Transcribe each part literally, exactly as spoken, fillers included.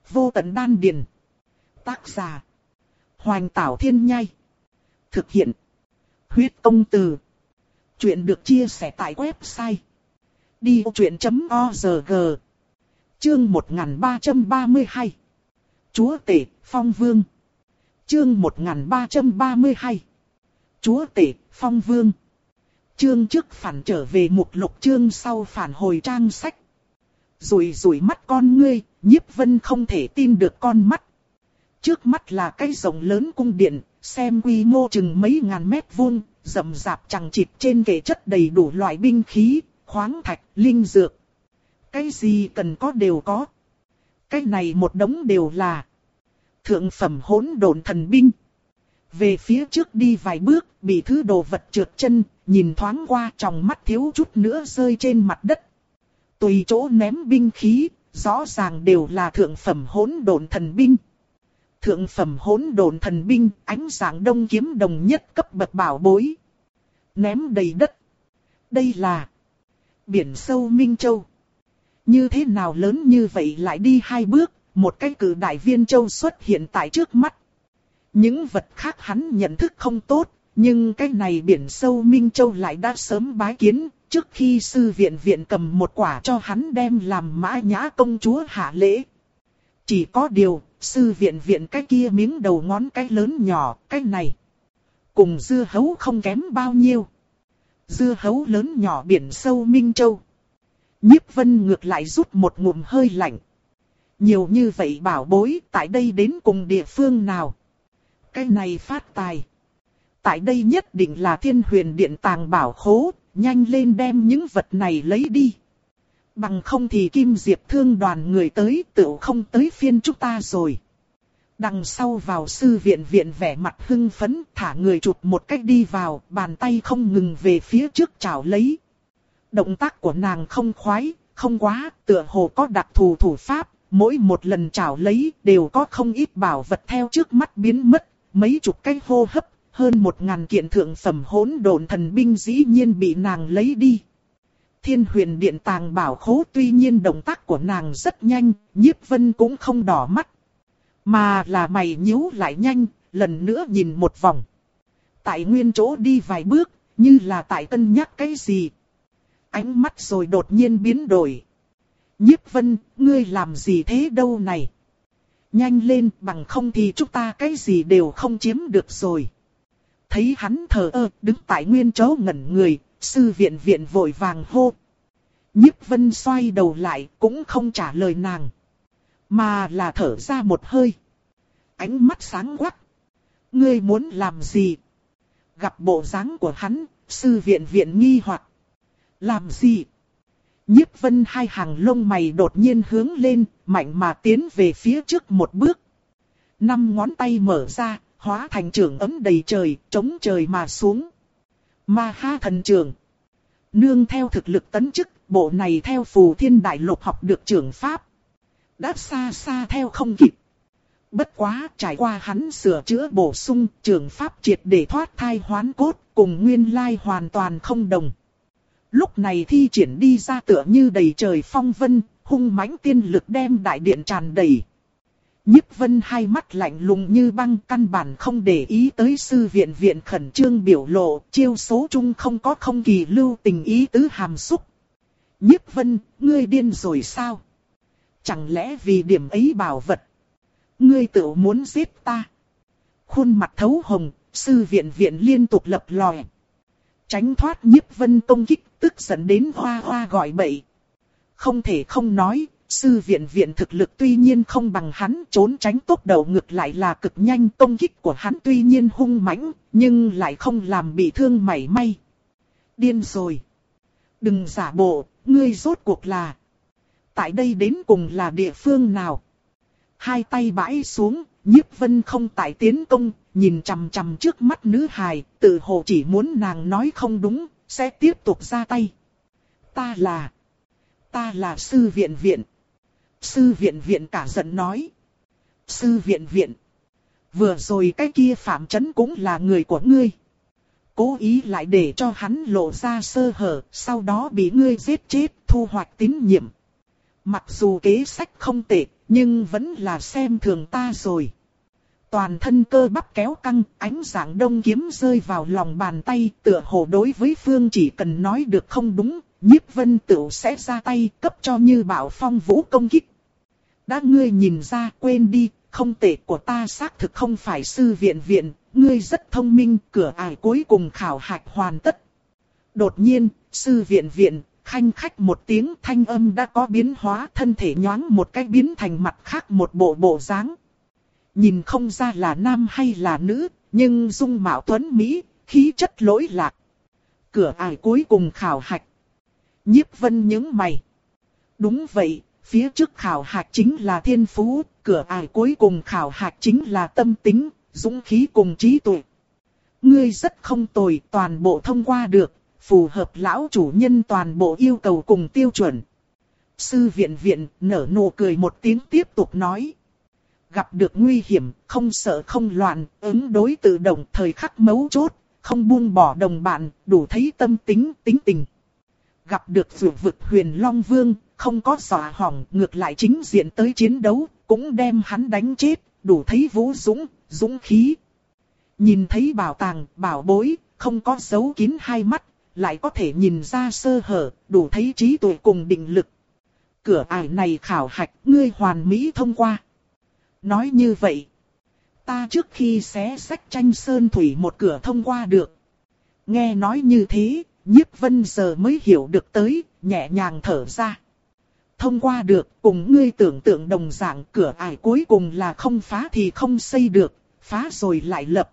Vô tận đan điền. Tác giả. Hoành Tảo Thiên Nhai. Thực hiện. Huyết Công Từ. Chuyện được chia sẻ tại website đi vô chuyện chấm org. Chương một nghìn ba trăm ba mươi hai. Chúa Tể, Phong Vương. Chương một nghìn ba trăm ba mươi hai. Chúa Tể, Phong Vương. Chương trước phản trở về mục lục, chương sau phản hồi trang sách. Rủi rủi mắt con ngươi, Nhiếp Vân không thể tin được con mắt. Trước mắt là cái rộng lớn cung điện, xem quy mô chừng mấy ngàn mét vuông, rậm rạp chằng chịt, trên kệ chất đầy đủ loại binh khí, khoáng thạch, linh dược. Cái gì cần có đều có. Cái này một đống đều là thượng phẩm hỗn độn thần binh. Về phía trước đi vài bước, bị thứ đồ vật trượt chân, nhìn thoáng qua tròng mắt thiếu chút nữa rơi trên mặt đất. Tùy chỗ ném binh khí, rõ ràng đều là thượng phẩm hỗn độn thần binh. Thượng phẩm hỗn độn thần binh, ánh sáng đông kiếm đồng nhất cấp bậc bảo bối. Ném đầy đất. Đây là biển sâu Minh Châu. Như thế nào lớn như vậy lại đi hai bước, một cái cử đại viên châu xuất hiện tại trước mắt. Những vật khác hắn nhận thức không tốt, nhưng cái này biển sâu Minh Châu lại đã sớm bái kiến, trước khi sư viện viện cầm một quả cho hắn đem làm Mã Nhã công chúa hạ lễ. Chỉ có điều, sư viện viện cái kia miếng đầu ngón cái lớn nhỏ, cái này cùng dưa hấu không kém bao nhiêu. Dưa hấu lớn nhỏ biển sâu Minh Châu. Nhiếp Vân ngược lại rút một ngụm hơi lạnh. Nhiều như vậy bảo bối, tại đây đến cùng địa phương nào? Cái này phát tài. Tại đây nhất định là Thiên Huyền Điện tàng bảo khố, nhanh lên đem những vật này lấy đi. Bằng không thì Kim Diệp Thương đoàn người tới, tựu không tới phiên chúng ta rồi. Đằng sau vào sư viện viện vẻ mặt hưng phấn, thả người chụp một cách đi vào, bàn tay không ngừng về phía trước chảo lấy. Động tác của nàng không khoái, không quá, tựa hồ có đặc thù thủ pháp, mỗi một lần chảo lấy đều có không ít bảo vật theo trước mắt biến mất, mấy chục cái hô hấp, hơn một ngàn kiện thượng phẩm hỗn độn thần binh dĩ nhiên bị nàng lấy đi. Thiên Huyền Điện tàng bảo khố, tuy nhiên động tác của nàng rất nhanh, Nhiếp Vân cũng không đỏ mắt. Mà là mày nhíu lại nhanh, lần nữa nhìn một vòng. Tại nguyên chỗ đi vài bước, như là tại cân nhắc cái gì. Ánh mắt rồi đột nhiên biến đổi. Nhiếp Vân, ngươi làm gì thế đâu này? Nhanh lên, bằng không thì chúng ta cái gì đều không chiếm được rồi. Thấy hắn thờ ơ, đứng tại nguyên chỗ ngẩn người, sư viện viện vội vàng hô. Nhiếp Vân xoay đầu lại, cũng không trả lời nàng. Mà là thở ra một hơi. Ánh mắt sáng quắc. Ngươi muốn làm gì? Gặp bộ dáng của hắn, sư viện viện nghi hoặc. Làm gì? Nhiếp Vân hai hàng lông mày đột nhiên hướng lên, mạnh mà tiến về phía trước một bước. Năm ngón tay mở ra, hóa thành trường ấm đầy trời, chống trời mà xuống. Ma Ha thần trường. Nương theo thực lực tấn chức, bộ này theo Phù Thiên Đại Lục học được trường pháp. Đã xa xa theo không kịp. Bất quá trải qua hắn sửa chữa bổ sung, trường pháp triệt để thoát thai hoán cốt, cùng nguyên lai hoàn toàn không đồng. Lúc này thi triển đi ra tựa như đầy trời phong vân, hung mãnh tiên lực đem đại điện tràn đầy. Nhiếp Vân hai mắt lạnh lùng như băng, căn bản không để ý tới sư viện viện khẩn trương biểu lộ, chiêu số chung không có không kỳ lưu tình ý tứ hàm xúc. Nhiếp Vân, ngươi điên rồi sao? Chẳng lẽ vì điểm ấy bảo vật, ngươi tự muốn giết ta? Khuôn mặt thấu hồng, sư viện viện liên tục lập lòe. Tránh thoát Nhiếp Vân công kích, tức giận đến hoa hoa gọi bậy. Không thể không nói, sư viện viện thực lực tuy nhiên không bằng hắn, trốn tránh tốc độ ngược lại là cực nhanh. Công kích của hắn tuy nhiên hung mãnh, nhưng lại không làm bị thương mảy may. Điên rồi. Đừng giả bộ, ngươi rốt cuộc là... Tại đây đến cùng là địa phương nào? Hai tay bãi xuống, Nhiếp Vân không tại tiến công, nhìn chằm chằm trước mắt nữ hài, tự hồ chỉ muốn nàng nói không đúng, sẽ tiếp tục ra tay. Ta là... Ta là sư viện viện. Sư viện viện cả giận nói. Sư viện viện. Vừa rồi cái kia Phạm Chấn cũng là người của ngươi. Cố ý lại để cho hắn lộ ra sơ hở, sau đó bị ngươi giết chết, thu hoạch tín nhiệm. Mặc dù kế sách không tệ, nhưng vẫn là xem thường ta rồi. Toàn thân cơ bắp kéo căng, ánh dạng đông kiếm rơi vào lòng bàn tay, tựa hồ đối với phương chỉ cần nói được không đúng, Nhiếp Vân Tửu sẽ ra tay cấp cho Như Bảo phong vũ công kích. Đã ngươi nhìn ra, quên đi, không tệ của ta xác thực không phải sư viện viện, ngươi rất thông minh, cửa ải cuối cùng khảo hạch hoàn tất. Đột nhiên, sư viện viện, khanh khách một tiếng, thanh âm đã có biến hóa, thân thể nhoáng một cái biến thành mặt khác một bộ bộ dáng. Nhìn không ra là nam hay là nữ, nhưng dung mạo tuấn mỹ, khí chất lỗi lạc. Cửa ải cuối cùng khảo hạch. Nhiếp Vân nhướng mày. Đúng vậy, phía trước khảo hạch chính là thiên phú, cửa ải cuối cùng khảo hạch chính là tâm tính, dũng khí cùng trí tuệ. Ngươi rất không tồi, toàn bộ thông qua được, phù hợp lão chủ nhân toàn bộ yêu cầu cùng tiêu chuẩn. Sư viện viện nở nụ cười một tiếng tiếp tục nói. Gặp được nguy hiểm, không sợ không loạn, ứng đối tự động thời khắc mấu chốt, không buông bỏ đồng bạn, đủ thấy tâm tính, tính tình. Gặp được vượt vực Huyền Long Vương, không có dọa hỏng, ngược lại chính diện tới chiến đấu, cũng đem hắn đánh chết, đủ thấy vũ dũng, dũng khí. Nhìn thấy bảo tàng, bảo bối, không có giấu kín hai mắt, lại có thể nhìn ra sơ hở, đủ thấy trí tuệ cùng định lực. Cửa ải này khảo hạch, ngươi hoàn mỹ thông qua. Nói như vậy, ta trước khi xé sách tranh sơn thủy một cửa thông qua được. Nghe nói như thế, Nhiếp Vân giờ mới hiểu được tới, nhẹ nhàng thở ra. Thông qua được, cùng ngươi tưởng tượng đồng dạng, cửa ải cuối cùng là không phá thì không xây được, phá rồi lại lập.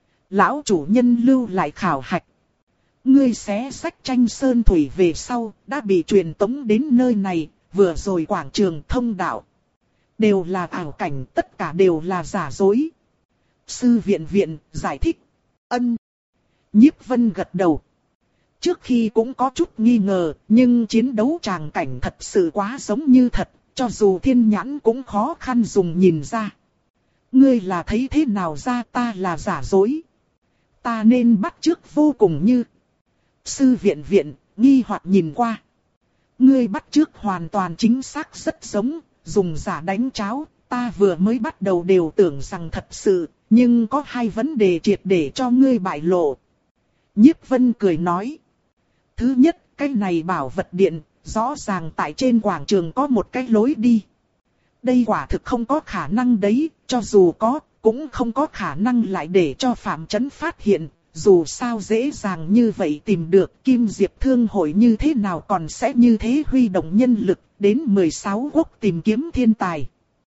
Lão chủ nhân lưu lại khảo hạch. Ngươi xé sách tranh sơn thủy về sau, đã bị truyền tống đến nơi này, vừa rồi quảng trường thông đạo. Đều là ảo cảnh, tất cả đều là giả dối. Sư viện viện, giải thích. Ân. Nhiếp Vân gật đầu. Trước khi cũng có chút nghi ngờ, nhưng chiến đấu tràng cảnh thật sự quá giống như thật, cho dù thiên nhãn cũng khó khăn dùng nhìn ra. Ngươi là thấy thế nào ra ta là giả dối? Ta nên bắt chước vô cùng như. Sư viện viện, nghi hoặc nhìn qua. Ngươi bắt chước hoàn toàn chính xác rất giống, dùng giả đánh cháo, ta vừa mới bắt đầu đều tưởng rằng thật sự, nhưng có hai vấn đề triệt để cho ngươi bại lộ. Nhiếp Vân cười nói. Thứ nhất, cái này bảo vật điện, rõ ràng tại trên quảng trường có một cái lối đi. Đây quả thực không có khả năng đấy, cho dù có, cũng không có khả năng lại để cho Phạm Chấn phát hiện. Dù sao dễ dàng như vậy tìm được, Kim Diệp Thương hội như thế nào còn sẽ như thế huy động nhân lực đến mười sáu quốc tìm kiếm thiên tài.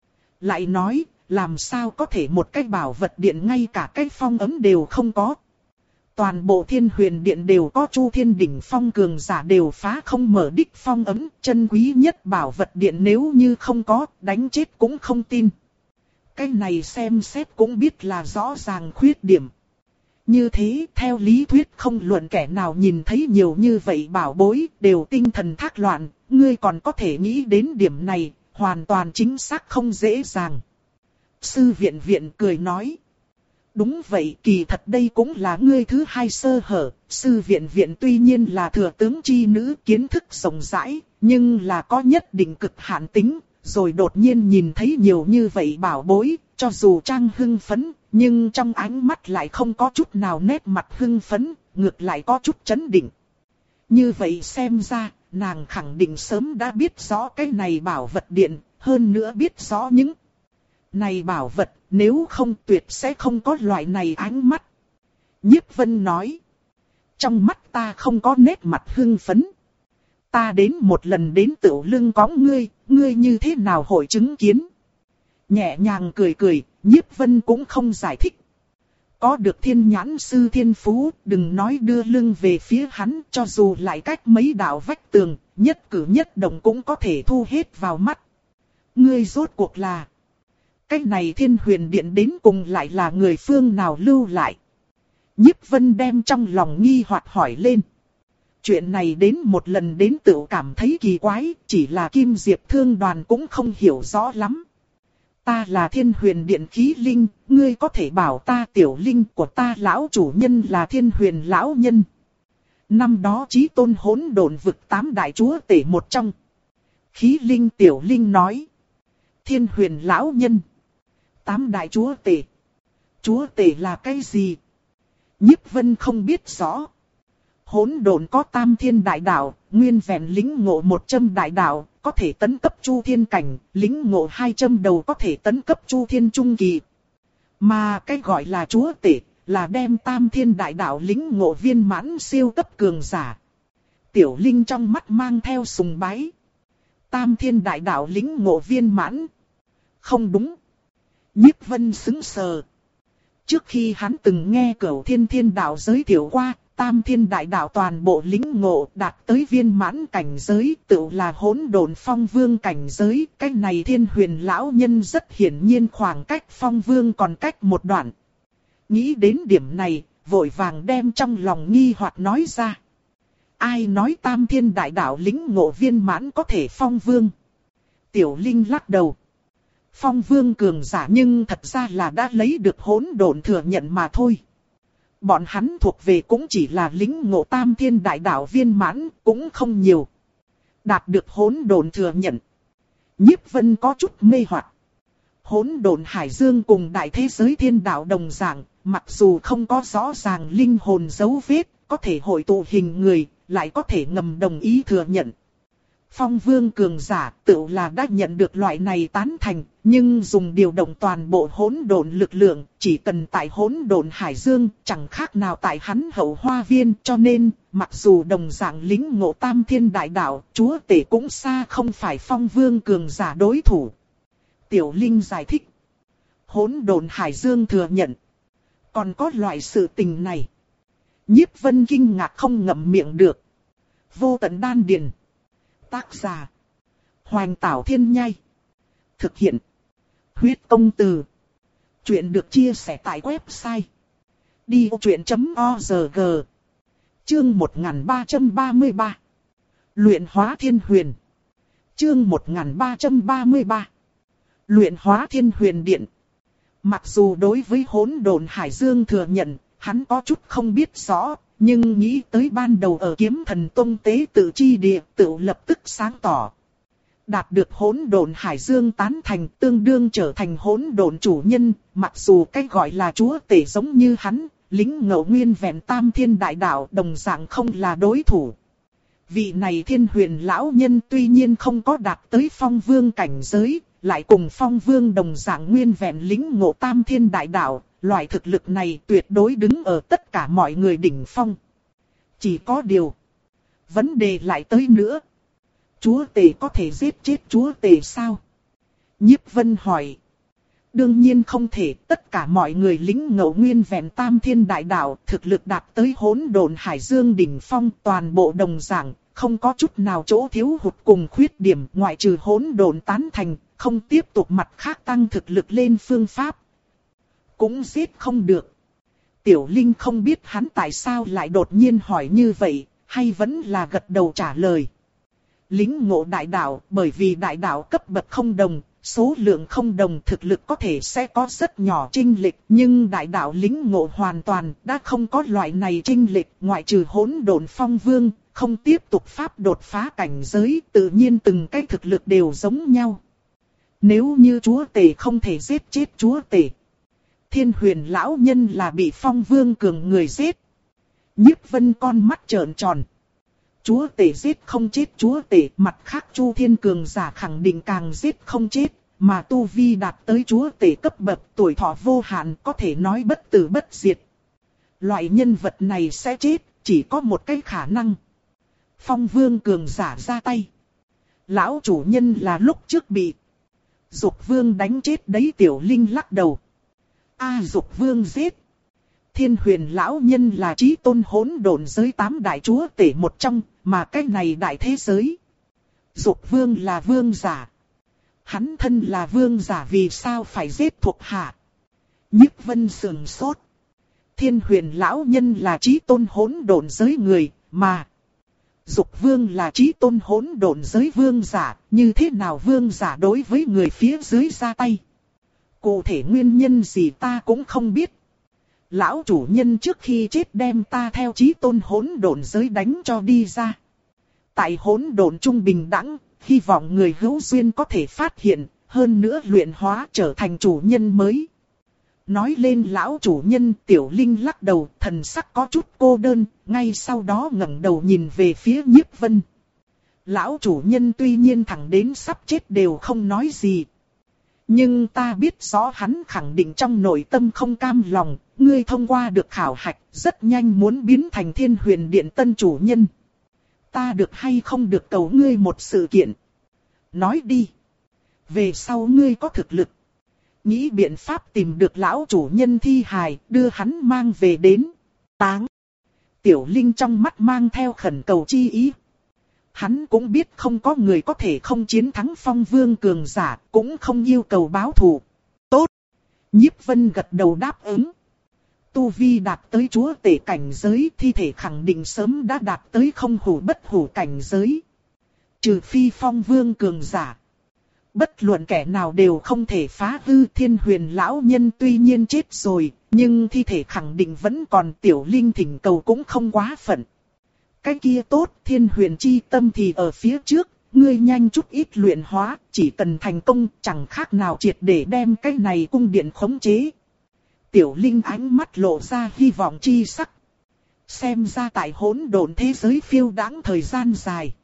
Lại nói, làm sao có thể một cái bảo vật điện ngay cả cái phong ấm đều không có. Toàn bộ Thiên Huyền Điện đều có Chu Thiên đỉnh phong cường giả đều phá không mở đích phong ấm, chân quý nhất bảo vật điện nếu như không có, đánh chết cũng không tin. Cái này xem xét cũng biết là rõ ràng khuyết điểm. Như thế, theo lý thuyết không luận kẻ nào nhìn thấy nhiều như vậy bảo bối, đều tinh thần thác loạn, ngươi còn có thể nghĩ đến điểm này, hoàn toàn chính xác không dễ dàng. Sư viện viện cười nói. Đúng vậy, kỳ thật đây cũng là ngươi thứ hai sơ hở, sư viện viện tuy nhiên là thừa tướng chi nữ kiến thức rộng rãi, nhưng là có nhất định cực hạn tính, rồi đột nhiên nhìn thấy nhiều như vậy bảo bối, cho dù trang hưng phấn, nhưng trong ánh mắt lại không có chút nào nét mặt hưng phấn, ngược lại có chút chấn định. Như vậy xem ra, nàng khẳng định sớm đã biết rõ cái này bảo vật điện, hơn nữa biết rõ những này bảo vật, nếu không tuyệt sẽ không có loại này ánh mắt. Nhiếp Vân nói, trong mắt ta không có nét mặt hưng phấn. Ta đến một lần đến tửu lưng cõng ngươi, ngươi như thế nào hội chứng kiến? Nhẹ nhàng cười cười, Nhiếp Vân cũng không giải thích. Có được thiên nhãn sư thiên phú, đừng nói đưa lưng về phía hắn, cho dù lại cách mấy đạo vách tường, nhất cử nhất động cũng có thể thu hết vào mắt. Ngươi rốt cuộc là... Cái này Thiên Huyền Điện đến cùng lại là người phương nào lưu lại? Nhiếp Vân đem trong lòng nghi hoặc hỏi lên. Chuyện này đến một lần đến tự cảm thấy kỳ quái, chỉ là Kim Diệp Thương đoàn cũng không hiểu rõ lắm. Ta là Thiên Huyền Điện khí linh, ngươi có thể bảo ta tiểu linh của ta lão chủ nhân là Thiên Huyền lão nhân. Năm đó Chí Tôn hỗn độn vực tám đại chúa tể một trong. Khí linh tiểu linh nói. Thiên huyền lão nhân. Tám đại chúa tể. Chúa tể là cái gì? Nhiếp Vân không biết rõ. Hỗn độn có tam thiên đại đạo, nguyên vẹn lĩnh ngộ một châm đại đạo, có thể tấn cấp chu thiên cảnh, lĩnh ngộ hai châm đầu có thể tấn cấp chu thiên trung kỳ. Mà cái gọi là chúa tể, là đem tam thiên đại đạo lĩnh ngộ viên mãn siêu cấp cường giả. Tiểu Linh trong mắt mang theo sùng bái. Tam thiên đại đạo lĩnh ngộ viên mãn. Không đúng. Nhiếp Vân sững sờ. Trước khi hắn từng nghe Cửu Thiên Thiên Đạo giới thiệu qua, tam thiên đại đạo toàn bộ lĩnh ngộ đạt tới viên mãn cảnh giới, tự là hỗn độn phong vương cảnh giới. Cái này Thiên huyền lão nhân rất hiển nhiên khoảng cách phong vương còn cách một đoạn. Nghĩ đến điểm này, vội vàng đem trong lòng nghi hoặc nói ra. Ai nói tam thiên đại đạo lĩnh ngộ viên mãn có thể phong vương? Tiểu Linh lắc đầu. Phong vương cường giả nhưng thật ra là đã lấy được hỗn độn thừa nhận mà thôi. Bọn hắn thuộc về cũng chỉ là lĩnh ngộ tam thiên đại đạo viên mãn, cũng không nhiều. Đạt được hỗn độn thừa nhận. Nhiếp Vân có chút mê hoặc. Hỗn độn hải dương cùng đại thế giới thiên đạo đồng dạng, mặc dù không có rõ ràng linh hồn dấu vết, có thể hội tụ hình người, lại có thể ngầm đồng ý thừa nhận. Phong vương cường giả tự là đã nhận được loại này tán thành, nhưng dùng điều động toàn bộ hỗn độn lực lượng, chỉ cần tại hỗn độn hải dương, chẳng khác nào tại hắn hậu hoa viên, cho nên, mặc dù đồng dạng lĩnh ngộ tam thiên đại đạo, chúa tể cũng xa không phải phong vương cường giả đối thủ. Tiểu Linh giải thích. Hỗn độn hải dương thừa nhận. Còn có loại sự tình này. Nhiếp Vân kinh ngạc không ngậm miệng được. Vô tận đan điền. Tác giả. Hoành Tảo Thiên Nhai. Thực hiện. Huyết Công Từ. Chuyện được chia sẻ tại website. đi ô chuyện chấm o rờ gi. Chương một nghìn ba trăm ba mươi ba. Luyện hóa thiên huyền. Chương một nghìn ba trăm ba mươi ba. Luyện hóa thiên huyền điện. Mặc dù đối với hỗn độn hải dương thừa nhận, hắn có chút không biết rõ, nhưng nghĩ tới ban đầu ở Kiếm Thần Tông tế tự chi địa, tự lập tức sáng tỏ. Đạt được hỗn độn hải dương tán thành, tương đương trở thành hỗn độn chủ nhân, mặc dù cái gọi là chúa tể giống như hắn, lĩnh ngộ nguyên vẹn tam thiên đại đạo đồng dạng không là đối thủ. Vị này thiên huyền lão nhân tuy nhiên không có đạt tới phong vương cảnh giới, lại cùng phong vương đồng dạng nguyên vẹn lĩnh ngộ tam thiên đại đạo, loại thực lực này tuyệt đối đứng ở tất cả mọi người đỉnh phong. Chỉ có điều, vấn đề lại tới nữa. Chúa tể có thể giết chết chúa tể sao? Nhiếp Vân hỏi. Đương nhiên không thể, tất cả mọi người lĩnh ngộ nguyên vẹn tam thiên đại đạo, thực lực đạt tới hỗn độn hải dương đỉnh phong, toàn bộ đồng dạng, không có chút nào chỗ thiếu hụt cùng khuyết điểm, ngoại trừ hỗn độn tán thành, không tiếp tục mặt khác tăng thực lực lên phương pháp. Cũng giết không được. Tiểu Linh không biết hắn tại sao lại đột nhiên hỏi như vậy, hay vẫn là gật đầu trả lời. Lĩnh ngộ đại đạo, bởi vì đại đạo cấp bậc không đồng, số lượng không đồng, thực lực có thể sẽ có rất nhỏ chênh lệch, nhưng đại đạo lĩnh ngộ hoàn toàn đã không có loại này chênh lệch, ngoại trừ hỗn độn phong vương, không tiếp tục pháp đột phá cảnh giới, tự nhiên từng cái thực lực đều giống nhau. Nếu như chúa tể không thể giết chết chúa tể, thiên huyền lão nhân là bị phong vương cường người giết. Nhiếp Vân con mắt trợn tròn. Chúa tể giết không chết chúa tể, mặt khác Chu Thiên cường giả khẳng định càng giết không chết, mà tu vi đạt tới chúa tể cấp bậc, tuổi thọ vô hạn, có thể nói bất tử bất diệt. Loại nhân vật này sẽ chết, chỉ có một cái khả năng. Phong vương cường giả ra tay. Lão chủ nhân là lúc trước bị Dục vương đánh chết đấy. Tiểu Linh lắc đầu. A Dục vương giết. Thiên huyền lão nhân là chí tôn hỗn độn giới tám đại chúa tể một trong, mà cái này đại thế giới. Dục vương là vương giả. Hắn thân là vương giả vì sao phải giết thuộc hạ? Nhiếp Vân sườn sốt. Thiên huyền lão nhân là chí tôn hỗn độn giới người, mà Dục vương là chí tôn hỗn độn giới vương giả, như thế nào vương giả đối với người phía dưới ra tay? Cụ thể nguyên nhân gì ta cũng không biết. Lão chủ nhân trước khi chết đem ta theo chí tôn hỗn độn giới đánh cho đi ra. Tại hỗn độn trung bình đẳng, hy vọng người hữu duyên có thể phát hiện, hơn nữa luyện hóa trở thành chủ nhân mới. Nói lên lão chủ nhân, Tiểu Linh lắc đầu, thần sắc có chút cô đơn, ngay sau đó ngẩng đầu nhìn về phía Nhiếp Vân. Lão chủ nhân tuy nhiên thẳng đến sắp chết đều không nói gì. Nhưng ta biết rõ hắn khẳng định trong nội tâm không cam lòng, ngươi thông qua được khảo hạch, rất nhanh muốn biến thành Thiên Huyền Điện tân chủ nhân. Ta được hay không được cầu ngươi một sự kiện? Nói đi. Về sau ngươi có thực lực, nghĩ biện pháp tìm được lão chủ nhân thi hài, đưa hắn mang về đến táng. Tiểu Linh trong mắt mang theo khẩn cầu chi ý. Hắn cũng biết không có người có thể không chiến thắng Phong Vương cường giả, cũng không yêu cầu báo thù. Tốt. Nhiếp Vân gật đầu đáp ứng. Tu vi đạt tới chúa tể cảnh giới, thi thể khẳng định sớm đã đạt tới không hủ bất hủ cảnh giới. Trừ phi Phong Vương cường giả, bất luận kẻ nào đều không thể phá hư. Thiên Huyền lão nhân tuy nhiên chết rồi, nhưng thi thể khẳng định vẫn còn. Tiểu Linh thỉnh cầu cũng không quá phận. Cái kia tốt, Thiên Huyền chi tâm thì ở phía trước, ngươi nhanh chút ít luyện hóa, chỉ cần thành công chẳng khác nào triệt để đem cái này cung điện khống chế. Tiểu Linh ánh mắt lộ ra hy vọng chi sắc. Xem ra tại hỗn độn thế giới phiêu đãng thời gian dài,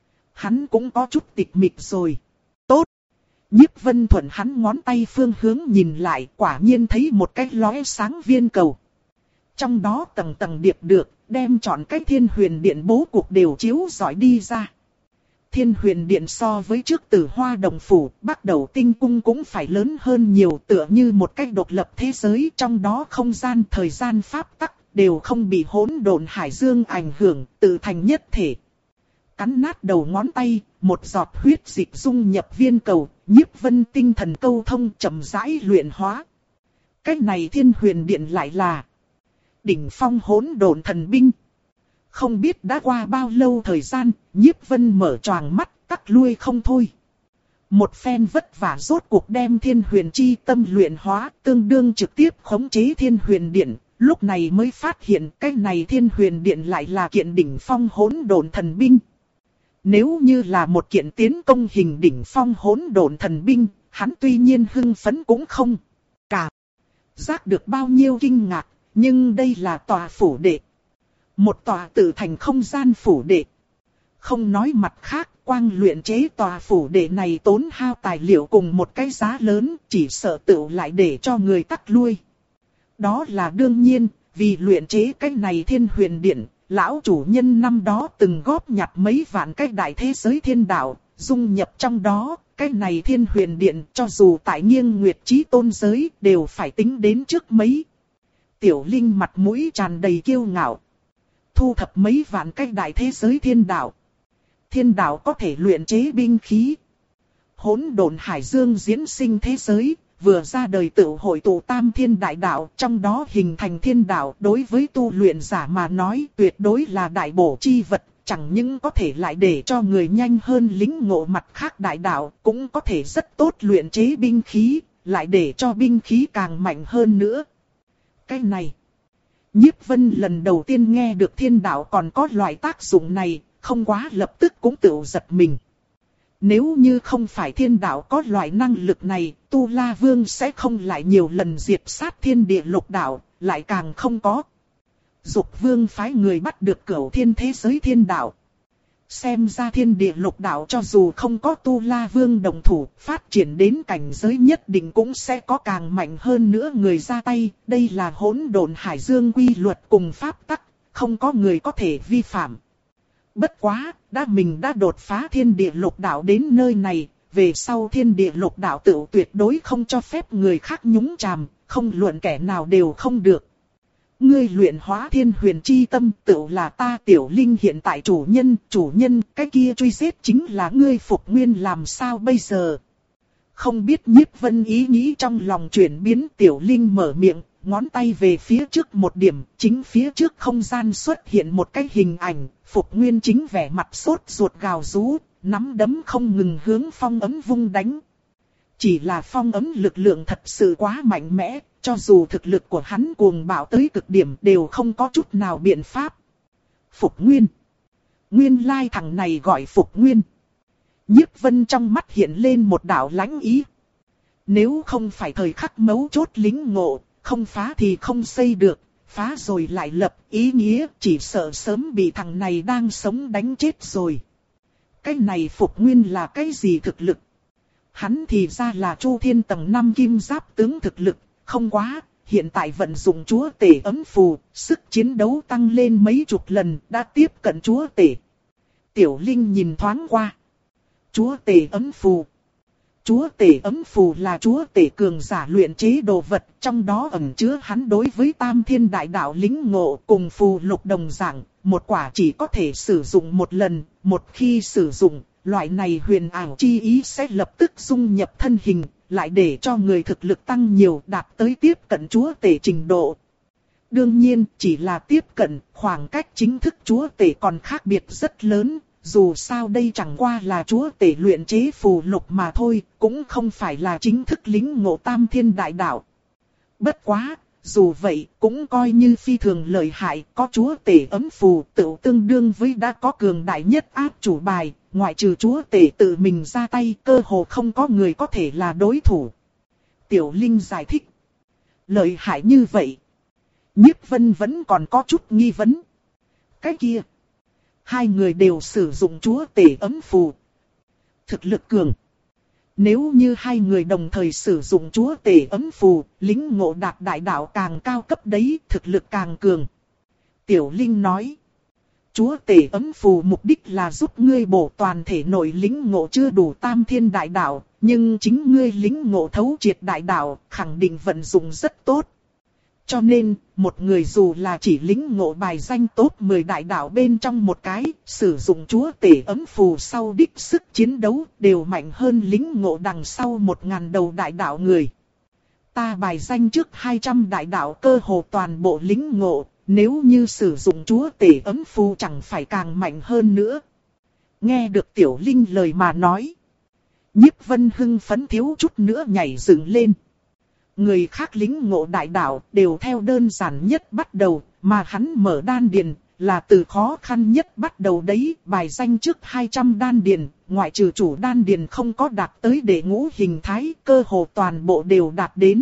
hắn cũng có chút tịch mịch rồi. Tốt. Nhiếp Vân thuận hắn ngón tay phương hướng nhìn lại, quả nhiên thấy một cái lóe sáng viên cầu. Trong đó tầng tầng điệp được, đem chọn cái Thiên Huyền Điện bố cục đều chiếu rọi đi ra. Thiên Huyền Điện so với trước Tử Hoa Đồng Phủ, bắt đầu tinh cung cũng phải lớn hơn nhiều, tựa như một cái độc lập thế giới, trong đó không gian, thời gian, pháp tắc đều không bị hỗn độn hải dương ảnh hưởng, tự thành nhất thể. Cắn nát đầu ngón tay, một giọt huyết dịch dung nhập viên cầu, Nhiếp Vân tinh thần câu thông chậm rãi luyện hóa. Cái này Thiên Huyền Điện lại là đỉnh phong hỗn độn thần binh. Không biết đã qua bao lâu thời gian, Nhiếp Vân mở choàng mắt, tắc lui không thôi. Một phen vất vả rốt cuộc đem Thiên Huyền chi tâm luyện hóa, tương đương trực tiếp khống chế Thiên Huyền Điện. Lúc này mới phát hiện cái này Thiên Huyền Điện lại là kiện đỉnh phong hỗn độn thần binh. Nếu như là một kiện tiến công hình đỉnh phong hỗn độn thần binh, hắn tuy nhiên hưng phấn cũng không cảm giác được bao nhiêu kinh ngạc, nhưng đây là tòa phủ đệ. Một tòa tự thành không gian phủ đệ. Không nói mặt khác, quang luyện chế tòa phủ đệ này tốn hao tài liệu cùng một cái giá lớn, chỉ sợ tựu lại để cho người tắc lui. Đó là đương nhiên, vì luyện chế cái này Thiên Huyền Điện, lão chủ nhân năm đó từng góp nhặt mấy vạn cái đại thế giới thiên đạo, dung nhập trong đó. Cái này Thiên Huyền Điện cho dù tại nghiêng nguyệt chí tôn giới đều phải tính đến trước mấy. Tiểu Linh mặt mũi tràn đầy kiêu ngạo. Thu thập mấy vạn cái đại thế giới thiên đạo. Thiên đạo có thể luyện chế binh khí. Hỗn độn hải dương diễn sinh thế giới, vừa ra đời tự hội tụ tam thiên đại đạo, trong đó hình thành thiên đạo. Đối với tu luyện giả mà nói tuyệt đối là đại bổ chi vật, chẳng những có thể lại để cho người nhanh hơn lĩnh ngộ mặt khác đại đạo, cũng có thể rất tốt luyện chế binh khí, lại để cho binh khí càng mạnh hơn nữa. Cái này, Nhiếp Vân lần đầu tiên nghe được thiên đạo còn có loại tác dụng này, không quá lập tức cũng tự giật mình. Nếu như không phải thiên đạo có loại năng lực này, Tu La Vương sẽ không lại nhiều lần diệt sát thiên địa lục đạo, lại càng không có. Dục Vương phái người bắt được Cửu Thiên thế giới thiên đạo. Xem ra thiên địa lục đạo cho dù không có Tu La Vương đồng thủ, phát triển đến cảnh giới nhất định cũng sẽ có càng mạnh hơn nữa người ra tay. Đây là hỗn độn hải dương quy luật cùng pháp tắc, không có người có thể vi phạm. Bất quá, đã mình đã đột phá thiên địa lục đạo đến nơi này, về sau thiên địa lục đạo tự tuyệt đối không cho phép người khác nhúng chàm, không luận kẻ nào đều không được. Ngươi luyện hóa Thiên Huyền chi tâm tự là ta Tiểu Linh hiện tại chủ nhân, chủ nhân, cái kia truy giết chính là ngươi Phục Nguyên, làm sao bây giờ? Không biết Nhiếp Vân ý nghĩ trong lòng chuyển biến, Tiểu Linh mở miệng, ngón tay về phía trước một điểm, chính phía trước không gian xuất hiện một cái hình ảnh, Phục Nguyên chính vẻ mặt sốt ruột gào rú, nắm đấm không ngừng hướng phong ấm vung đánh. Chỉ là phong ấm lực lượng thật sự quá mạnh mẽ, cho dù thực lực của hắn cuồng bạo tới cực điểm đều không có chút nào biện pháp. Phục Nguyên. Nguyên lai thằng này gọi Phục Nguyên. Nhiếp Vân trong mắt hiện lên một đạo lãnh ý. Nếu không phải thời khắc mấu chốt lĩnh ngộ, không phá thì không xây được, phá rồi lại lập, ý nghĩa chỉ sợ sớm bị thằng này đang sống đánh chết rồi. Cái này Phục Nguyên là cái gì thực lực? Hắn thì ra là Chu Thiên tầng năm kim giáp tướng thực lực, không quá, hiện tại vận dụng chúa tể ấm phù, sức chiến đấu tăng lên mấy chục lần, đã tiếp cận chúa tể. Tiểu Linh nhìn thoáng qua. Chúa tể ấm phù. Chúa tể ấm phù là chúa tể cường giả luyện chế đồ vật, trong đó ẩn chứa hắn đối với tam thiên đại đạo lĩnh ngộ cùng phù lục đồng dạng, một quả chỉ có thể sử dụng một lần, một khi sử dụng, loại này huyền ảo chi ý sẽ lập tức dung nhập thân hình, lại để cho người thực lực tăng nhiều đạt tới tiếp cận chúa tể trình độ. Đương nhiên, chỉ là tiếp cận, khoảng cách chính thức chúa tể còn khác biệt rất lớn. Dù sao đây chẳng qua là chúa tể luyện chế phù lục mà thôi, cũng không phải là chính thức lĩnh ngộ tam thiên đại đạo. Bất quá, dù vậy cũng coi như phi thường lợi hại, có chúa tể ấm phù tự tương đương với đã có cường đại nhất áp chủ bài, ngoại trừ chúa tể tự mình ra tay cơ hồ không có người có thể là đối thủ. Tiểu Linh giải thích. Lợi hại như vậy. Nhiếp Vân vẫn còn có chút nghi vấn. Cái kia. Hai người đều sử dụng chúa tể ấm phù. Thực lực cường. Nếu như hai người đồng thời sử dụng chúa tể ấm phù, lĩnh ngộ đạt đại đạo càng cao cấp đấy, thực lực càng cường. Tiểu Linh nói. Chúa tể ấm phù mục đích là giúp ngươi bổ toàn thể nội lĩnh ngộ chưa đủ tam thiên đại đạo, nhưng chính ngươi lĩnh ngộ thấu triệt đại đạo, khẳng định vận dụng rất tốt. Cho nên, một người dù là chỉ lĩnh ngộ bài danh top mười đại đạo bên trong một cái, sử dụng chúa tể ấm phù sau đích sức chiến đấu đều mạnh hơn lĩnh ngộ đằng sau một ngàn đầu đại đạo người. Ta bài danh trước hai trăm đại đạo cơ hồ toàn bộ lĩnh ngộ, nếu như sử dụng chúa tể ấm phù chẳng phải càng mạnh hơn nữa. Nghe được Tiểu Linh lời mà nói. Nhiếp Vân hưng phấn thiếu chút nữa nhảy dựng lên. Người khác lĩnh ngộ đại đạo đều theo đơn giản nhất bắt đầu, mà hắn mở đan điền là từ khó khăn nhất bắt đầu đấy. Bài danh trước hai trăm đan điền, ngoại trừ chủ đan điền không có đạt tới đệ ngũ hình thái, cơ hồ toàn bộ đều đạt đến.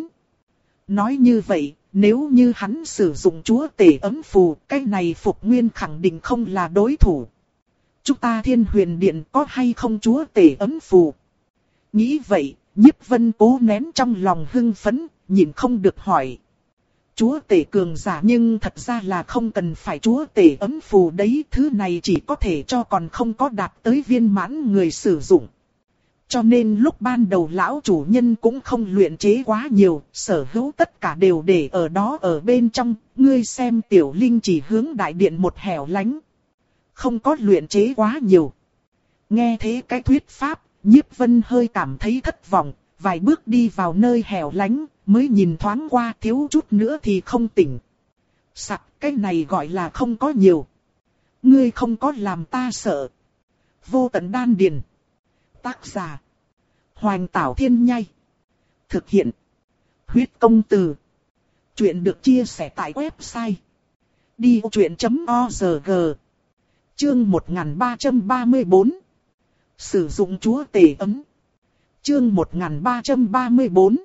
Nói như vậy, nếu như hắn sử dụng chúa tể ấm phù, cái này Phục Nguyên khẳng định không là đối thủ. Chúng ta Thiên Huyền Điện có hay không chúa tể ấm phù? Nghĩ vậy, Nhiếp Vân cố nén trong lòng hưng phấn, nhìn không được hỏi. Chúa tể cường giả nhưng thật ra là không cần phải chúa tể ấm phù đấy, thứ này chỉ có thể cho còn không có đạt tới viên mãn người sử dụng. Cho nên lúc ban đầu lão chủ nhân cũng không luyện chế quá nhiều, sở hữu tất cả đều để ở đó ở bên trong, ngươi xem Tiểu Linh chỉ hướng đại điện một hẻo lánh. Không có luyện chế quá nhiều. Nghe thế cái thuyết pháp, Nhiếp Vân hơi cảm thấy thất vọng, vài bước đi vào nơi hẻo lánh, mới nhìn thoáng qua thiếu chút nữa thì không tỉnh. Sặc, cái này gọi là không có nhiều. Ngươi không có làm ta sợ. Vô tận đan điền. Tác giả. Hoành Tảo Thiên Nhai. Thực hiện. Huyết công từ. Chuyện được chia sẻ tại website. đi vô chuyện chấm org. Chương một nghìn ba trăm ba mươi tư. Sử dụng chúa tể ấm. Chương một nghìn ba trăm ba mươi tư.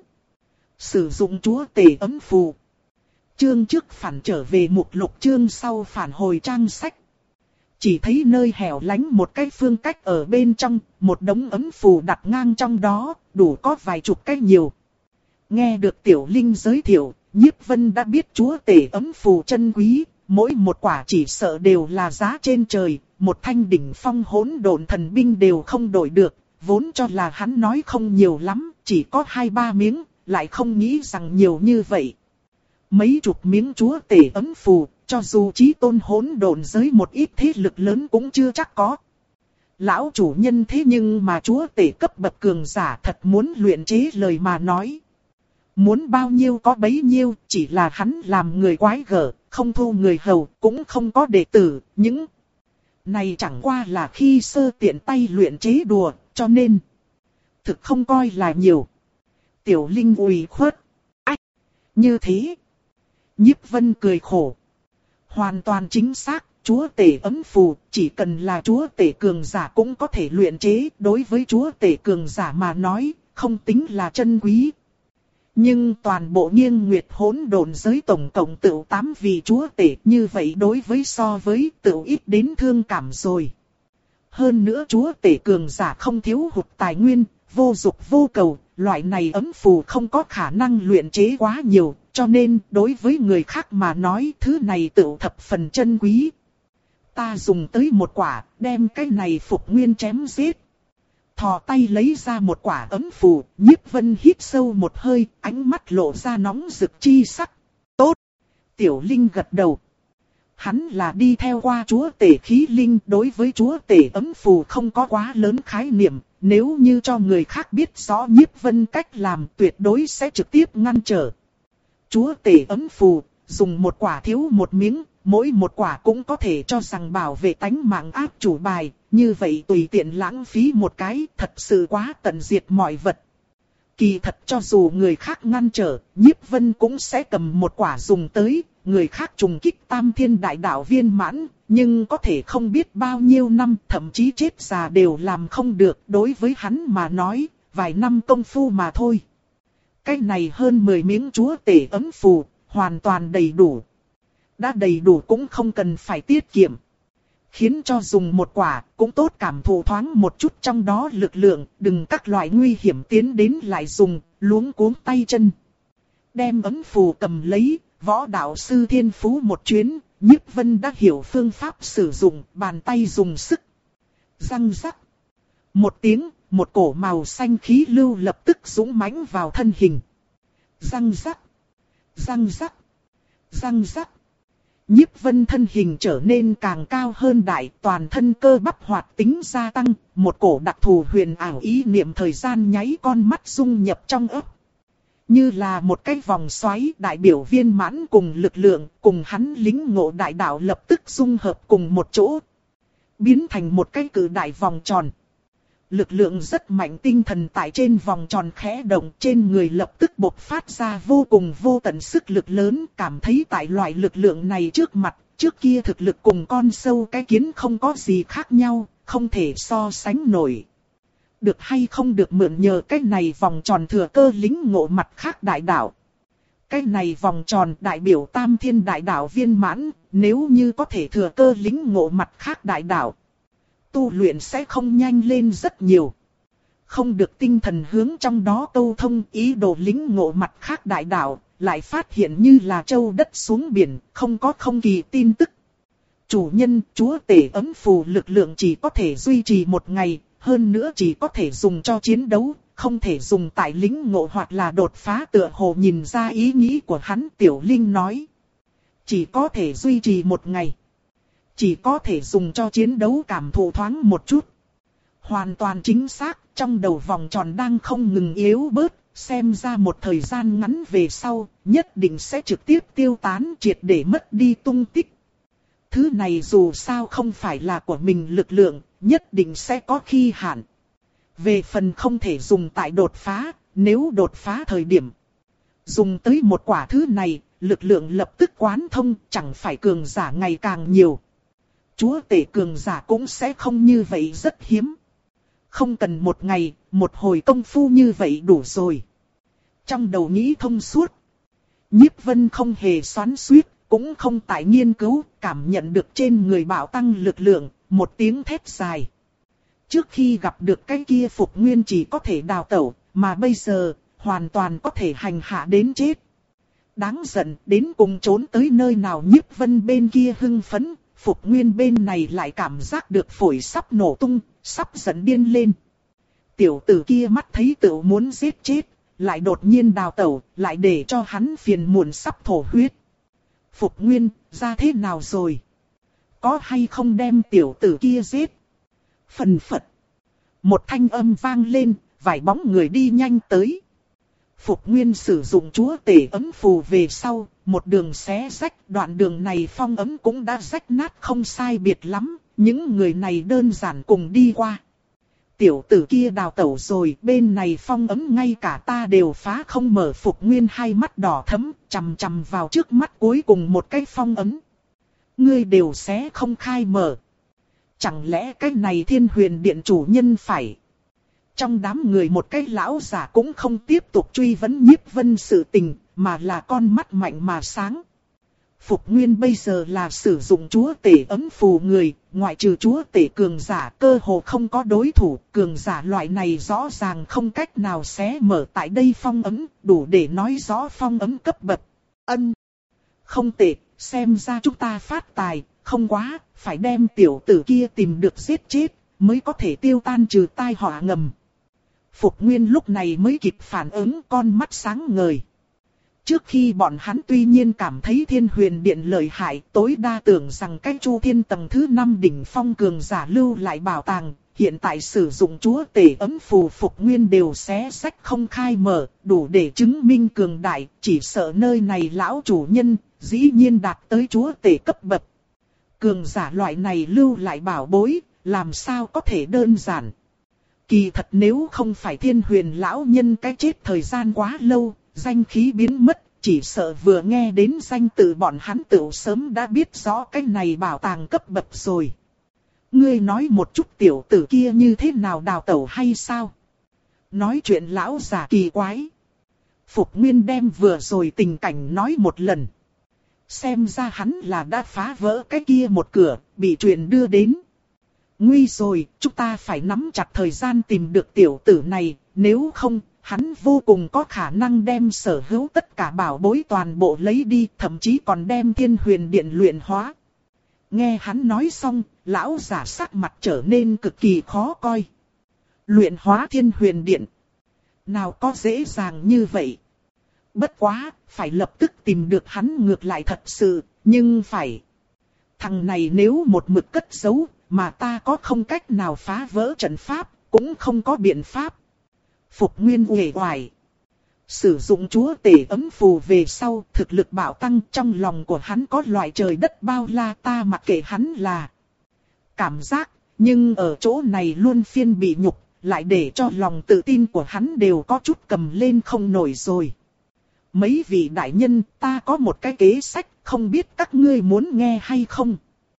Sử dụng chúa tể ấm phù. Chương trước phản trở về mục lục, chương sau phản hồi trang sách. Chỉ thấy nơi hẻo lánh một cái phương cách ở bên trong, một đống ấm phù đặt ngang trong đó, đủ có vài chục cái nhiều. Nghe được Tiểu Linh giới thiệu, Nhiếp Vân đã biết chúa tể ấm phù chân quý, mỗi một quả chỉ sợ đều là giá trên trời, một thanh đỉnh phong hỗn độn thần binh đều không đổi được, vốn cho là hắn nói không nhiều lắm, chỉ có hai ba miếng, lại không nghĩ rằng nhiều như vậy. Mấy chục miếng chúa tể ấm phù, cho dù chí tôn hỗn độn giới một ít thế lực lớn cũng chưa chắc có. Lão chủ nhân thế nhưng mà chúa tể cấp bậc cường giả thật muốn luyện chế lời mà nói. Muốn bao nhiêu có bấy nhiêu, chỉ là hắn làm người quái gở, không thu người hầu, cũng không có đệ tử, những này chẳng qua là khi sơ tiện tay luyện chế đùa, cho nên thực không coi là nhiều. Tiểu Linh ủy khuất. Ách! Như thế. Nhiếp Vân cười khổ. Hoàn toàn chính xác, chúa tể ấm phù, chỉ cần là chúa tể cường giả cũng có thể luyện chế. Đối với chúa tể cường giả mà nói, không tính là chân quý. Nhưng toàn bộ Nghiêng Nguyệt hỗn độn giới tổng cộng tựu tám vị chúa tể, như vậy đối với so với tựu ít đến thương cảm rồi. Hơn nữa chúa tể cường giả không thiếu hụt tài nguyên, vô dục vô cầu, loại này ấm phù không có khả năng luyện chế quá nhiều, cho nên đối với người khác mà nói thứ này tựu thập phần chân quý. Ta dùng tới một quả, đem cái này Phục Nguyên chém giết. Thò tay lấy ra một quả ấm phù, Nhiếp Vân hít sâu một hơi, ánh mắt lộ ra nóng rực chi sắc. Tốt! Tiểu Linh gật đầu. Hắn là đi theo qua chúa tể khí linh, đối với chúa tể ấm phù không có quá lớn khái niệm. Nếu như cho người khác biết rõ Nhiếp Vân cách làm, tuyệt đối sẽ trực tiếp ngăn trở. Chúa tể ấm phù, dùng một quả thiếu một miếng, mỗi một quả cũng có thể cho rằng bảo vệ tánh mạng áp chủ bài, như vậy tùy tiện lãng phí một cái, thật sự quá tận diệt mọi vật. Kỳ thật cho dù người khác ngăn trở, Nhiếp Vân cũng sẽ cầm một quả dùng tới, người khác trùng kích tam thiên đại đạo viên mãn, nhưng có thể không biết bao nhiêu năm, thậm chí chết già đều làm không được, đối với hắn mà nói, vài năm công phu mà thôi. Cái này hơn mười miếng chúa tể ấm phù, hoàn toàn đầy đủ. Đã đầy đủ cũng không cần phải tiết kiệm. Khiến cho dùng một quả cũng tốt cảm thụ thoáng một chút trong đó lực lượng, đừng các loại nguy hiểm tiến đến lại dùng, luống cuống tay chân. Đem ấm phù cầm lấy, võ đạo sư thiên phú một chuyến, Nhiếp Vân đã hiểu phương pháp sử dụng, bàn tay dùng sức. Răng rắc. Một tiếng, một cổ màu xanh khí lưu lập tức dũng mãnh vào thân hình. Răng rắc. Răng rắc. Răng rắc. Nhiếp Vân thân hình trở nên càng cao hơn đại, toàn thân cơ bắp hoạt tính gia tăng, một cổ đặc thù huyền ảo ý niệm thời gian nháy con mắt dung nhập trong óc. Như là một cái vòng xoáy đại biểu viên mãn cùng lực lượng, cùng hắn lính ngộ đại đạo lập tức dung hợp cùng một chỗ. Biến thành một cái cử đại vòng tròn. Lực lượng rất mạnh, tinh thần tại trên vòng tròn khẽ động, trên người lập tức bộc phát ra vô cùng vô tận sức lực lớn, cảm thấy tại loại lực lượng này trước mặt, trước kia thực lực cùng con sâu cái kiến không có gì khác nhau, không thể so sánh nổi. Được hay không được mượn nhờ cái này vòng tròn thừa cơ lính ngộ mặt khác đại đạo. Cái này vòng tròn đại biểu tam thiên đại đạo viên mãn, nếu như có thể thừa cơ lính ngộ mặt khác đại đạo, tu luyện sẽ không nhanh lên rất nhiều. Không được tinh thần hướng trong đó câu thông ý đồ lính ngộ mặt khác đại đạo, lại phát hiện như là châu đất xuống biển, không có không kỳ tin tức. Chủ nhân, chúa tể ấm phù lực lượng chỉ có thể duy trì một ngày, hơn nữa chỉ có thể dùng cho chiến đấu, không thể dùng tại lính ngộ hoặc là đột phá. Tựa hồ nhìn ra ý nghĩ của hắn, Tiểu Linh nói. Chỉ có thể duy trì một ngày. Chỉ có thể dùng cho chiến đấu cảm thụ thoáng một chút. Hoàn toàn chính xác, trong đầu vòng tròn đang không ngừng yếu bớt, xem ra một thời gian ngắn về sau, nhất định sẽ trực tiếp tiêu tán triệt để mất đi tung tích. Thứ này dù sao không phải là của mình lực lượng, nhất định sẽ có khi hạn. Về phần không thể dùng tại đột phá, nếu đột phá thời điểm dùng tới một quả thứ này, lực lượng lập tức quán thông, chẳng phải cường giả ngày càng nhiều. Chúa tể cường giả cũng sẽ không như vậy, rất hiếm. Không cần một ngày, một hồi công phu như vậy đủ rồi. Trong đầu nghĩ thông suốt, Nhiếp Vân không hề xoắn xuýt, cũng không tại nghiên cứu, cảm nhận được trên người bạo tăng lực lượng, một tiếng thét dài. Trước khi gặp được cái kia Phục Nguyên chỉ có thể đào tẩu, mà bây giờ, hoàn toàn có thể hành hạ đến chết. Đáng giận, đến cùng trốn tới nơi nào. Nhiếp Vân bên kia hưng phấn, Phục Nguyên bên này lại cảm giác được phổi sắp nổ tung, sắp giận điên lên. Tiểu tử kia mắt thấy tự muốn giết chết, lại đột nhiên đào tẩu, lại để cho hắn phiền muộn sắp thổ huyết. Phục Nguyên, ra thế nào rồi? Có hay không đem tiểu tử kia giết? Phần phật. Một thanh âm vang lên, vài bóng người đi nhanh tới. Phục Nguyên sử dụng chúa tể ấm phù về sau, một đường xé rách, đoạn đường này phong ấm cũng đã rách nát không sai biệt lắm, những người này đơn giản cùng đi qua. Tiểu tử kia đào tẩu rồi, bên này phong ấm ngay cả ta đều phá không mở. Phục Nguyên hai mắt đỏ thẫm, chằm chằm vào trước mắt cuối cùng một cái phong ấm. Ngươi đều xé không khai mở. Chẳng lẽ cái này Thiên Huyền Điện chủ nhân phải Trong đám người một cái lão giả cũng không tiếp tục truy vấn Nhiếp Vân sự tình, mà là con mắt mạnh mà sáng. Phục Nguyên bây giờ là sử dụng chúa tể ấm phù người, ngoại trừ chúa tể cường giả cơ hồ không có đối thủ, cường giả loại này rõ ràng không cách nào xé mở tại đây phong ấm, đủ để nói rõ phong ấm cấp bậc. Ân, không tệ, xem ra chúng ta phát tài, không quá, phải đem tiểu tử kia tìm được giết chết, mới có thể tiêu tan trừ tai họa ngầm. Phục Nguyên lúc này mới kịp phản ứng, con mắt sáng ngời. Trước khi bọn hắn tuy nhiên cảm thấy Thiên Huyền Điện lợi hại, tối đa tưởng rằng cái Chu Thiên tầng thứ năm đỉnh phong cường giả lưu lại bảo tàng, hiện tại sử dụng chúa tể ấm phù Phục Nguyên đều xé sách không khai mở, đủ để chứng minh cường đại, chỉ sợ nơi này lão chủ nhân, dĩ nhiên đạt tới chúa tể cấp bậc. Cường giả loại này lưu lại bảo bối, làm sao có thể đơn giản. Kỳ thật nếu không phải Thiên Huyền lão nhân cái chết thời gian quá lâu, danh khí biến mất, chỉ sợ vừa nghe đến danh tự bọn hắn tự sớm đã biết rõ cái này bảo tàng cấp bậc rồi. Ngươi nói một chút tiểu tử kia như thế nào đào tẩu hay sao? Nói chuyện lão giả kỳ quái. Phục Nguyên đem vừa rồi tình cảnh nói một lần. Xem ra hắn là đã phá vỡ cái kia một cửa, bị truyền đưa đến. Nguy rồi, chúng ta phải nắm chặt thời gian tìm được tiểu tử này, nếu không, hắn vô cùng có khả năng đem sở hữu tất cả bảo bối toàn bộ lấy đi, thậm chí còn đem Thiên Huyền Điện luyện hóa. Nghe hắn nói xong, lão giả sắc mặt trở nên cực kỳ khó coi. Luyện hóa Thiên Huyền Điện. Nào có dễ dàng như vậy. Bất quá, phải lập tức tìm được hắn ngược lại thật sự, nhưng phải. Thằng này nếu một mực cất giấu, mà ta có không cách nào phá vỡ trận pháp, cũng không có biện pháp. Phục Nguyên uể oải. Sử dụng chúa tể ấm phù về sau, thực lực bạo tăng, trong lòng của hắn có loại trời đất bao la, ta mặc kệ hắn là cảm giác, nhưng ở chỗ này luôn phiên bị nhục, lại để cho lòng tự tin của hắn đều có chút cầm lên không nổi rồi. Mấy vị đại nhân, ta có một cái kế sách, không biết các ngươi muốn nghe hay không?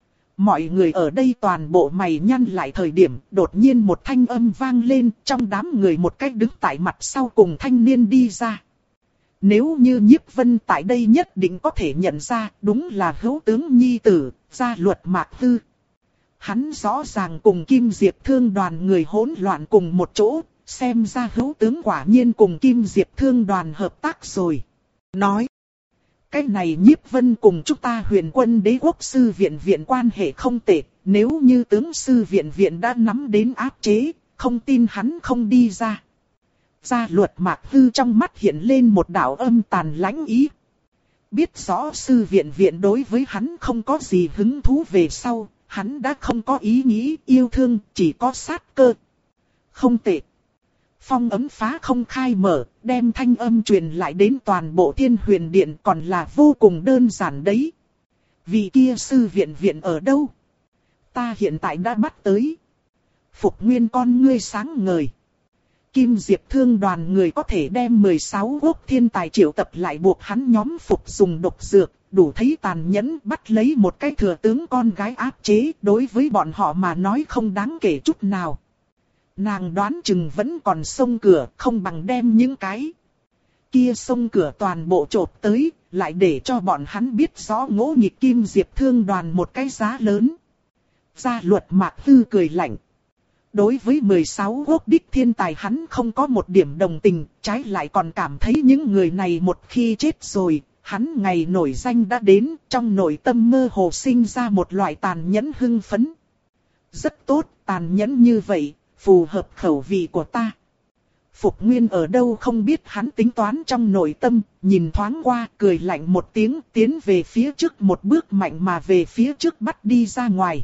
Mọi người ở đây toàn bộ mày nhăn lại thời điểm, đột nhiên một thanh âm vang lên, trong đám người một cách đứng tại mặt sau cùng thanh niên đi ra. Nếu như Nhiếp Vân tại đây nhất định có thể nhận ra, đúng là Hữu tướng nhi tử, Gia Luật Mạc Hư. Hắn rõ ràng cùng Kim Diệp Thương đoàn người hỗn loạn cùng một chỗ, xem ra Hữu tướng quả nhiên cùng Kim Diệp Thương đoàn hợp tác rồi. Nói, cái này Nhiếp Vân cùng chúng ta Huyền Quân Đế Quốc sư viện viện quan hệ không tệ, nếu như tướng sư viện viện đã nắm đến áp chế, không tin hắn không đi ra. Gia Luật Mạc Hư trong mắt hiện lên một đạo âm tàn lãnh ý. Biết rõ sư viện viện đối với hắn không có gì hứng thú về sau, hắn đã không có ý nghĩ yêu thương, chỉ có sát cơ. Không tệ. Phong ấm phá không khai mở, đem thanh âm truyền lại đến toàn bộ Thiên Huyền Điện còn là vô cùng đơn giản đấy. Vị kia sư viện viện ở đâu? Ta hiện tại đã bắt tới. Phục Nguyên con ngươi sáng ngời. Kim Diệp Thương đoàn người có thể đem mười sáu quốc thiên tài triệu tập lại buộc hắn nhóm phục dùng độc dược, đủ thấy tàn nhẫn, bắt lấy một cái thừa tướng con gái áp chế, đối với bọn họ mà nói không đáng kể chút nào. Nàng đoán chừng vẫn còn xông cửa, không bằng đem những cái kia xông cửa toàn bộ chộp tới, lại để cho bọn hắn biết rõ ngỗ nghịch Kim Diệp Thương đoàn một cái giá lớn. Gia Luật Mạc Hư cười lạnh. Đối với mười sáu quốc đích thiên tài hắn không có một điểm đồng tình, trái lại còn cảm thấy những người này một khi chết rồi, hắn ngày nổi danh đã đến, trong nội tâm mơ hồ sinh ra một loại tàn nhẫn hưng phấn. Rất tốt, tàn nhẫn như vậy, phù hợp khẩu vị của ta. Phục Nguyên ở đâu không biết hắn tính toán trong nội tâm, nhìn thoáng qua, cười lạnh một tiếng, tiến về phía trước một bước mạnh mà về phía trước bắt đi ra ngoài.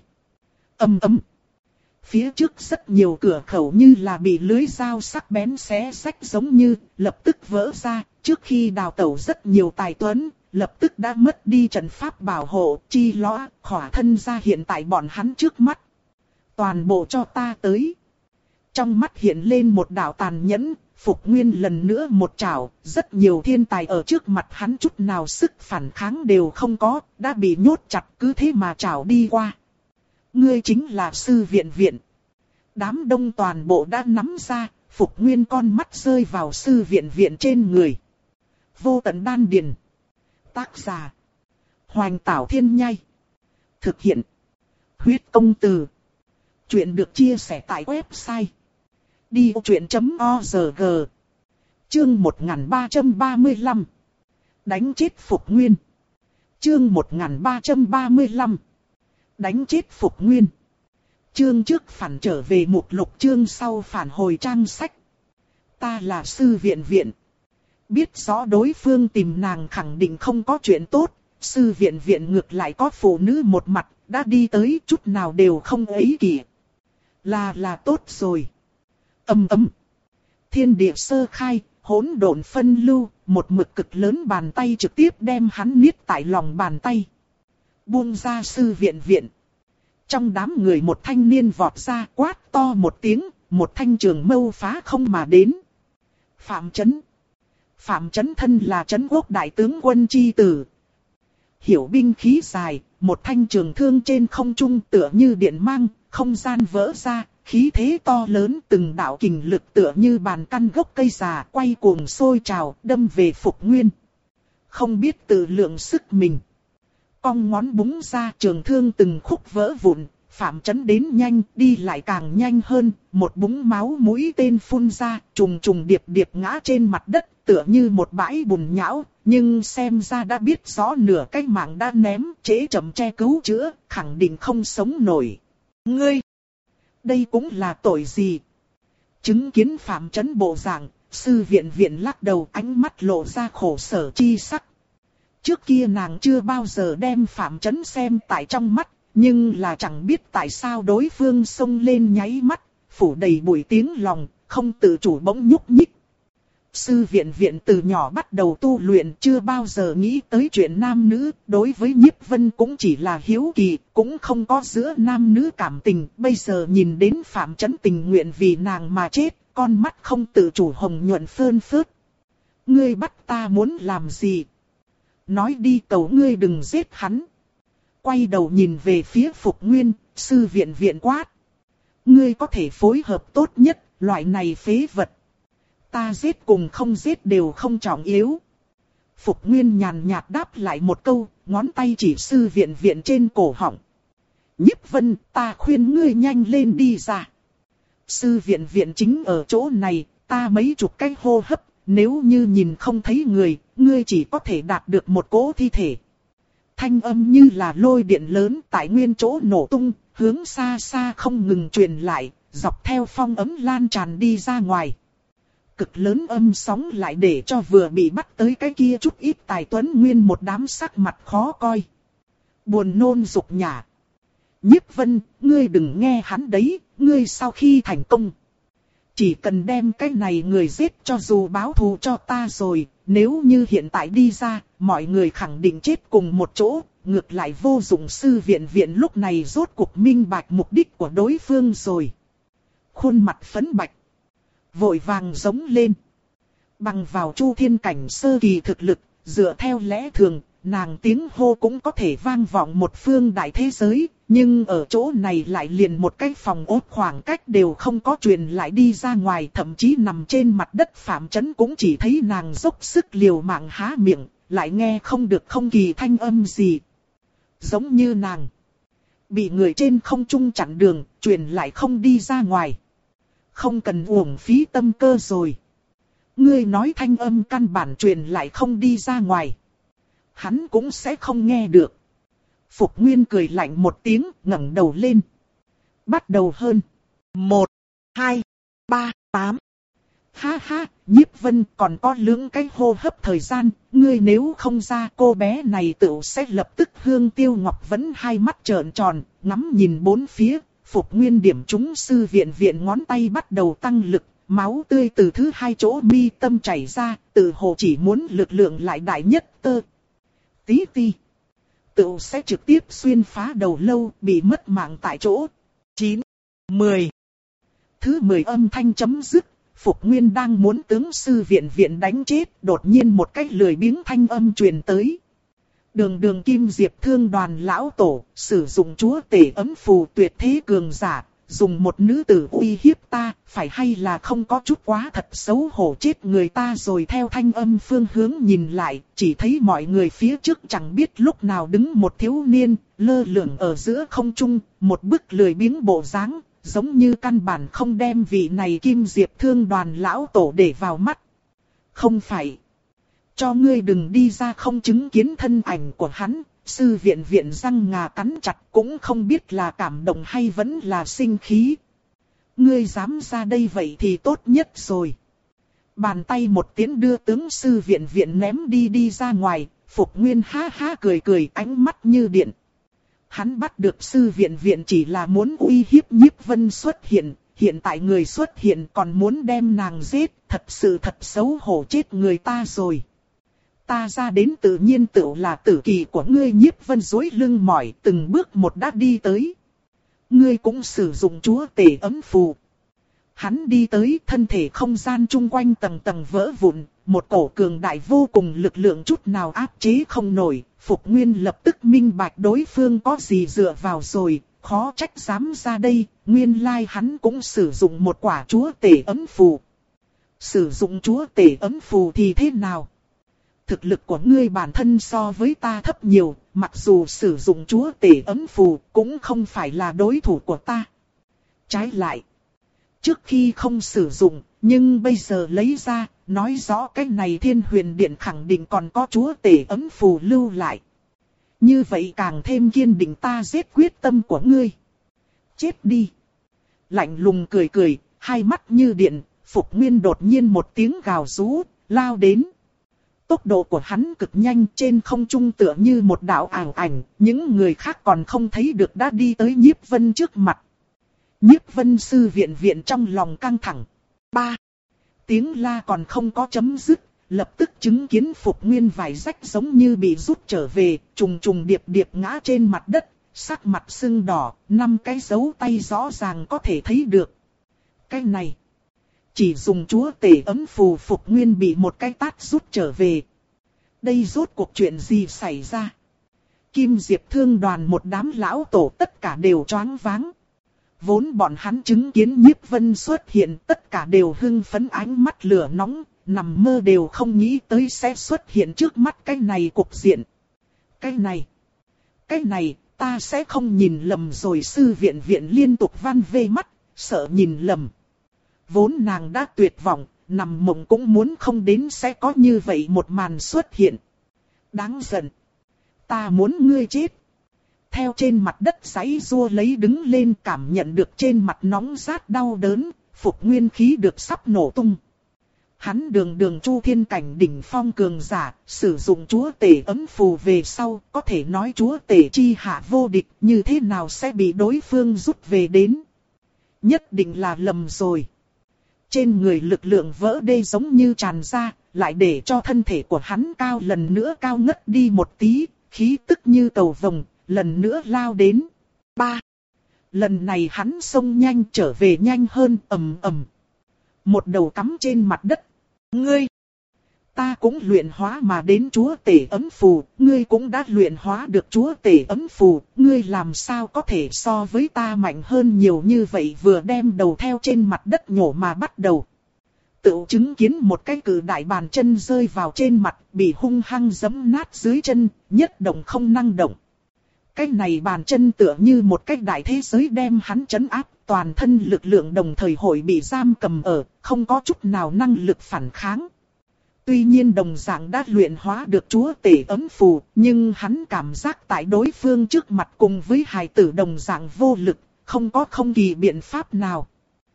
Ầm ầm. Phía trước rất nhiều cửa khẩu như là bị lưới dao sắc bén xé rách giống như, lập tức vỡ ra, trước khi đào tẩu rất nhiều tài tuấn, lập tức đã mất đi trận pháp bảo hộ, chi lõa, khỏa thân ra hiện tại bọn hắn trước mắt. Toàn bộ cho ta tới. Trong mắt hiện lên một đạo tàn nhẫn, Phục Nguyên lần nữa một trảo, rất nhiều thiên tài ở trước mặt hắn chút nào sức phản kháng đều không có, đã bị nhốt chặt cứ thế mà trảo đi qua. Ngươi chính là sư viện viện. Đám đông toàn bộ đã nắm ra, Phục Nguyên con mắt rơi vào Sư Viện Viện trên người. Vô tận đan điền. Tác giả. Hoành Tảo Thiên Nhai. Thực hiện. Huyết Công Từ. Chuyện được chia sẻ tại website đi vô chuyện chấm org. Chương một nghìn ba trăm ba mươi lăm. Đánh chết Phục Nguyên. Chương một nghìn ba trăm ba mươi lăm. Đánh chết Phục Nguyên. Chương trước phản trở về mục lục, chương sau phản hồi trang sách. Ta là Sư Viện Viện. Biết rõ đối phương tìm nàng khẳng định không có chuyện tốt. Sư Viện Viện ngược lại có phụ nữ một mặt, đã đi tới chút nào đều không ấy kìa. Là là tốt rồi. Âm ấm. Thiên địa sơ khai, hỗn độn phân lưu, một mực cực lớn bàn tay trực tiếp đem hắn niết tại lòng bàn tay. Buông ra Sư Viện Viện. Trong đám người một thanh niên vọt ra, quát to một tiếng, một thanh trường mâu phá không mà đến. Phạm Chấn. Phạm Chấn thân là Chấn Quốc đại tướng quân chi tử. Hiểu binh khí dài, một thanh trường thương trên không trung tựa như điện mang, không gian vỡ ra, khí thế to lớn, từng đạo kình lực tựa như bàn căn gốc cây già quay cuồng sôi trào, đâm về Phục Nguyên. Không biết tự lượng sức mình. Cong ngón búng ra, trường thương từng khúc vỡ vụn, Phạm Chấn đến nhanh, đi lại càng nhanh hơn, một búng máu mũi tên phun ra, trùng trùng điệp điệp ngã trên mặt đất, tựa như một bãi bùn nhão, nhưng xem ra đã biết rõ nửa cái mạng đã ném, trễ chậm che cứu chữa, khẳng định không sống nổi. Ngươi! Đây cũng là tội gì? Chứng kiến Phạm Chấn bộ dạng, Sư Viện Viện lắc đầu, ánh mắt lộ ra khổ sở chi sắc. Trước kia nàng chưa bao giờ đem Phạm Chấn xem tại trong mắt, nhưng là chẳng biết tại sao đối phương xông lên nháy mắt, phủ đầy bụi tiếng lòng, không tự chủ bỗng nhúc nhích. Sư Viện Viện từ nhỏ bắt đầu tu luyện, chưa bao giờ nghĩ tới chuyện nam nữ, đối với Nhiếp Vân cũng chỉ là hiếu kỳ, cũng không có giữa nam nữ cảm tình, bây giờ nhìn đến Phạm Chấn tình nguyện vì nàng mà chết, con mắt không tự chủ hồng nhuận phơn phớt. Ngươi bắt ta muốn làm gì? Nói đi, cầu ngươi đừng giết hắn. Quay đầu nhìn về phía Phục Nguyên, Sư Viện Viện quát. Ngươi có thể phối hợp tốt nhất, loại này phế vật. Ta giết cùng không giết đều không trọng yếu. Phục Nguyên nhàn nhạt đáp lại một câu, ngón tay chỉ Sư Viện Viện trên cổ họng. Nhiếp Vân, ta khuyên ngươi nhanh lên đi ra. Sư Viện Viện chính ở chỗ này, ta mấy chục cái hô hấp, nếu như nhìn không thấy người, ngươi chỉ có thể đạt được một cỗ thi thể. Thanh âm như là lôi điện lớn tại nguyên chỗ nổ tung, hướng xa xa không ngừng truyền lại, dọc theo phong ấm lan tràn đi ra ngoài. Cực lớn âm sóng lại để cho vừa bị bắt tới cái kia chút ít tài tuấn nguyên một đám sắc mặt khó coi. Buồn nôn dục nhả. Nhiếp Vân, ngươi đừng nghe hắn đấy, ngươi sau khi thành công. Chỉ cần đem cái này người giết cho dù báo thù cho ta rồi, nếu như hiện tại đi ra, mọi người khẳng định chết cùng một chỗ, ngược lại vô dụng. Sư Viện Viện lúc này rốt cuộc minh bạch mục đích của đối phương rồi. Khuôn mặt phấn bạch. Vội vàng giống lên. Bằng vào Chu Thiên cảnh sơ kỳ thực lực, dựa theo lẽ thường, nàng tiếng hô cũng có thể vang vọng một phương đại thế giới, nhưng ở chỗ này lại liền một cái phòng ốt khoảng cách đều không có truyền lại đi ra ngoài, thậm chí nằm trên mặt đất Phạm Chấn cũng chỉ thấy nàng dốc sức liều mạng há miệng, lại nghe không được không kỳ thanh âm gì. Giống như nàng bị người trên không trung chặn đường, truyền lại không đi ra ngoài. Không cần uổng phí tâm cơ rồi. Ngươi nói thanh âm căn bản truyền lại không đi ra ngoài, hắn cũng sẽ không nghe được. Phục Nguyên cười lạnh một tiếng, ngẩng đầu lên. Bắt đầu hơn. Một, hai, ba, tám. Ha ha, Nhiếp Vân còn có lưỡng cái hô hấp thời gian, ngươi nếu không ra cô bé này tự sẽ lập tức Hương Tiêu Ngọc vẫn hai mắt trợn tròn, ngắm nhìn bốn phía. Phục Nguyên điểm trúng Sư Viện Viện ngón tay bắt đầu tăng lực, máu tươi từ thứ hai chỗ mi tâm chảy ra, tự hồ chỉ muốn lực lượng lại đại nhất tơ. Tí ti. Tự sẽ trực tiếp xuyên phá đầu lâu, bị mất mạng tại chỗ. chín, mười. Thứ mười âm thanh chấm dứt, Phục Nguyên đang muốn tướng Sư Viện Viện đánh chết, đột nhiên một cái lười biếng thanh âm truyền tới. Đường đường Kim Diệp Thương đoàn lão tổ, sử dụng chúa tể ấm phù tuyệt thế cường giả, dùng một nữ tử uy hiếp ta, phải hay là không có chút quá thật xấu hổ chết người ta rồi. Theo thanh âm phương hướng nhìn lại, chỉ thấy mọi người phía trước chẳng biết lúc nào đứng một thiếu niên, lơ lửng ở giữa không trung, một bức lười biếng bộ dáng, giống như căn bản không đem vị này Kim Diệp Thương đoàn lão tổ để vào mắt. Không phải. Cho ngươi đừng đi ra không chứng kiến thân ảnh của hắn. Sư viện viện răng ngà cắn chặt cũng không biết là cảm động hay vẫn là sinh khí. Ngươi dám ra đây vậy thì tốt nhất rồi. Bàn tay một tiếng đưa tướng sư viện viện ném đi đi ra ngoài, Phục Nguyên ha ha cười cười ánh mắt như điện. Hắn bắt được sư viện viện chỉ là muốn uy hiếp Nhiếp Vân xuất hiện, hiện tại người xuất hiện còn muốn đem nàng giết, thật sự thật xấu hổ chết người ta rồi. Ta ra đến tự nhiên tự là tử kỳ của ngươi. Nhiếp Vân duỗi lưng mỏi từng bước một đã đi tới. Ngươi cũng sử dụng chúa tể ấm phù. Hắn đi tới thân thể không gian chung quanh tầng tầng vỡ vụn, một cổ cường đại vô cùng lực lượng chút nào áp chế không nổi. Phục Nguyên lập tức minh bạch đối phương có gì dựa vào rồi, khó trách dám ra đây, nguyên lai hắn cũng sử dụng một quả chúa tể ấm phù. Sử dụng chúa tể ấm phù thì thế nào? Thực lực của ngươi bản thân so với ta thấp nhiều, mặc dù sử dụng chúa tể ấm phù cũng không phải là đối thủ của ta. Trái lại, trước khi không sử dụng, nhưng bây giờ lấy ra, nói rõ cái này Thiên Huyền Điện khẳng định còn có chúa tể ấm phù lưu lại. Như vậy càng thêm kiên định ta giết quyết tâm của ngươi. Chết đi. Lạnh lùng cười cười, hai mắt như điện, Phục Nguyên đột nhiên một tiếng gào rú, lao đến. Tốc độ của hắn cực nhanh, trên không trung tựa như một đạo ảo ảnh, những người khác còn không thấy được đã đi tới Nhiếp Vân trước mặt. Nhiếp Vân sư viện viện trong lòng căng thẳng. Ba. Tiếng la còn không có chấm dứt, lập tức chứng kiến Phục Nguyên vải rách giống như bị rút trở về, trùng trùng điệp điệp ngã trên mặt đất, sắc mặt sưng đỏ, năm cái dấu tay rõ ràng có thể thấy được. Cái này, chỉ dùng chúa tể ấm phù Phục Nguyên bị một cái tát rút trở về. Đây rốt cuộc chuyện gì xảy ra? Kim Diệp Thương đoàn một đám lão tổ tất cả đều choáng váng. Vốn bọn hắn chứng kiến Nhiếp Vân xuất hiện tất cả đều hưng phấn ánh mắt lửa nóng, nằm mơ đều không nghĩ tới sẽ xuất hiện trước mắt cái này cục diện. Cái này, cái này, ta sẽ không nhìn lầm rồi. Sư viện viện liên tục van vê mắt, sợ nhìn lầm. Vốn nàng đã tuyệt vọng, nằm mộng cũng muốn không đến sẽ có như vậy một màn xuất hiện. Đáng giận. Ta muốn ngươi chết. Theo trên mặt đất giãy giụa lấy đứng lên, cảm nhận được trên mặt nóng rát đau đớn, Phục Nguyên khí được sắp nổ tung. Hắn đường đường chu thiên cảnh đỉnh phong cường giả, sử dụng chúa tể ấm phù về sau, có thể nói chúa tể chi hạ vô địch, như thế nào sẽ bị đối phương rút về đến. Nhất định là lầm rồi. Trên người lực lượng vỡ đê giống như tràn ra, lại để cho thân thể của hắn cao lần nữa cao ngất đi một tí, khí tức như cầu vồng, lần nữa lao đến. Ba. Lần này hắn xông nhanh trở về nhanh hơn, ầm ầm. Một đầu cắm trên mặt đất. Ngươi! Ta cũng luyện hóa mà đến chúa tể ấm phù, ngươi cũng đã luyện hóa được chúa tể ấm phù, ngươi làm sao có thể so với ta mạnh hơn nhiều như vậy. Vừa đem đầu theo trên mặt đất nhổ mà bắt đầu. Tự chứng kiến một cái cự đại bàn chân rơi vào trên mặt, bị hung hăng giẫm nát dưới chân, nhất động không năng động. Cái này bàn chân tựa như một cái đại thế giới đem hắn trấn áp, toàn thân lực lượng đồng thời hội bị giam cầm ở, không có chút nào năng lực phản kháng. Tuy nhiên đồng dạng đã luyện hóa được chúa tể ấm phù, nhưng hắn cảm giác tại đối phương trước mặt cùng với hài tử đồng dạng vô lực, không có không kỳ biện pháp nào.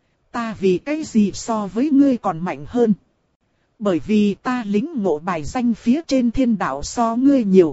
Ta vì cái gì so với ngươi còn mạnh hơn? Bởi vì ta lính ngộ bài danh phía trên thiên đạo so ngươi nhiều.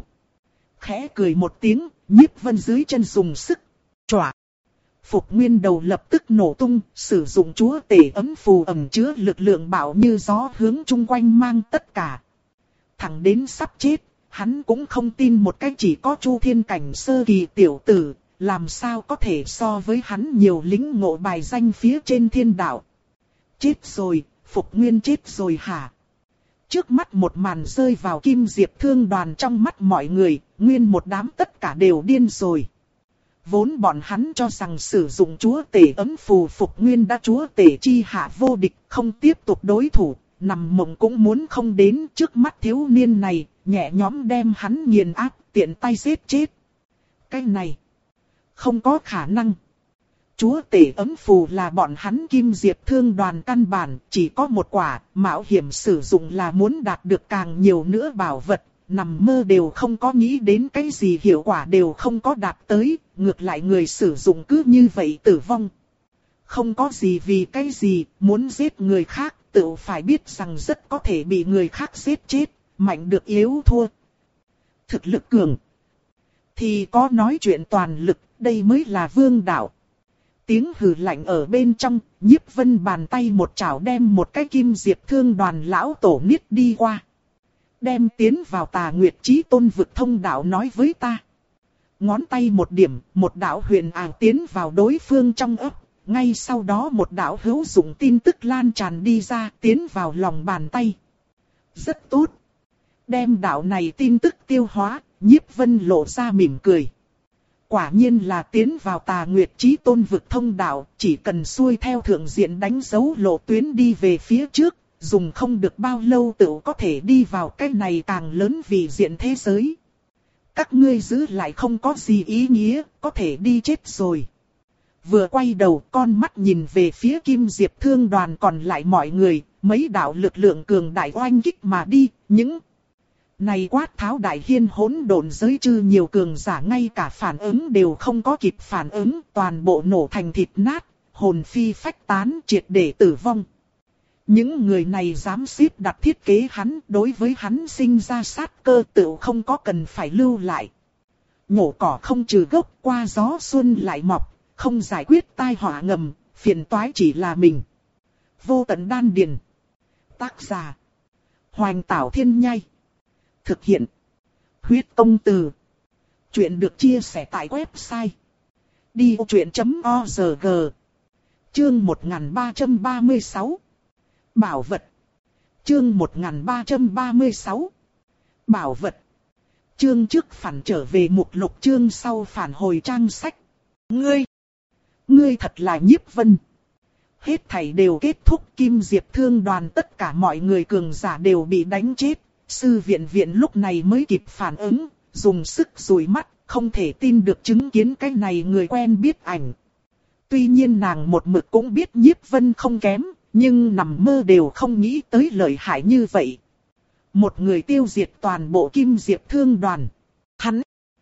Khẽ cười một tiếng, Nhiếp Vân dưới chân dùng sức. Chỏa! Phục Nguyên đầu lập tức nổ tung, sử dụng chúa tể ấm phù ẩn chứa lực lượng bạo như gió hướng chung quanh mang tất cả. Thẳng đến sắp chết, hắn cũng không tin một cái chỉ có chu thiên cảnh sơ kỳ tiểu tử, làm sao có thể so với hắn nhiều lính ngộ bài danh phía trên thiên đạo. Chết rồi, Phục Nguyên chết rồi hả? Trước mắt một màn rơi vào Kim Diệp Thương đoàn trong mắt mọi người, nguyên một đám tất cả đều điên rồi. Vốn bọn hắn cho rằng sử dụng chúa tể ấm phù phục nguyên đã chúa tể chi hạ vô địch, không tiếp tục đối thủ, nằm mộng cũng muốn không đến. Trước mắt thiếu niên này, nhẹ nhõm đem hắn nghiền áp, tiện tay giết chết. Cái này, không có khả năng. Chúa tể ấm phù là bọn hắn Kim Diệp Thương đoàn căn bản, chỉ có một quả, mạo hiểm sử dụng là muốn đạt được càng nhiều nữa bảo vật, nằm mơ đều không có nghĩ đến cái gì hiệu quả đều không có đạt tới, ngược lại người sử dụng cứ như vậy tử vong. Không có gì vì cái gì, muốn giết người khác, tự phải biết rằng rất có thể bị người khác giết chết, mạnh được yếu thua. Thực lực cường, thì có nói chuyện toàn lực, đây mới là vương đạo. Tiếng hừ lạnh ở bên trong, Nhiếp Vân bàn tay một chảo đem một cái Kim Diệp Thương đoàn lão tổ niết đi qua. Đem tiến vào Tà Nguyệt Chí Tôn vực thông đạo nói với ta. Ngón tay một điểm, một đạo huyền ảo tiến vào đối phương trong ấp. Ngay sau đó một đạo hữu dụng tin tức lan tràn đi ra, tiến vào lòng bàn tay. Rất tốt. Đem đạo này tin tức tiêu hóa, Nhiếp Vân lộ ra mỉm cười. Quả nhiên là tiến vào Tà Nguyệt Chí Tôn vực thông đạo, chỉ cần xuôi theo thượng diện đánh dấu lộ tuyến đi về phía trước, dùng không được bao lâu tự có thể đi vào cái này càng lớn vì diện thế giới. Các ngươi giữ lại không có gì ý nghĩa, có thể đi chết rồi. Vừa quay đầu, con mắt nhìn về phía Kim Diệp Thương đoàn còn lại mọi người, mấy đạo lực lượng cường đại oanh kích mà đi, những này quát tháo đại hiên hỗn độn giới chư nhiều cường giả ngay cả phản ứng đều không có kịp phản ứng, toàn bộ nổ thành thịt nát, hồn phi phách tán triệt để tử vong. Những người này dám xếp đặt thiết kế hắn, đối với hắn sinh ra sát cơ tự không có cần phải lưu lại. Nhổ cỏ không trừ gốc, qua gió xuân lại mọc, không giải quyết tai họa ngầm, phiền toái chỉ là mình. Vô tận đan điền. Tác giả: Hoành Tảo Thiên Nhai. Thực hiện: Huyết Công Từ. Chuyện được chia sẻ tại website đi ô chuyện chấm org. Chương một nghìn ba trăm ba mươi sáu. Bảo vật. Chương một nghìn ba trăm ba mươi sáu. Bảo vật. Chương trước phản trở về mục lục, chương sau phản hồi trang sách. Ngươi, ngươi thật là Nhiếp Vân. Hết thảy đều kết thúc, Kim Diệp Thương đoàn tất cả mọi người cường giả đều bị đánh chết. Sư viện viện lúc này mới kịp phản ứng, dùng sức dụi mắt, không thể tin được chứng kiến cái này người quen biết ảnh. Tuy nhiên nàng một mực cũng biết Nhiếp Vân không kém, nhưng nằm mơ đều không nghĩ tới lợi hại như vậy. Một người tiêu diệt toàn bộ Kim Diệp Thương đoàn. Hắn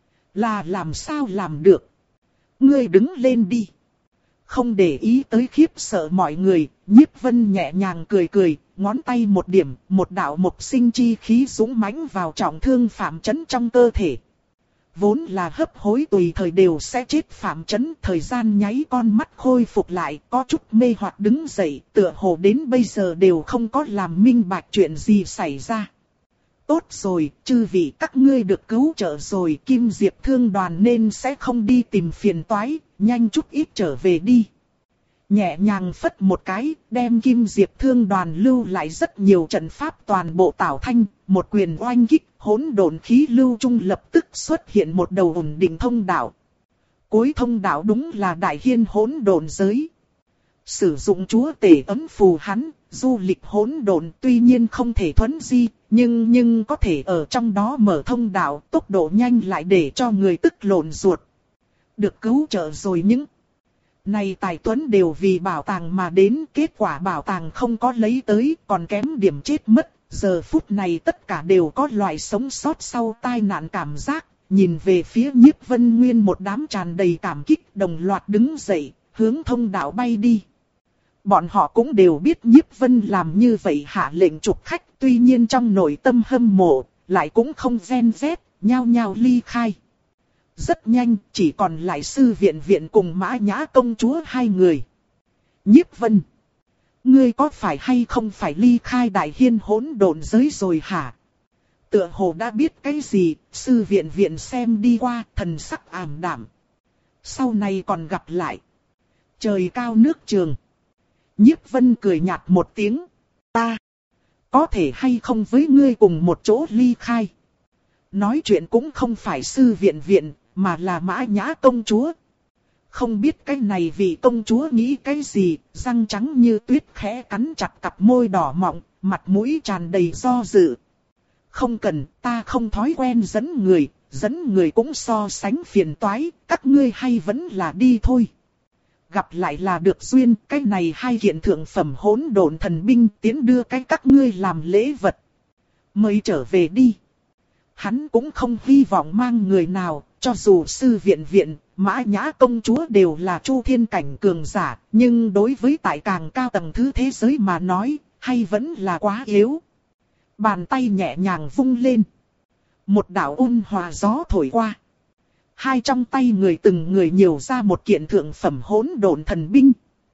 là làm sao làm được? Ngươi đứng lên đi. Không để ý tới khiếp sợ mọi người, Nhiếp Vân nhẹ nhàng cười cười, ngón tay một điểm, một đạo mộc sinh chi khí dũng mãnh vào trọng thương Phạm Chấn trong cơ thể. Vốn là hấp hối tùy thời đều sẽ chết Phạm Chấn, thời gian nháy con mắt khôi phục lại, có chút mê hoặc đứng dậy, tựa hồ đến bây giờ đều không có làm minh bạch chuyện gì xảy ra. Tốt rồi, chư vị các ngươi được cứu trợ rồi, Kim Diệp Thương đoàn nên sẽ không đi tìm phiền toái, nhanh chút ít trở về đi. Nhẹ nhàng phất một cái, đem Kim Diệp Thương đoàn lưu lại rất nhiều trận pháp toàn bộ tạo thanh, một quyền oanh kích, hỗn độn khí lưu trung lập tức xuất hiện một đầu ổn định thông đạo. Cuối thông đạo đúng là đại hiên hỗn độn giới. Sử dụng chúa tể ấm phù hắn, du lịch hỗn độn tuy nhiên không thể thuấn di, nhưng nhưng có thể ở trong đó mở thông đạo, tốc độ nhanh lại để cho người tức lộn ruột. Được cứu trợ rồi những này tài tuấn đều vì bảo tàng mà đến, kết quả bảo tàng không có lấy tới, còn kém điểm chết mất. Giờ phút này tất cả đều có loại sống sót sau tai nạn cảm giác, nhìn về phía Nhiếp Vân Nguyên một đám tràn đầy cảm kích, đồng loạt đứng dậy, hướng thông đạo bay đi. Bọn họ cũng đều biết Nhiếp Vân làm như vậy hạ lệnh trục khách, tuy nhiên trong nội tâm hâm mộ, lại cũng không ghen ghét, nhao nhao ly khai. Rất nhanh, chỉ còn lại sư viện viện cùng Mã Nhã công chúa hai người. Nhiếp Vân, ngươi có phải hay không phải ly khai đại hiên hỗn độn giới rồi hả? Tựa hồ đã biết cái gì, sư viện viện xem đi qua, thần sắc ảm đạm. Sau này còn gặp lại. Trời cao nước trường. Nhiếp Vân cười nhạt một tiếng. Ta, có thể hay không với ngươi cùng một chỗ ly khai? Nói chuyện cũng không phải sư viện viện, mà là Mã Nhã công chúa. Không biết cái này vị công chúa nghĩ cái gì, răng trắng như tuyết khẽ cắn chặt cặp môi đỏ mọng, mặt mũi tràn đầy do dự. Không cần, ta không thói quen dẫn người, dẫn người cũng so sánh phiền toái, các ngươi hay vẫn là đi thôi. Gặp lại là được duyên, cái này hai kiện thượng phẩm hỗn độn thần binh tiến đưa cái các ngươi làm lễ vật. Mời trở về đi. Hắn cũng không hy vọng mang người nào, cho dù sư viện viện, Mã Nhã công chúa đều là chu thiên cảnh cường giả, nhưng đối với tại càng cao tầng thứ thế giới mà nói, hay vẫn là quá yếu. Bàn tay nhẹ nhàng vung lên. Một đạo ôn hòa gió thổi qua. Hai trong tay người từng người nhiều ra một kiện thượng phẩm hỗn độn thần binh.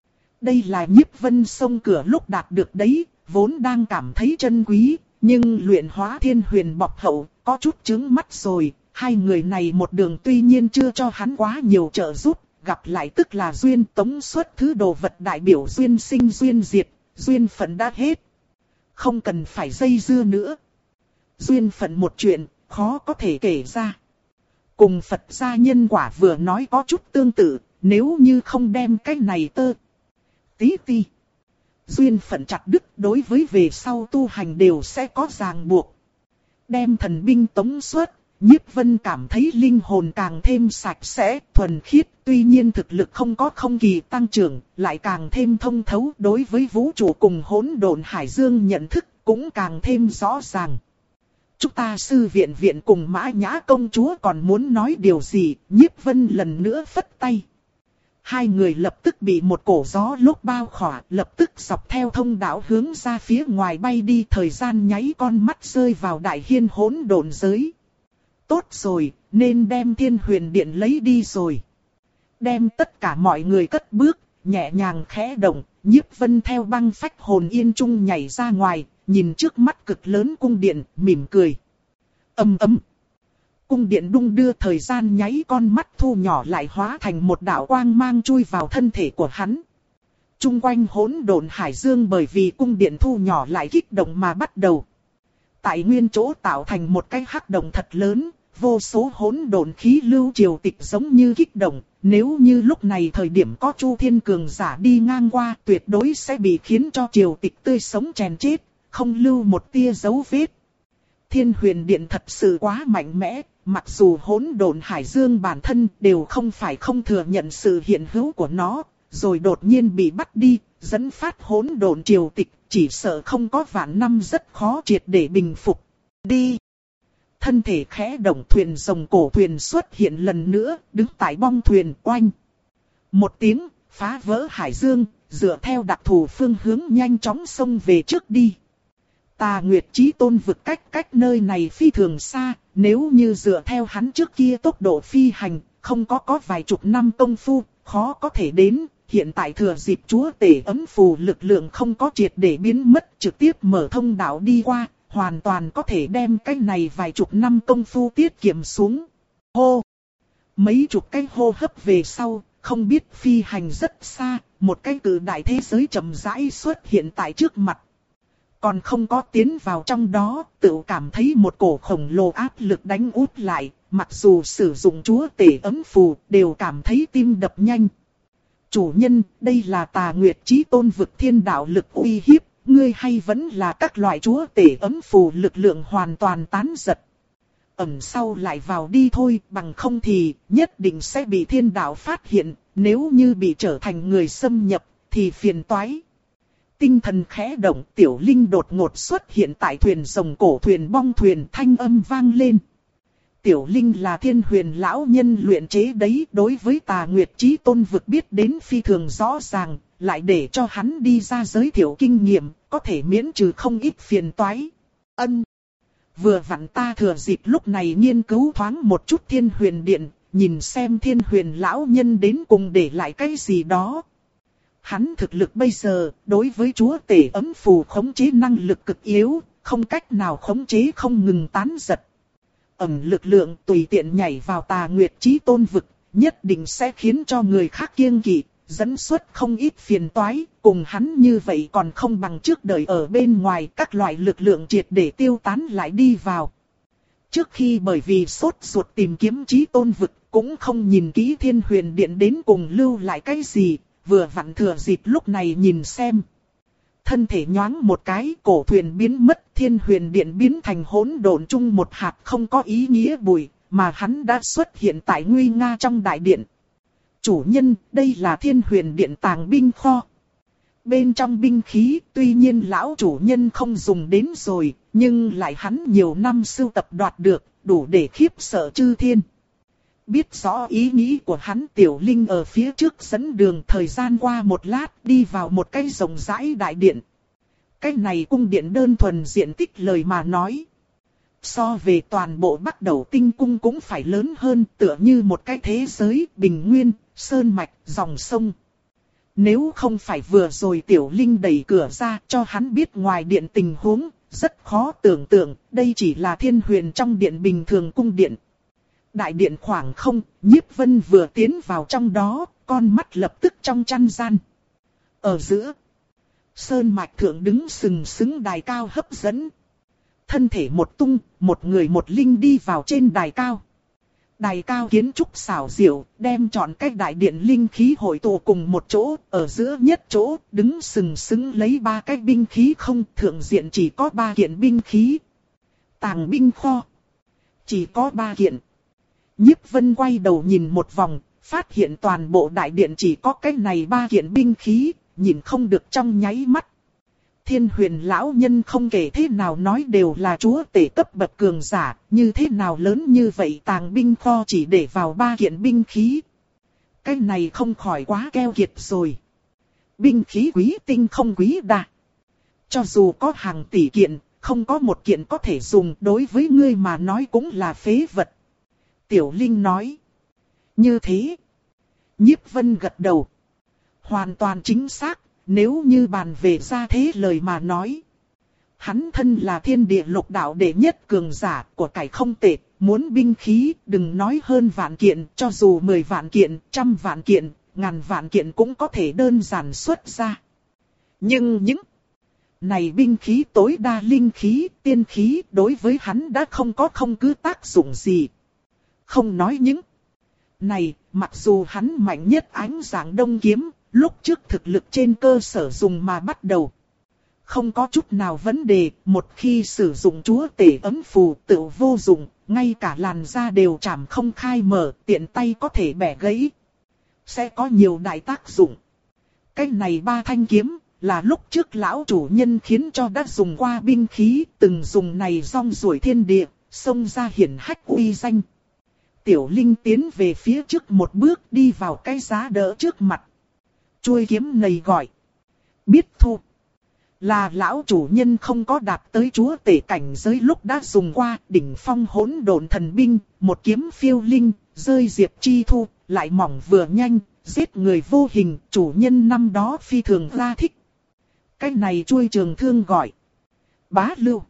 Đây là Nhiếp Vân xông cửa lúc đạt được đấy, vốn đang cảm thấy chân quý, nhưng luyện hóa thiên huyền bọc hậu, có chút chướng mắt rồi. Hai người này một đường tuy nhiên chưa cho hắn quá nhiều trợ giúp, gặp lại tức là duyên tống xuất thứ đồ vật đại biểu duyên sinh duyên diệt, duyên phận đã hết. Không cần phải dây dưa nữa. Duyên phận một chuyện, khó có thể kể ra. Cùng Phật gia nhân quả vừa nói có chút tương tự, nếu như không đem cái này tơ tí ti. Duyên phận chặt đứt đối với về sau tu hành đều sẽ có ràng buộc. Đem thần binh tống xuất, Nhiếp Vân cảm thấy linh hồn càng thêm sạch sẽ, thuần khiết, tuy nhiên thực lực không có không kỳ tăng trưởng, lại càng thêm thông thấu đối với vũ trụ cùng hỗn độn hải dương nhận thức, cũng càng thêm rõ ràng. Chúng ta sư viện viện cùng Mã Nhã công chúa còn muốn nói điều gì, Nhiếp Vân lần nữa phất tay. Hai người lập tức bị một cổ gió lốc bao khỏa, lập tức dọc theo thông đạo hướng ra phía ngoài bay đi, thời gian nháy con mắt rơi vào đại hiên hỗn độn giới. Tốt rồi, nên đem thiên huyền điện lấy đi rồi. Đem tất cả mọi người cất bước, nhẹ nhàng khẽ động, Nhiếp Vân theo băng phách hồn yên trung nhảy ra ngoài, nhìn trước mắt cực lớn cung điện, mỉm cười. Ầm ầm. Cung điện đung đưa, thời gian nháy con mắt thu nhỏ lại hóa thành một đạo quang mang chui vào thân thể của hắn. Trung quanh hỗn độn hải dương bởi vì cung điện thu nhỏ lại kích động mà bắt đầu. Tại nguyên chỗ tạo thành một cái hắc động thật lớn, vô số hỗn độn khí lưu triều tịch giống như kích động. Nếu như lúc này thời điểm có Chu Thiên cường giả đi ngang qua, tuyệt đối sẽ bị khiến cho triều tịch tươi sống chèn chết, không lưu một tia dấu vết. Thiên huyền điện thật sự quá mạnh mẽ, mặc dù hỗn độn hải dương bản thân đều không phải không thừa nhận sự hiện hữu của nó, rồi đột nhiên bị bắt đi, dẫn phát hỗn độn triều tịch, chỉ sợ không có vạn năm rất khó triệt để bình phục. Đi! Thân thể khẽ động, thuyền rồng cổ thuyền xuất hiện lần nữa, đứng tại bong thuyền oanh. Một tiếng, phá vỡ hải dương, dựa theo đặc thù phương hướng nhanh chóng xông về trước đi. Tà Nguyệt Chí Tôn vực cách cách nơi này phi thường xa, nếu như dựa theo hắn trước kia tốc độ phi hành, không có có vài chục năm công phu, khó có thể đến. Hiện tại thừa dịp chúa tể ấm phù lực lượng không có triệt để biến mất, trực tiếp mở thông đạo đi qua, hoàn toàn có thể đem cái này vài chục năm công phu tiết kiệm xuống. Hô! Mấy chục cái hô hấp về sau, không biết phi hành rất xa, một cái cự đại thế giới chậm rãi xuất hiện tại trước mặt. Còn không có tiến vào trong đó, tự cảm thấy một cổ khổng lồ áp lực đánh úp lại, mặc dù sử dụng chúa tể ấm phù, đều cảm thấy tim đập nhanh. Chủ nhân, đây là Tà Nguyệt Chí Tôn vực thiên đạo lực uy hiếp, ngươi hay vẫn là các loại chúa tể ấm phù lực lượng hoàn toàn tán giật. Ẩn sau lại vào đi thôi, bằng không thì nhất định sẽ bị thiên đạo phát hiện, nếu như bị trở thành người xâm nhập, thì phiền toái. Tinh thần khẽ động, tiểu linh đột ngột xuất hiện tại thuyền rồng cổ thuyền bong thuyền, thanh âm vang lên. Tiểu linh là thiên huyền lão nhân luyện chế đấy, đối với Tà Nguyệt Chí Tôn vực biết đến phi thường rõ ràng, lại để cho hắn đi ra giới thiệu kinh nghiệm, có thể miễn trừ không ít phiền toái. Ân. Vừa vặn ta thừa dịp lúc này nghiên cứu thoáng một chút thiên huyền điện, nhìn xem thiên huyền lão nhân đến cùng để lại cái gì đó. Hắn thực lực bây giờ, đối với chúa tể ấm phù khống chế năng lực cực yếu, không cách nào khống chế không ngừng tán giật. Ẩm lực lượng tùy tiện nhảy vào Tà Nguyệt Chí Tôn vực, nhất định sẽ khiến cho người khác kiêng kỵ, dẫn xuất không ít phiền toái, cùng hắn như vậy còn không bằng trước đời ở bên ngoài, các loại lực lượng triệt để tiêu tán lại đi vào. Trước khi bởi vì sốt ruột tìm kiếm Chí Tôn vực, cũng không nhìn kỹ Thiên Huyền Điện đến cùng lưu lại cái gì, vừa vặn thừa dịp lúc này nhìn xem. Thân thể nhoáng một cái, cổ thuyền biến mất, Thiên Huyền Điện biến thành hỗn độn chung một hạt không có ý nghĩa bụi, mà hắn đã xuất hiện tại nguy nga trong đại điện. Chủ nhân, đây là Thiên Huyền Điện tàng binh kho. Bên trong binh khí, tuy nhiên lão chủ nhân không dùng đến rồi, nhưng lại hắn nhiều năm sưu tập đoạt được, đủ để khiếp sợ chư thiên. Biết rõ ý nghĩ của hắn, Tiểu Linh ở phía trước dẫn đường, thời gian qua một lát đi vào một cái rộng rãi đại điện. Cái này cung điện đơn thuần diện tích lời mà nói. So về toàn bộ Bắc Đầu Tinh cung cũng phải lớn hơn, tựa như một cái thế giới bình nguyên, sơn mạch, dòng sông. Nếu không phải vừa rồi Tiểu Linh đẩy cửa ra cho hắn biết ngoài điện tình huống, rất khó tưởng tượng, đây chỉ là Thiên Huyền trong điện bình thường cung điện. Đại điện khoảng không, Nhiếp Vân vừa tiến vào trong đó, con mắt lập tức trong chăn gian. Ở giữa, sơn mạch thượng đứng sừng sững đài cao hấp dẫn. Thân thể một tung, một người một linh đi vào trên đài cao. Đài cao kiến trúc xảo diệu, đem trọn cái đại điện linh khí hội tụ cùng một chỗ, ở giữa nhất chỗ, đứng sừng sững lấy ba cái binh khí không, thượng diện chỉ có ba kiện binh khí. Tàng binh kho, chỉ có ba kiện. Nhiếp Vân quay đầu nhìn một vòng, phát hiện toàn bộ đại điện chỉ có cái này ba kiện binh khí, nhìn không được trong nháy mắt. Thiên Huyền lão nhân không kể thế nào nói đều là chúa tể cấp bậc cường giả, như thế nào lớn như vậy tàng binh kho chỉ để vào ba kiện binh khí. Cái này không khỏi quá keo kiệt rồi. Binh khí quý tinh không quý đa. Cho dù có hàng tỷ kiện, không có một kiện có thể dùng, đối với ngươi mà nói cũng là phế vật. Tiểu Linh nói. Như thế. Nhiếp Vân gật đầu. Hoàn toàn chính xác. Nếu như bàn về ra thế lời mà nói. Hắn thân là thiên địa lục đạo đệ nhất cường giả của cải không tệ. Muốn binh khí đừng nói hơn vạn kiện. Cho dù mười vạn kiện, trăm vạn kiện, ngàn vạn kiện cũng có thể đơn giản xuất ra. Nhưng những này binh khí tối đa linh khí, tiên khí đối với hắn đã không có không cứ tác dụng gì. Không nói những này, mặc dù hắn mạnh nhất ánh dạng đông kiếm. Lúc trước thực lực trên cơ sở dùng mà bắt đầu. Không có chút nào vấn đề, một khi sử dụng chúa tể ấm phù tự vô dụng, ngay cả làn da đều chảm không khai mở, tiện tay có thể bẻ gãy. Sẽ có nhiều đại tác dụng. Cái này ba thanh kiếm, là lúc trước lão chủ nhân khiến cho đã dùng qua binh khí, từng dùng này rong ruổi thiên địa, xông ra hiển hách uy danh. Tiểu Linh tiến về phía trước một bước đi vào cái giá đỡ trước mặt. Chuôi kiếm này gọi. Biết thu. Là lão chủ nhân không có đạt tới chúa tể cảnh giới lúc đã dùng qua đỉnh phong hỗn độn thần binh. Một kiếm phiêu linh, rơi diệp chi thu, lại mỏng vừa nhanh, giết người vô hình. Chủ nhân năm đó phi thường ra thích. Cái này chuôi trường thương gọi. Bá lưu.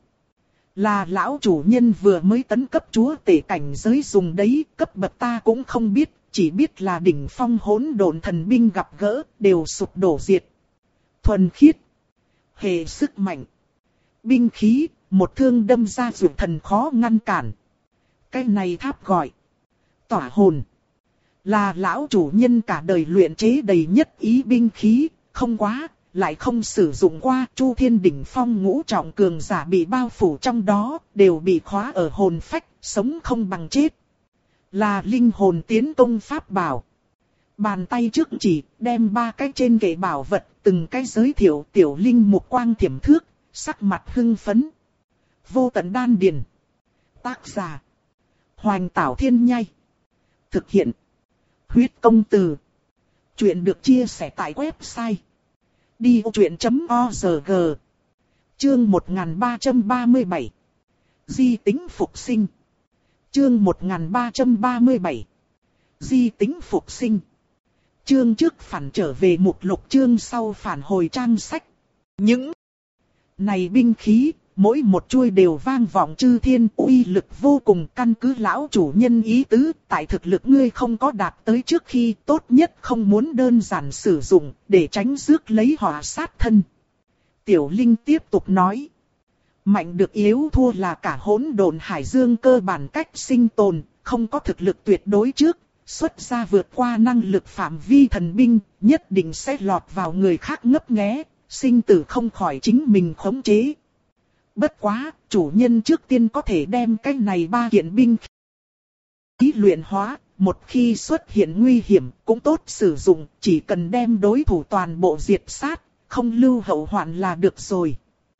Là lão chủ nhân vừa mới tấn cấp chúa tể cảnh giới dùng đấy, cấp bậc ta cũng không biết. Chỉ biết là đỉnh phong hỗn độn thần binh gặp gỡ, đều sụp đổ diệt. Thuần khiết. Hệ sức mạnh. Binh khí, một thương đâm ra dược thần khó ngăn cản. Cái này tháp gọi. Tỏa hồn. Là lão chủ nhân cả đời luyện chế đầy nhất ý binh khí, không quá, lại không sử dụng qua. Chu thiên đỉnh phong ngũ trọng cường giả bị bao phủ trong đó, đều bị khóa ở hồn phách, sống không bằng chết. Là linh hồn tiến công pháp bảo. Bàn tay trước chỉ đem ba cái trên kệ bảo vật, từng cái giới thiệu. Tiểu Linh mục quang thiểm thước, sắc mặt hưng phấn. Vô tận đan điền. Tác giả. Hoành Tảo Thiên Nhai. Thực hiện. Huyết công từ. Chuyện được chia sẻ tại website. đi ô chuyện chấm org. Chương một nghìn ba trăm ba mươi bảy. Di tính phục sinh. Chương một nghìn ba trăm ba mươi bảy. Di tính phục sinh. Chương trước phản trở về mục lục, chương sau phản hồi trang sách. Những này binh khí, mỗi một chuôi đều vang vọng chư thiên, uy lực vô cùng. Căn cứ lão chủ nhân ý tứ, tại thực lực ngươi không có đạt tới trước khi, tốt nhất không muốn đơn giản sử dụng, để tránh rước lấy họa sát thân. Tiểu Linh tiếp tục nói. Mạnh được yếu thua là cả hỗn độn hải dương cơ bản cách sinh tồn, không có thực lực tuyệt đối trước, xuất ra vượt qua năng lực phạm vi thần binh, nhất định sẽ lọt vào người khác ngấp nghé, sinh tử không khỏi chính mình khống chế. Bất quá, chủ nhân trước tiên có thể đem cái này ba kiện binh khí luyện hóa, một khi xuất hiện nguy hiểm cũng tốt sử dụng, chỉ cần đem đối thủ toàn bộ diệt sát, không lưu hậu hoạn là được rồi.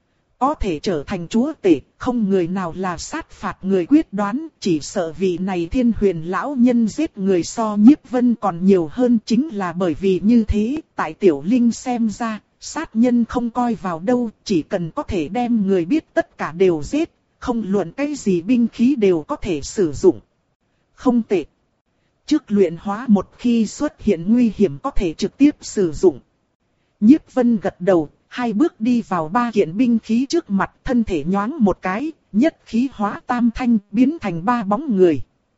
Có thể trở thành chúa tể, không người nào là sát phạt người quyết đoán, chỉ sợ vị này thiên huyền lão nhân giết người so Nhiếp Vân còn nhiều hơn, chính là bởi vì như thế, tại Tiểu Linh xem ra, sát nhân không coi vào đâu, chỉ cần có thể đem người biết tất cả đều giết, không luận cái gì binh khí đều có thể sử dụng. Không tệ. Trước luyện hóa một khi xuất hiện nguy hiểm có thể trực tiếp sử dụng. Nhiếp Vân gật đầu, hai bước đi vào ba kiện binh khí trước mặt, thân thể nhoáng một cái, nhất khí hóa tam thanh, biến thành ba bóng người.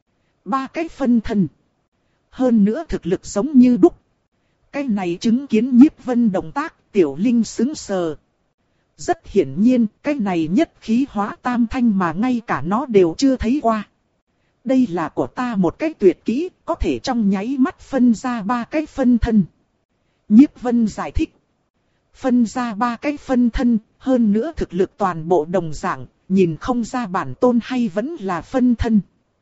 Ba cái phân thân. Hơn nữa thực lực giống như đúc. Cái này chứng kiến Nhiếp Vân động tác, Tiểu Linh sững sờ. Rất hiển nhiên, cái này nhất khí hóa tam thanh mà ngay cả nó đều chưa thấy qua. Đây là của ta một cái tuyệt kỹ, có thể trong nháy mắt phân ra ba cái phân thân. Nhiếp Vân giải thích. Phân ra ba cái phân thân, hơn nữa thực lực toàn bộ đồng dạng, nhìn không ra bản tôn hay vẫn là phân thân.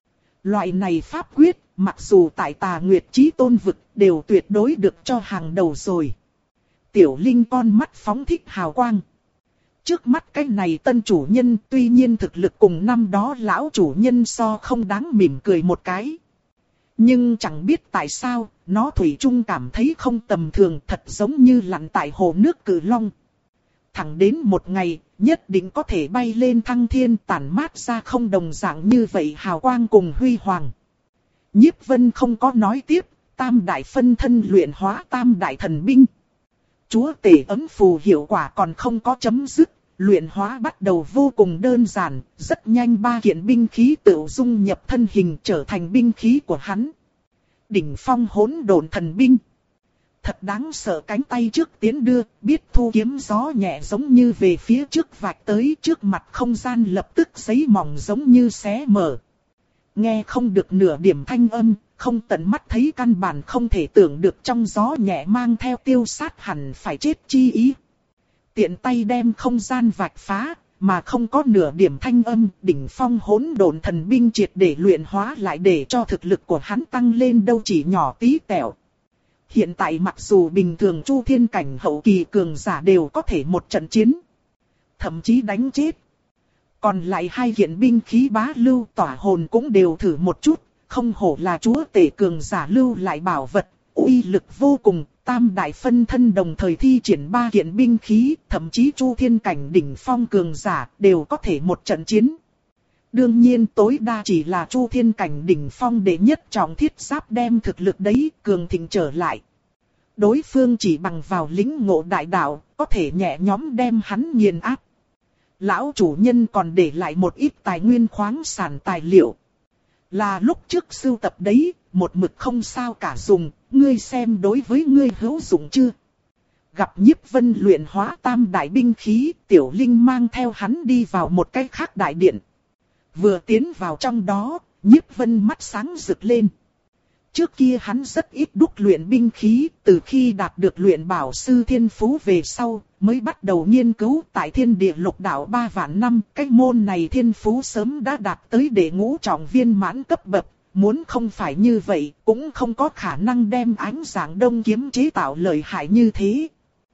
Loại này pháp quyết, mặc dù tại Tà Nguyệt Chí Tôn vực, đều tuyệt đối được cho hàng đầu rồi. Tiểu Linh con mắt phóng thích hào quang. Trước mắt cái này tân chủ nhân tuy nhiên thực lực cùng năm đó lão chủ nhân so không đáng, mỉm cười một cái. Nhưng chẳng biết tại sao, nó thủy chung cảm thấy không tầm thường, thật giống như lặn tại hồ nước Cử Long. Thẳng đến một ngày, nhất định có thể bay lên thăng thiên, tản mát ra không đồng dạng như vậy hào quang cùng huy hoàng. Nhiếp Vân không có nói tiếp, tam đại phân thân luyện hóa tam đại thần binh. Chúa tể ấm phù hiệu quả còn không có chấm dứt, luyện hóa bắt đầu vô cùng đơn giản, rất nhanh ba kiện binh khí tự dung nhập thân hình trở thành binh khí của hắn. Đỉnh phong hỗn độn thần binh. Thật đáng sợ, cánh tay trước tiến đưa, biết thu kiếm gió nhẹ giống như về phía trước vạch tới, trước mặt không gian lập tức giấy mỏng giống như xé mở. Nghe không được nửa điểm thanh âm, không tận mắt thấy căn bản không thể tưởng được trong gió nhẹ mang theo tiêu sát hẳn phải chết chi ý. Tiện tay đem không gian vạch phá, mà không có nửa điểm thanh âm, đỉnh phong hỗn độn thần binh triệt để luyện hóa lại để cho thực lực của hắn tăng lên đâu chỉ nhỏ tí tẹo. Hiện tại mặc dù bình thường chu thiên cảnh hậu kỳ cường giả đều có thể một trận chiến, thậm chí đánh chết. Còn lại hai kiện binh khí bá lưu tỏa hồn cũng đều thử một chút, không hổ là chúa tể cường giả lưu lại bảo vật, uy lực vô cùng. Tam đại phân thân đồng thời thi triển ba kiện binh khí, thậm chí chu thiên cảnh đỉnh phong cường giả đều có thể một trận chiến. Đương nhiên tối đa chỉ là chu thiên cảnh đỉnh phong đệ nhất trọng thiết giáp đem thực lực đấy cường thịnh trở lại. Đối phương chỉ bằng vào lĩnh ngộ đại đạo, có thể nhẹ nhõm đem hắn nghiền áp. Lão chủ nhân còn để lại một ít tài nguyên khoáng sản tài liệu. Là lúc trước sưu tập đấy, một mực không sao cả dùng, ngươi xem đối với ngươi hữu dụng chưa? Gặp Nhiếp Vân luyện hóa tam đại binh khí, Tiểu Linh mang theo hắn đi vào một cái khác đại điện. Vừa tiến vào trong đó, Nhiếp Vân mắt sáng rực lên. Trước kia hắn rất ít đúc luyện binh khí, từ khi đạt được luyện bảo sư thiên phú về sau, mới bắt đầu nghiên cứu tại thiên địa lục đạo ba vạn năm. Cái môn này thiên phú sớm đã đạt tới đệ ngũ trọng viên mãn cấp bậc, muốn không phải như vậy, cũng không có khả năng đem ánh dạng đông kiếm chế tạo lợi hại như thế.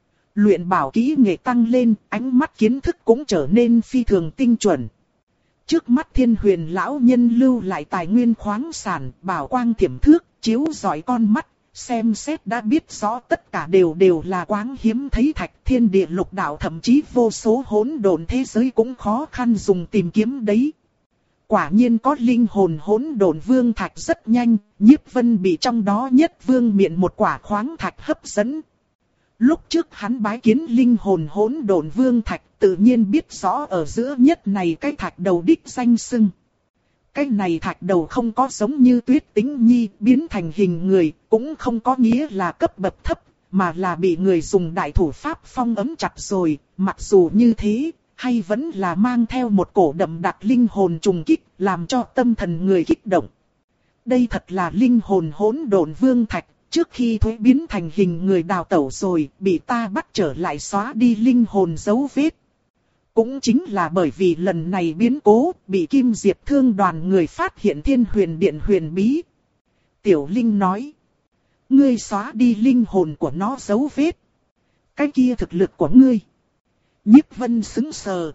Luyện bảo kỹ nghệ tăng lên, ánh mắt kiến thức cũng trở nên phi thường tinh chuẩn. Trước mắt thiên huyền lão nhân lưu lại tài nguyên khoáng sản, bảo quang thiểm thước, chiếu rọi con mắt, xem xét đã biết rõ tất cả đều đều là quáng hiếm thấy thạch, thiên địa lục đạo thậm chí vô số hỗn độn thế giới cũng khó khăn dùng tìm kiếm đấy. Quả nhiên có linh hồn hỗn độn vương thạch rất nhanh, Nhiếp Vân bị trong đó nhất vương miện một quả khoáng thạch hấp dẫn. Lúc trước hắn bái kiến linh hồn hỗn độn vương thạch, tự nhiên biết rõ ở giữa nhất này cái thạch đầu đích danh xưng. Cái này thạch đầu không có giống như Tuyết Tĩnh Nhi biến thành hình người, cũng không có nghĩa là cấp bậc thấp, mà là bị người dùng đại thủ pháp phong ấm chặt rồi. Mặc dù như thế, hay vẫn là mang theo một cổ đậm đặc linh hồn trùng kích, làm cho tâm thần người kích động. Đây thật là linh hồn hỗn độn vương thạch, trước khi thuế biến thành hình người đào tẩu rồi, bị ta bắt trở lại xóa đi linh hồn dấu vết. Cũng chính là bởi vì lần này biến cố, bị Kim Diệp Thương đoàn người phát hiện Thiên Huyền Điện huyền bí. Tiểu Linh nói, ngươi xóa đi linh hồn của nó dấu vết. Cái kia thực lực của ngươi. Nhiếp Vân sững sờ.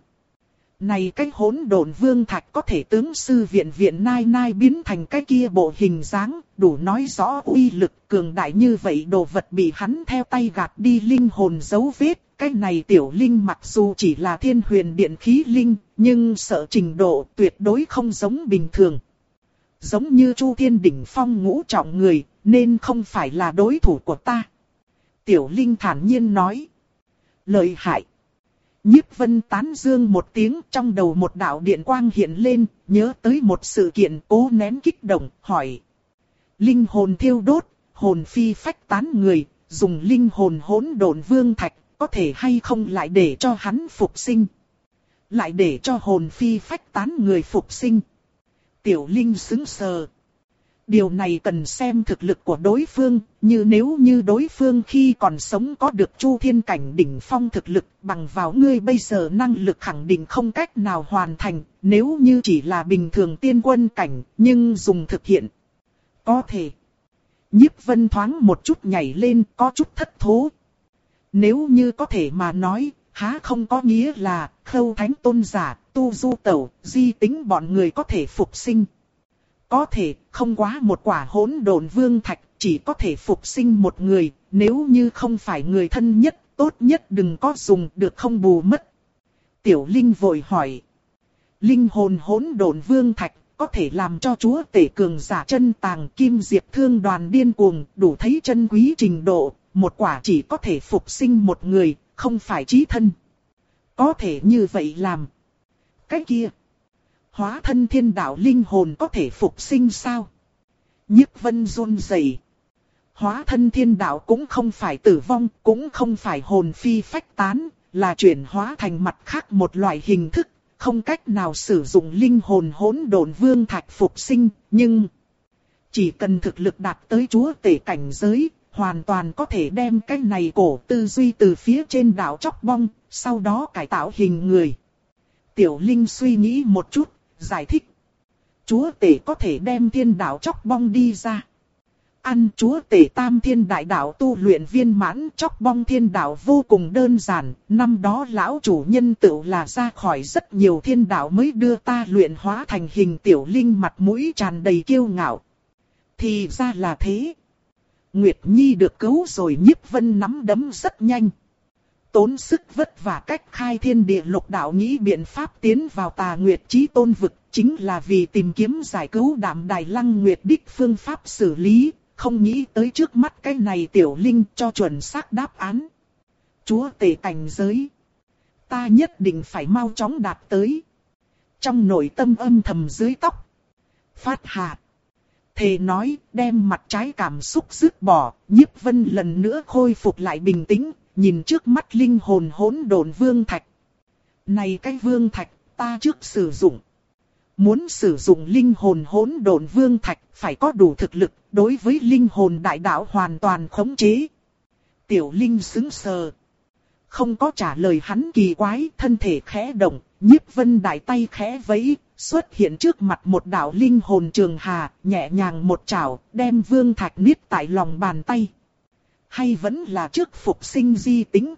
Này cái hỗn độn vương thạch có thể tướng sư viện viện nai nai biến thành cái kia bộ hình dáng, đủ nói rõ uy lực cường đại như vậy đồ vật bị hắn theo tay gạt đi linh hồn dấu vết. Cái này Tiểu Linh mặc dù chỉ là Thiên Huyền Điện khí linh, nhưng sợ trình độ tuyệt đối không giống bình thường. Giống như Chu Thiên đỉnh phong ngũ trọng người, nên không phải là đối thủ của ta. Tiểu Linh thản nhiên nói. Lợi hại. Nhiếp Vân tán dương một tiếng, trong đầu một đạo điện quang hiện lên, nhớ tới một sự kiện cố nén kích động, hỏi. Linh hồn thiêu đốt, hồn phi phách tán người, dùng linh hồn hỗn độn vương thạch, có thể hay không lại để cho hắn phục sinh? Lại để cho hồn phi phách tán người phục sinh? Tiểu Linh sững sờ. Điều này cần xem thực lực của đối phương, như nếu như đối phương khi còn sống có được Chu Thiên cảnh đỉnh phong thực lực, bằng vào ngươi bây giờ năng lực khẳng định không cách nào hoàn thành, nếu như chỉ là bình thường tiên quân cảnh, nhưng dùng thực hiện. Có thể. Nhiếp Vân thoáng một chút nhảy lên, có chút thất thố. Nếu như có thể mà nói, há không có nghĩa là Khâu Thánh Tôn giả, Tu Du Tẩu, Di Tính bọn người có thể phục sinh. Có thể, không quá một quả hỗn độn vương thạch, chỉ có thể phục sinh một người, nếu như không phải người thân nhất, tốt nhất đừng có dùng, được không bù mất. Tiểu Linh vội hỏi. Linh hồn hỗn độn vương thạch, có thể làm cho chúa tể cường giả chân tàng Kim Diệp Thương đoàn điên cuồng, đủ thấy chân quý trình độ, một quả chỉ có thể phục sinh một người, không phải chí thân. Có thể như vậy làm. Cái kia. Hóa thân thiên đạo linh hồn có thể phục sinh sao? Nhiếp Vân run rẩy. Hóa thân thiên đạo cũng không phải tử vong, cũng không phải hồn phi phách tán, là chuyển hóa thành mặt khác một loại hình thức, không cách nào sử dụng linh hồn hỗn độn vương thạch phục sinh, nhưng chỉ cần thực lực đạt tới chúa tể cảnh giới, hoàn toàn có thể đem cái này cổ tư duy từ phía trên đạo chóc bong, sau đó cải tạo hình người. Tiểu Linh suy nghĩ một chút, giải thích. Chúa tể có thể đem thiên đạo chóc bong đi ra. Ăn chúa tể tam thiên đại đạo tu luyện viên mãn chóc bong thiên đạo vô cùng đơn giản. Năm đó lão chủ nhân tựu là ra khỏi rất nhiều thiên đạo mới đưa ta luyện hóa thành hình. Tiểu Linh mặt mũi tràn đầy kiêu ngạo. Thì ra là thế. Nguyệt Nhi được cứu rồi. Nhiếp Vân nắm đấm rất nhanh. Tốn sức vất vả cách khai thiên địa lục đạo nghĩ biện pháp tiến vào Tà Nguyệt Chí Tôn vực, chính là vì tìm kiếm giải cứu Đạm Đài Lăng Nguyệt đích phương pháp xử lý, không nghĩ tới trước mắt cái này Tiểu Linh cho chuẩn xác đáp án. Chúa tể cảnh giới, ta nhất định phải mau chóng đạt tới. Trong nội tâm âm thầm dưới tóc, phát hạ. Thề nói, đem mặt trái cảm xúc dứt bỏ, Nhiếp Vân lần nữa khôi phục lại bình tĩnh, nhìn trước mắt linh hồn hỗn độn vương thạch. Này cái vương thạch, ta trước sử dụng. Muốn sử dụng linh hồn hỗn độn vương thạch, phải có đủ thực lực, đối với linh hồn đại đạo hoàn toàn khống chế. Tiểu Linh sững sờ. Không có trả lời hắn kỳ quái, thân thể khẽ động, Nhiếp Vân đại tay khẽ vẫy, xuất hiện trước mặt một đạo linh hồn trường hà, nhẹ nhàng một chảo, đem vương thạch niết tại lòng bàn tay. Hay vẫn là trước phục sinh Di Tính.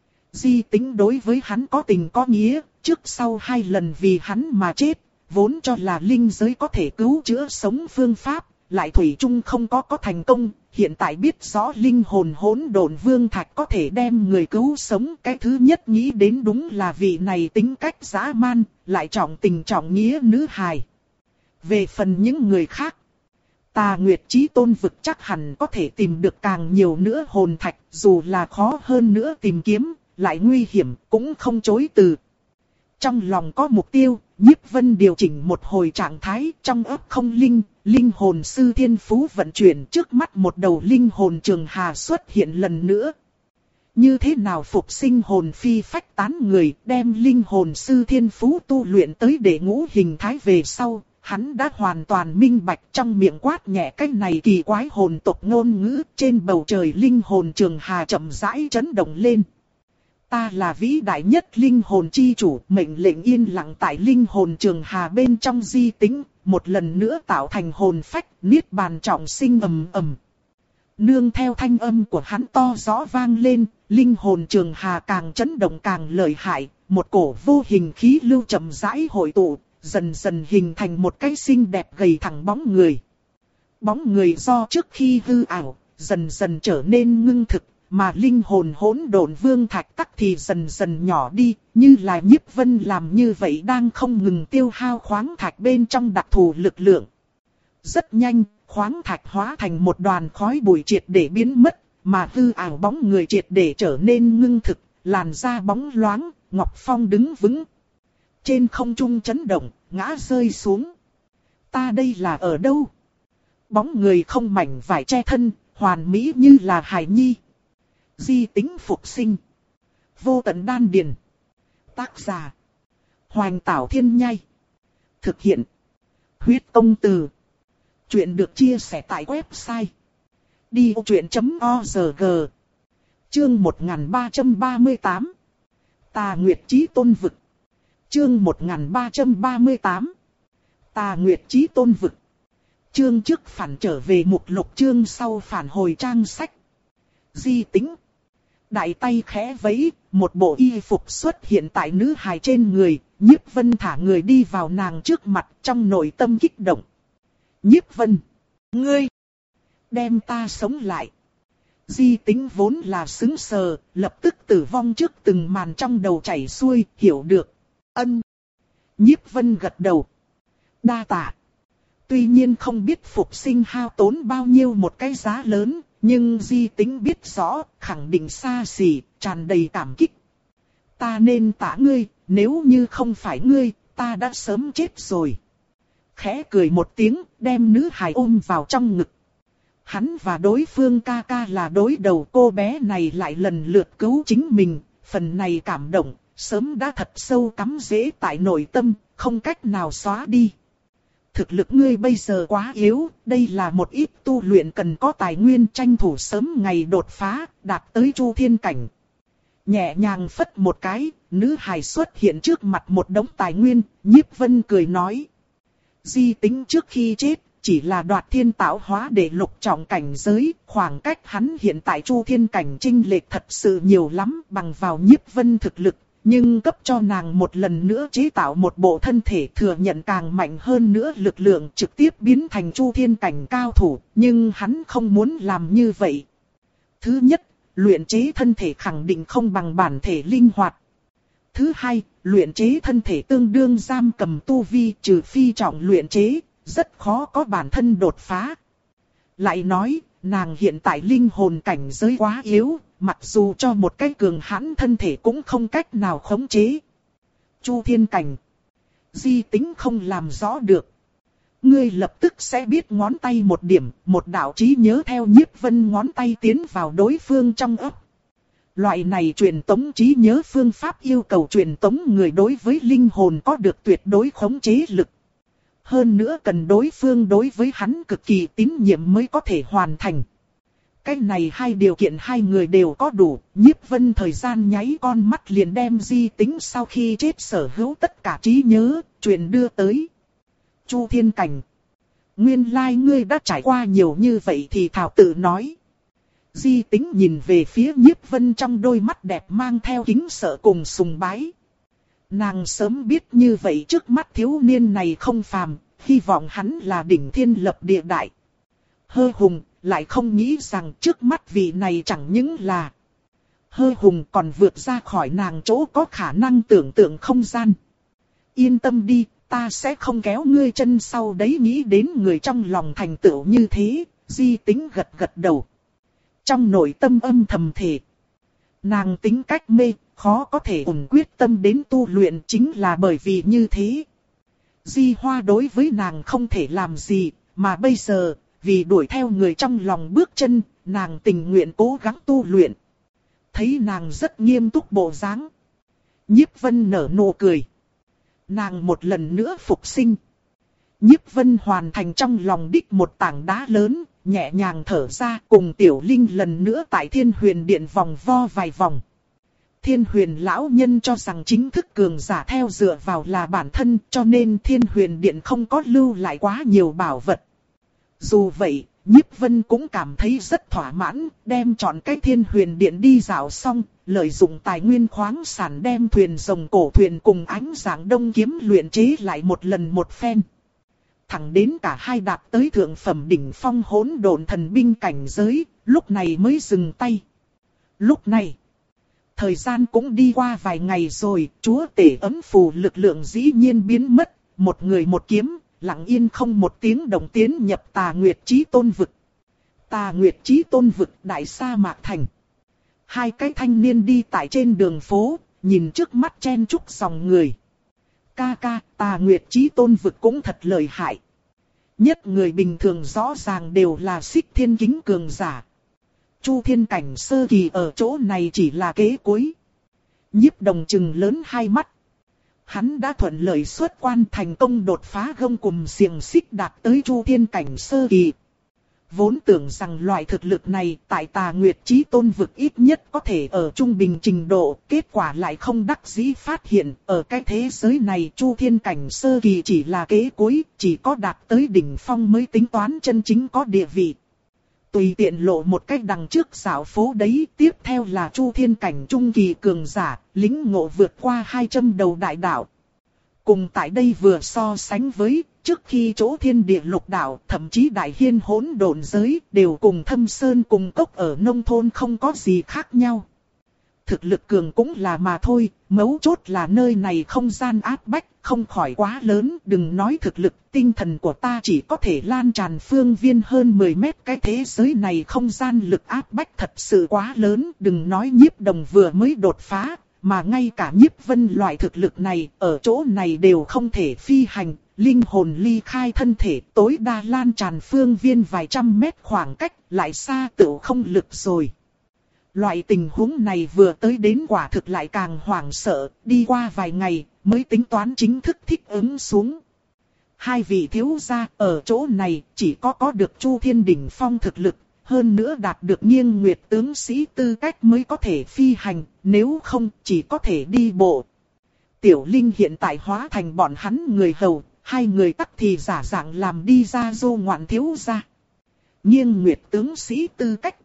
Di Tính đối với hắn có tình có nghĩa, trước sau hai lần vì hắn mà chết, vốn cho là linh giới có thể cứu chữa sống phương pháp, lại thủy chung không có có thành công, hiện tại biết rõ linh hồn hỗn độn vương thạch có thể đem người cứu sống, cái thứ nhất nghĩ đến đúng là vị này tính cách dã man, lại trọng tình trọng nghĩa nữ hài. Về phần những người khác, Tà Nguyệt Chí Tôn vực chắc hẳn có thể tìm được càng nhiều nữa hồn thạch, dù là khó hơn nữa tìm kiếm, lại nguy hiểm, cũng không chối từ. Trong lòng có mục tiêu, Nhiếp Vân điều chỉnh một hồi trạng thái, trong ấp không linh, linh hồn sư thiên phú vận chuyển, trước mắt một đầu linh hồn trường hà xuất hiện lần nữa. Như thế nào phục sinh hồn phi phách tán người, đem linh hồn sư thiên phú tu luyện tới đệ ngũ hình thái về sau, hắn đã hoàn toàn minh bạch, trong miệng quát nhẹ cái này kỳ quái hồn tộc ngôn ngữ, trên bầu trời linh hồn trường hà chậm rãi chấn động lên. Ta là vĩ đại nhất linh hồn chi chủ, mệnh lệnh yên lặng tại linh hồn trường hà bên trong di tính, một lần nữa tạo thành hồn phách, niết bàn trọng sinh ầm ầm. Nương theo thanh âm của hắn to rõ vang lên, linh hồn trường hà càng chấn động càng lợi hại, một cổ vô hình khí lưu chậm rãi hội tụ, dần dần hình thành một cái xinh đẹp gầy thẳng bóng người. Bóng người do trước khi hư ảo, dần dần trở nên ngưng thực, mà linh hồn hỗn độn vương thạch tắc thì dần dần nhỏ đi, như là Nhiếp Vân làm như vậy đang không ngừng tiêu hao khoáng thạch bên trong đặc thù lực lượng. Rất nhanh, khoáng thạch hóa thành một đoàn khói bụi triệt để biến mất, mà hư ảo bóng người triệt để trở nên ngưng thực, làn da bóng loáng, Ngọc Phong đứng vững. Trên không trung chấn động, ngã rơi xuống. Ta đây là ở đâu? Bóng người không mảnh vải che thân, hoàn mỹ như là hài nhi. Di tính phục sinh. Vô tận đan điền. Tác giả: Hoành Tảo Thiên Nhai. Thực hiện: Huyết Công Từ. Chuyện được chia sẻ tại website đi ô chuyện chấm org. Chương một nghìn ba trăm ba mươi tám. Tà Nguyệt Chí Tôn Vực. Chương một nghìn ba trăm ba mươi tám. Tà Nguyệt Chí Tôn Vực. Chương trước phản trở về mục lục, chương sau phản hồi trang sách. Di tính. Đại tay khẽ vẫy, một bộ y phục xuất hiện tại nữ hài trên người, Nhiếp Vân thả người đi vào nàng trước mặt, trong nội tâm kích động. Nhiếp Vân, ngươi, đem ta sống lại. Di tính vốn là sững sờ, lập tức tử vong trước từng màn trong đầu chảy xuôi, hiểu được. Ân. Nhiếp Vân gật đầu. Đa tạ. Tuy nhiên không biết phục sinh hao tốn bao nhiêu một cái giá lớn, nhưng di tính biết rõ, khẳng định xa xỉ, tràn đầy cảm kích. Ta nên tạ ngươi, nếu như không phải ngươi, ta đã sớm chết rồi. Khẽ cười một tiếng, đem nữ hài ôm vào trong ngực. Hắn và đối phương ca ca là đối đầu, cô bé này lại lần lượt cứu chính mình, phần này cảm động, sớm đã thật sâu cắm rễ tại nội tâm, không cách nào xóa đi. Thực lực ngươi bây giờ quá yếu, đây là một ít tu luyện cần có tài nguyên, tranh thủ sớm ngày đột phá, đạt tới Chu Thiên Cảnh. Nhẹ nhàng phất một cái, nữ hài xuất hiện trước mặt một đống tài nguyên, Nhiếp Vân cười nói. Di tính trước khi chết, chỉ là đoạt thiên tạo hóa để lục trọng cảnh giới, khoảng cách hắn hiện tại Chu Thiên Cảnh chênh lệch thật sự nhiều lắm, bằng vào Nhiếp Vân thực lực. Nhưng cấp cho nàng một lần nữa chế tạo một bộ thân thể thừa nhận càng mạnh hơn nữa lực lượng, trực tiếp biến thành Chu Thiên Cảnh cao thủ, nhưng hắn không muốn làm như vậy. Thứ nhất, luyện chế thân thể khẳng định không bằng bản thể linh hoạt. Thứ hai, luyện chế thân thể tương đương giam cầm tu vi, trừ phi trọng luyện chế, rất khó có bản thân đột phá. Lại nói, nàng hiện tại linh hồn cảnh giới quá yếu, mặc dù cho một cái cường hãn thân thể cũng không cách nào khống chế. Chu Thiên Cảnh. Di tính không làm rõ được. Ngươi lập tức sẽ biết ngón tay một điểm, một đạo trí nhớ theo Nhiếp Vân ngón tay tiến vào đối phương trong ấp. Loại này truyền tống trí nhớ phương pháp yêu cầu truyền tống người đối với linh hồn có được tuyệt đối khống chế lực. Hơn nữa cần đối phương đối với hắn cực kỳ tín nhiệm mới có thể hoàn thành. Cái này hai điều kiện hai người đều có đủ, Nhiếp Vân thời gian nháy con mắt liền đem di tính sau khi chết sở hữu tất cả trí nhớ, truyền đưa tới. Chu Thiên Cảnh. Nguyên lai ngươi đã trải qua nhiều như vậy thì thảo tự nói. Di tính nhìn về phía Nhiếp Vân trong đôi mắt đẹp mang theo kính sợ cùng sùng bái. Nàng sớm biết như vậy trước mắt thiếu niên này không phàm, hy vọng hắn là đỉnh thiên lập địa đại. Hơ hùng, lại không nghĩ rằng trước mắt vị này chẳng những là Hơ hùng còn vượt ra khỏi nàng chỗ có khả năng tưởng tượng không gian. Yên tâm đi, ta sẽ không kéo ngươi chân sau đấy. Nghĩ đến người trong lòng thành tựu như thế, di tính gật gật đầu. Trong nội tâm âm thầm thề. Nàng tính cách mê, khó có thể ổn quyết tâm đến tu luyện chính là bởi vì như thế. Di Hoa đối với nàng không thể làm gì, mà bây giờ, vì đuổi theo người trong lòng bước chân, nàng tình nguyện cố gắng tu luyện. Thấy nàng rất nghiêm túc bộ dáng, Nhiếp Vân nở nụ cười. Nàng một lần nữa phục sinh. Nhiếp Vân hoàn thành trong lòng đích một tảng đá lớn, nhẹ nhàng thở ra, cùng Tiểu Linh lần nữa tại Thiên Huyền Điện vòng vo vài vòng. Thiên Huyền lão nhân cho rằng chính thức cường giả theo dựa vào là bản thân, cho nên Thiên Huyền Điện không có lưu lại quá nhiều bảo vật. Dù vậy, Nhiếp Vân cũng cảm thấy rất thỏa mãn, đem chọn cái Thiên Huyền Điện đi dạo xong, lợi dụng tài nguyên khoáng sản đem thuyền rồng cổ thuyền cùng ánh dạng đông kiếm luyện chế lại một lần một phen. Thẳng đến cả hai đạt tới thượng phẩm đỉnh phong hỗn độn thần binh cảnh giới, lúc này mới dừng tay. Lúc này, thời gian cũng đi qua vài ngày rồi, chúa tể ấm phù lực lượng dĩ nhiên biến mất, một người một kiếm, lặng yên không một tiếng động tiến nhập Tà Nguyệt Chí Tôn vực. Tà Nguyệt Chí Tôn vực đại sa mạc thành. Hai cái thanh niên đi tại trên đường phố, nhìn trước mắt chen chúc dòng người. Ca ca, Tà Nguyệt Chí Tôn vực cũng thật lợi hại. Nhất người bình thường rõ ràng đều là Xích Thiên Kính cường giả. Chu Thiên cảnh sơ kỳ ở chỗ này chỉ là kế cuối. Nhiếp Đồng trừng lớn hai mắt. Hắn đã thuận lợi xuất quan thành công đột phá gông cùm xiềng xích đạt tới Chu Thiên cảnh sơ kỳ. Vốn tưởng rằng loại thực lực này tại Tà Nguyệt Chí Tôn vực ít nhất có thể ở trung bình trình độ, kết quả lại không đắc dĩ phát hiện, ở cái thế giới này Chu Thiên cảnh sơ kỳ chỉ là kế cuối, chỉ có đạt tới đỉnh phong mới tính toán chân chính có địa vị. Tùy tiện lộ một cách đằng trước xảo phố đấy, tiếp theo là Chu Thiên cảnh trung kỳ cường giả, lính ngộ vượt qua hai trăm đầu đại đạo. Cùng tại đây vừa so sánh với, trước khi chỗ thiên địa lục đạo, thậm chí đại hiên hỗn độn giới, đều cùng thâm sơn cùng cốc ở nông thôn không có gì khác nhau. Thực lực cường cũng là mà thôi, mấu chốt là nơi này không gian áp bách, không khỏi quá lớn, đừng nói thực lực, tinh thần của ta chỉ có thể lan tràn phương viên hơn mười mét, cái thế giới này không gian lực áp bách thật sự quá lớn, đừng nói Nhiếp Đồng vừa mới đột phá, mà ngay cả Nhiếp Vân loại thực lực này, ở chỗ này đều không thể phi hành, linh hồn ly khai thân thể, tối đa lan tràn phương viên vài trăm mét khoảng cách, lại xa tựu không lực rồi. Loại tình huống này vừa tới đến quả thực lại càng hoảng sợ, đi qua vài ngày, mới tính toán chính thức thích ứng xuống. Hai vị thiếu gia ở chỗ này chỉ có có được Chu Thiên đỉnh phong thực lực, hơn nữa đạt được nghiêng nguyệt tướng sĩ tư cách mới có thể phi hành, nếu không chỉ có thể đi bộ. Tiểu Linh hiện tại hóa thành bọn hắn người hầu, hai người tắc thì giả dạng làm đi ra du ngoạn thiếu gia. Nghiêng nguyệt tướng sĩ tư cách.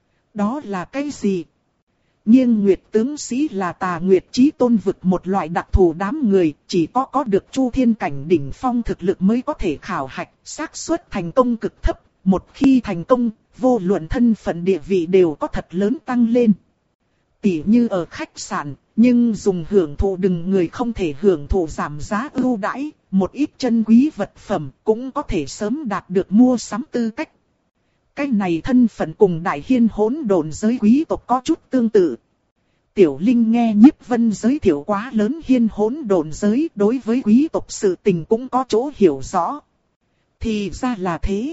Đó là cái gì? Nghiêng nguyệt tướng sĩ là Tà Nguyệt Chí Tôn vực một loại đặc thù đám người, chỉ có có được Chu Thiên cảnh đỉnh phong thực lực mới có thể khảo hạch, xác suất thành công cực thấp, một khi thành công, vô luận thân phận địa vị đều có thật lớn tăng lên. Tỉ như ở khách sạn, nhưng dùng hưởng thụ đừng người không thể hưởng thụ giảm giá ưu đãi, một ít chân quý vật phẩm cũng có thể sớm đạt được mua sắm tư cách. Cái này thân phận cùng đại hiên hỗn độn giới quý tộc có chút tương tự. Tiểu Linh nghe Nhiếp Vân giới thiệu quá lớn hiên hỗn độn giới, đối với quý tộc sự tình cũng có chỗ hiểu rõ. Thì ra là thế.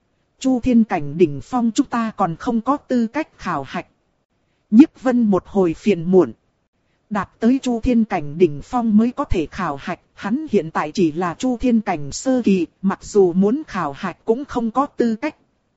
Chu Thiên cảnh đỉnh phong chúng ta còn không có tư cách khảo hạch. Nhiếp Vân một hồi phiền muộn. Đạt tới Chu Thiên cảnh đỉnh phong mới có thể khảo hạch, hắn hiện tại chỉ là Chu Thiên cảnh sơ kỳ, mặc dù muốn khảo hạch cũng không có tư cách.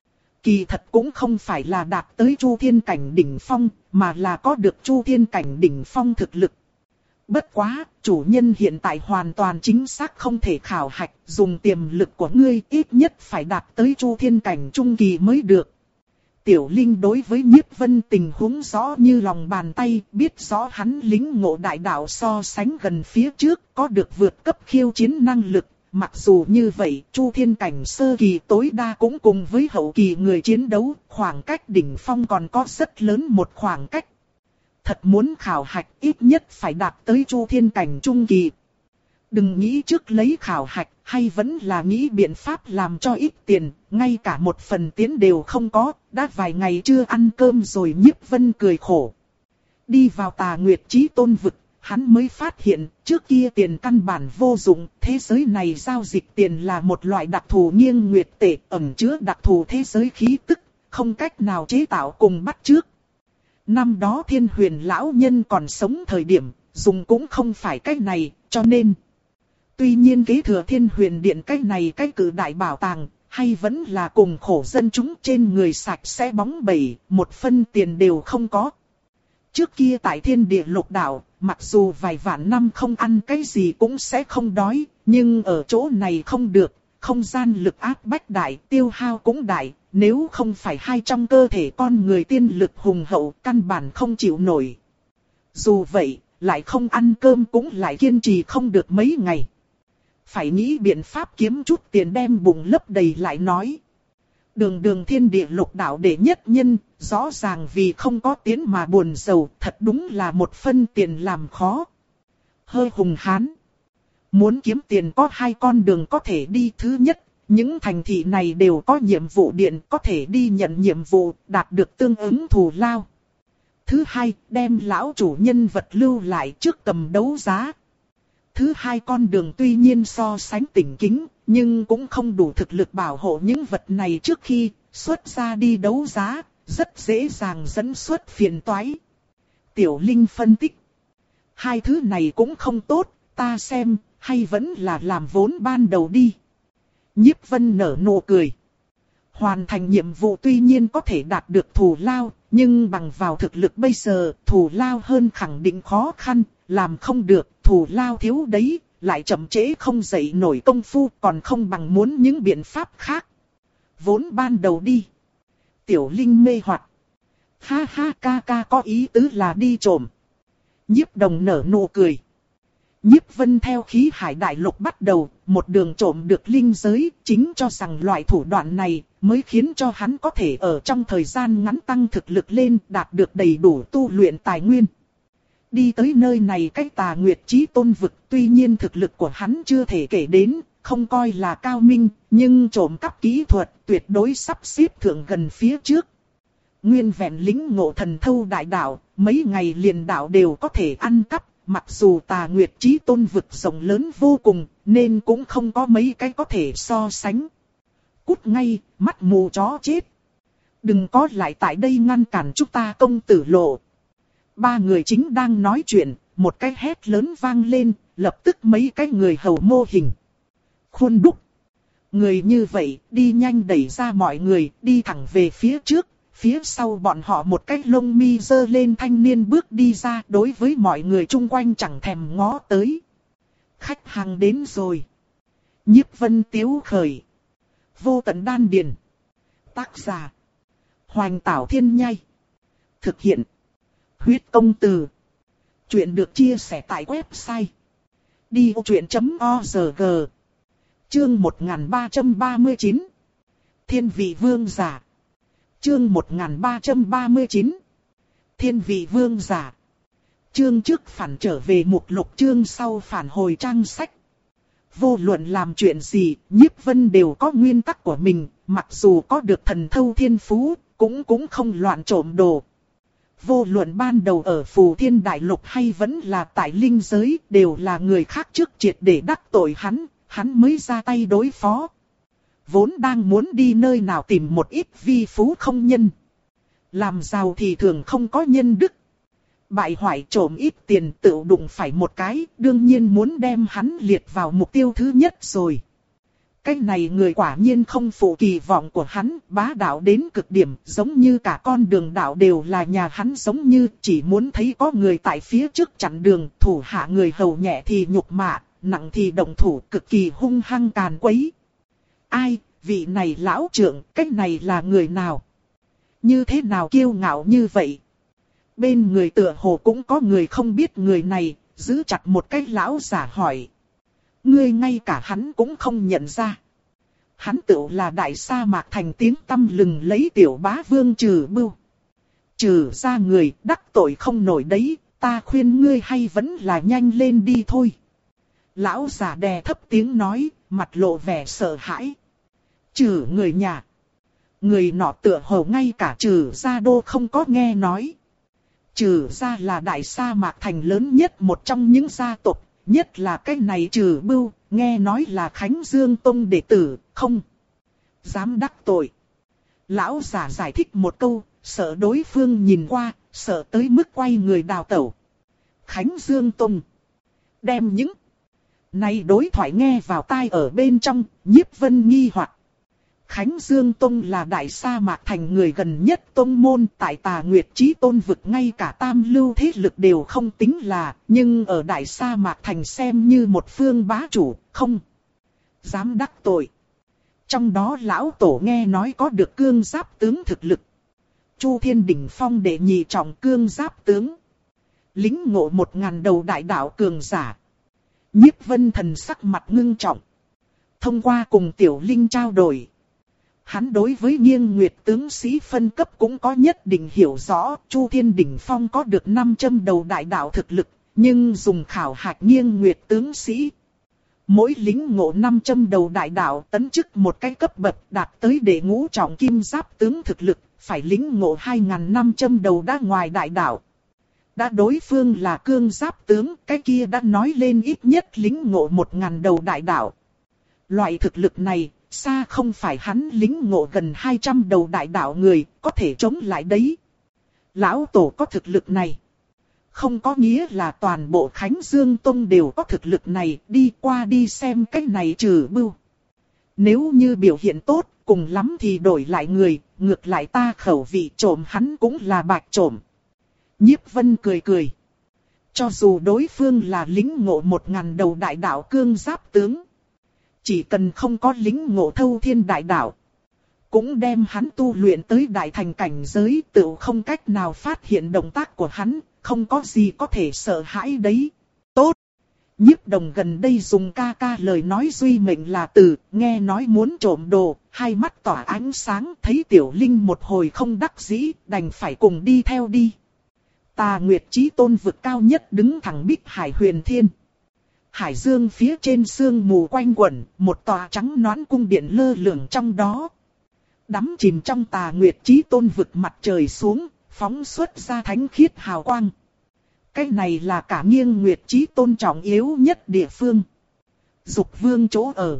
Kỳ thật cũng không phải là đạt tới Chu Thiên cảnh đỉnh phong, mà là có được Chu Thiên cảnh đỉnh phong thực lực. Bất quá, chủ nhân hiện tại hoàn toàn chính xác không thể khảo hạch, dùng tiềm lực của ngươi ít nhất phải đạt tới Chu Thiên cảnh trung kỳ mới được. Tiểu Linh đối với Nhiếp Vân tình huống rõ như lòng bàn tay, biết rõ hắn lính ngộ đại đạo so sánh gần phía trước, có được vượt cấp khiêu chiến năng lực. Mặc dù như vậy, Chu Thiên cảnh sơ kỳ tối đa cũng cùng với hậu kỳ người chiến đấu, khoảng cách đỉnh phong còn có rất lớn một khoảng cách. Thật muốn khảo hạch ít nhất phải đạt tới Chu Thiên cảnh trung kỳ. Đừng nghĩ trước lấy khảo hạch, hay vẫn là nghĩ biện pháp làm cho ít tiền, ngay cả một phần tiền đều không có, đã vài ngày chưa ăn cơm rồi. Nhiếp Vân cười khổ. Đi vào Tà Nguyệt Chí Tôn vực, hắn mới phát hiện, trước kia tiền căn bản vô dụng, thế giới này giao dịch tiền là một loại đặc thù nghiêng nguyệt tệ, ẩn chứa đặc thù thế giới khí tức, không cách nào chế tạo cùng bắt chước. Năm đó Thiên Huyền lão nhân còn sống thời điểm, dùng cũng không phải cách này, cho nên Tuy nhiên kế thừa Thiên Huyền Điện cái này cái cử đại bảo tàng, hay vẫn là cùng khổ dân chúng trên người sạch sẽ bóng bẩy, một phân tiền đều không có. Trước kia tại Thiên Địa Lục Đạo, mặc dù vài vạn năm không ăn cái gì cũng sẽ không đói, nhưng ở chỗ này không được, không gian lực áp bách đại, tiêu hao cũng đại, nếu không phải hai trong cơ thể con người tiên lực hùng hậu, căn bản không chịu nổi. Dù vậy, lại không ăn cơm cũng lại kiên trì không được mấy ngày. Phải nghĩ biện pháp kiếm chút tiền đem bụng lấp đầy lại nói. Đường đường Thiên Địa Lục Đạo đệ nhất nhân, rõ ràng vì không có tiến mà buồn rầu, thật đúng là một phân tiền làm khó. Hơi hùng hán. Muốn kiếm tiền có hai con đường có thể đi. Thứ nhất, những thành thị này đều có nhiệm vụ điện, có thể đi nhận nhiệm vụ, đạt được tương ứng thù lao. Thứ hai, đem lão chủ nhân vật lưu lại trước cầm đấu giá. Thứ hai con đường tuy nhiên so sánh tỉnh kính, nhưng cũng không đủ thực lực bảo hộ những vật này trước khi xuất ra đi đấu giá, rất dễ dàng dẫn xuất phiền toái. Tiểu Linh phân tích. Hai thứ này cũng không tốt, ta xem, hay vẫn là làm vốn ban đầu đi. Nhiếp Vân nở nụ cười. Hoàn thành nhiệm vụ tuy nhiên có thể đạt được thù lao, nhưng bằng vào thực lực bây giờ, thù lao hơn khẳng định khó khăn, làm không được, thù lao thiếu đấy, lại chậm trễ không dậy nổi công phu, còn không bằng muốn những biện pháp khác. Vốn ban đầu đi. Tiểu Linh mê hoặc. Ha ha, ca ca có ý tứ là đi trộm. Nhiếp Đồng nở nụ cười. Nhiếp Vân theo khí hải đại lục bắt đầu, một đường trộm được linh giới, chính cho rằng loại thủ đoạn này mới khiến cho hắn có thể ở trong thời gian ngắn tăng thực lực lên, đạt được đầy đủ tu luyện tài nguyên. Đi tới nơi này cách Tà Nguyệt Chí Tôn vực, tuy nhiên thực lực của hắn chưa thể kể đến, không coi là cao minh, nhưng trộm cắp kỹ thuật tuyệt đối sắp xếp thượng gần phía trước. Nguyên vẹn lĩnh ngộ thần thâu đại đạo, mấy ngày liền đạo đều có thể ăn cắp. Mặc dù Tà Nguyệt Chí Tôn vực rộng lớn vô cùng, nên cũng không có mấy cái có thể so sánh. Cút ngay, mắt mù chó chết. Đừng có lại tại đây ngăn cản chúng ta công tử lộ. Ba người chính đang nói chuyện, một cái hét lớn vang lên, lập tức mấy cái người hầu mô hình. Khuôn đúc. Người như vậy, đi nhanh đẩy ra mọi người, đi thẳng về phía trước. Phía sau bọn họ một cái lông mi dơ lên thanh niên bước đi ra, đối với mọi người chung quanh chẳng thèm ngó tới. Khách hàng đến rồi. Nhiếp Vân tiếu khởi. Vô tận đan điền. Tác giả. Hoành Tảo Thiên Nhai. Thực hiện. Huyết Công Từ. Chuyện được chia sẻ tại website. đi ô chuyện chấm org. Chương một nghìn ba trăm ba mươi chín. Thiên vị vương giả. Chương một nghìn ba trăm ba mươi chín. Thiên vị vương giả. Chương trước phản trở về mục lục, chương sau phản hồi trang sách. Vô luận làm chuyện gì, Nhiếp Vân đều có nguyên tắc của mình, mặc dù có được thần thâu thiên phú, cũng cũng không loạn trộm đồ. Vô luận ban đầu ở Phù Thiên Đại Lục hay vẫn là tại linh giới, đều là người khác trước triệt để đắc tội hắn, hắn mới ra tay đối phó. Vốn đang muốn đi nơi nào tìm một ít vi phú không nhân. Làm giàu thì thường không có nhân đức. Bại hoại trộm ít tiền tự đụng phải một cái, đương nhiên muốn đem hắn liệt vào mục tiêu thứ nhất rồi. Cái này người quả nhiên không phụ kỳ vọng của hắn, bá đạo đến cực điểm, giống như cả con đường đạo đều là nhà hắn, giống như chỉ muốn thấy có người tại phía trước chặn đường, thủ hạ người hầu nhẹ thì nhục mạ, nặng thì động thủ, cực kỳ hung hăng càn quấy. Ai, vị này lão trưởng, cách này là người nào? Như thế nào kiêu ngạo như vậy? Bên người tựa hồ cũng có người không biết người này, giữ chặt một cái lão giả hỏi. Ngươi ngay cả hắn cũng không nhận ra. Hắn tựu là đại sa mạc thành tiếng tăm lừng lấy tiểu bá vương Trừ Bưu. Trừ ra người đắc tội không nổi đấy, ta khuyên ngươi hay vẫn là nhanh lên đi thôi. Lão giả đè thấp tiếng nói, mặt lộ vẻ sợ hãi. Trừ người nhà. Người nọ tựa hồ ngay cả Trừ gia đô không có nghe nói. Trừ gia là đại sa mạc thành lớn nhất một trong những gia tộc, nhất là cái này Trừ Bưu, nghe nói là Khánh Dương Tông đệ tử, không dám đắc tội. Lão giả giải thích một câu, sợ đối phương nhìn qua, sợ tới mức quay người đào tẩu. Khánh Dương Tông. Đem những Này đối thoại nghe vào tai ở bên trong, Nhiếp Vân nghi hoặc. Khánh Dương Tông là đại sa mạc thành người gần nhất tông môn, tại Tà Nguyệt Chí Tôn vực ngay cả tam lưu thế lực đều không tính là, nhưng ở đại sa mạc thành xem như một phương bá chủ, không dám đắc tội. Trong đó lão tổ nghe nói có được cương giáp tướng thực lực. Chu Thiên Đỉnh Phong đệ nhị trọng cương giáp tướng. Lính ngộ một ngàn đầu đại đạo cường giả. Nhiếp Vân thần sắc mặt ngưng trọng. Thông qua cùng Tiểu Linh trao đổi, hắn đối với Nghiêng Nguyệt tướng sĩ phân cấp cũng có nhất định hiểu rõ. Chu Thiên Đỉnh Phong có được năm trăm đầu đại đạo thực lực, nhưng dùng khảo hạch Nghiêng Nguyệt tướng sĩ. Mỗi lính ngộ năm trăm đầu đại đạo tấn chức một cái cấp bậc đạt tới đệ ngũ trọng kim giáp tướng thực lực, phải lính ngộ hai nghìn năm trăm đầu đã ngoài đại đạo. Đã đối phương là cương giáp tướng, cái kia đã nói lên ít nhất lính ngộ một nghìn đầu đại đạo. Loại thực lực này, xa không phải hắn lính ngộ gần hai trăm đầu đại đạo người, có thể chống lại đấy. Lão tổ có thực lực này. Không có nghĩa là toàn bộ Khánh Dương Tông đều có thực lực này, đi qua đi xem cách này trừ bưu. Nếu như biểu hiện tốt, cùng lắm thì đổi lại người, ngược lại ta khẩu vị trộm hắn cũng là bạch trộm. Nhiếp Vân cười cười. Cho dù đối phương là lính ngộ một ngàn đầu đại đạo cương giáp tướng, chỉ cần không có lính ngộ thâu thiên đại đạo, cũng đem hắn tu luyện tới đại thành cảnh giới, tự không cách nào phát hiện động tác của hắn, không có gì có thể sợ hãi đấy. Tốt! Nhiếp Đồng gần đây dùng ca ca lời nói duy mệnh là từ, nghe nói muốn trộm đồ, hai mắt tỏa ánh sáng, thấy Tiểu Linh một hồi không đắc dĩ, đành phải cùng đi theo đi. Tà Nguyệt Chí Tôn vực cao nhất đứng thẳng Bích Hải Huyền Thiên. Hải dương phía trên sương mù quanh quẩn, một tòa trắng nõn cung điện lơ lửng trong đó. Đắm chìm trong Tà Nguyệt Chí Tôn vực, mặt trời xuống, phóng xuất ra thánh khiết hào quang. Cái này là cả Nghiêng Nguyệt Chí Tôn trọng yếu nhất địa phương. Dục Vương chỗ ở.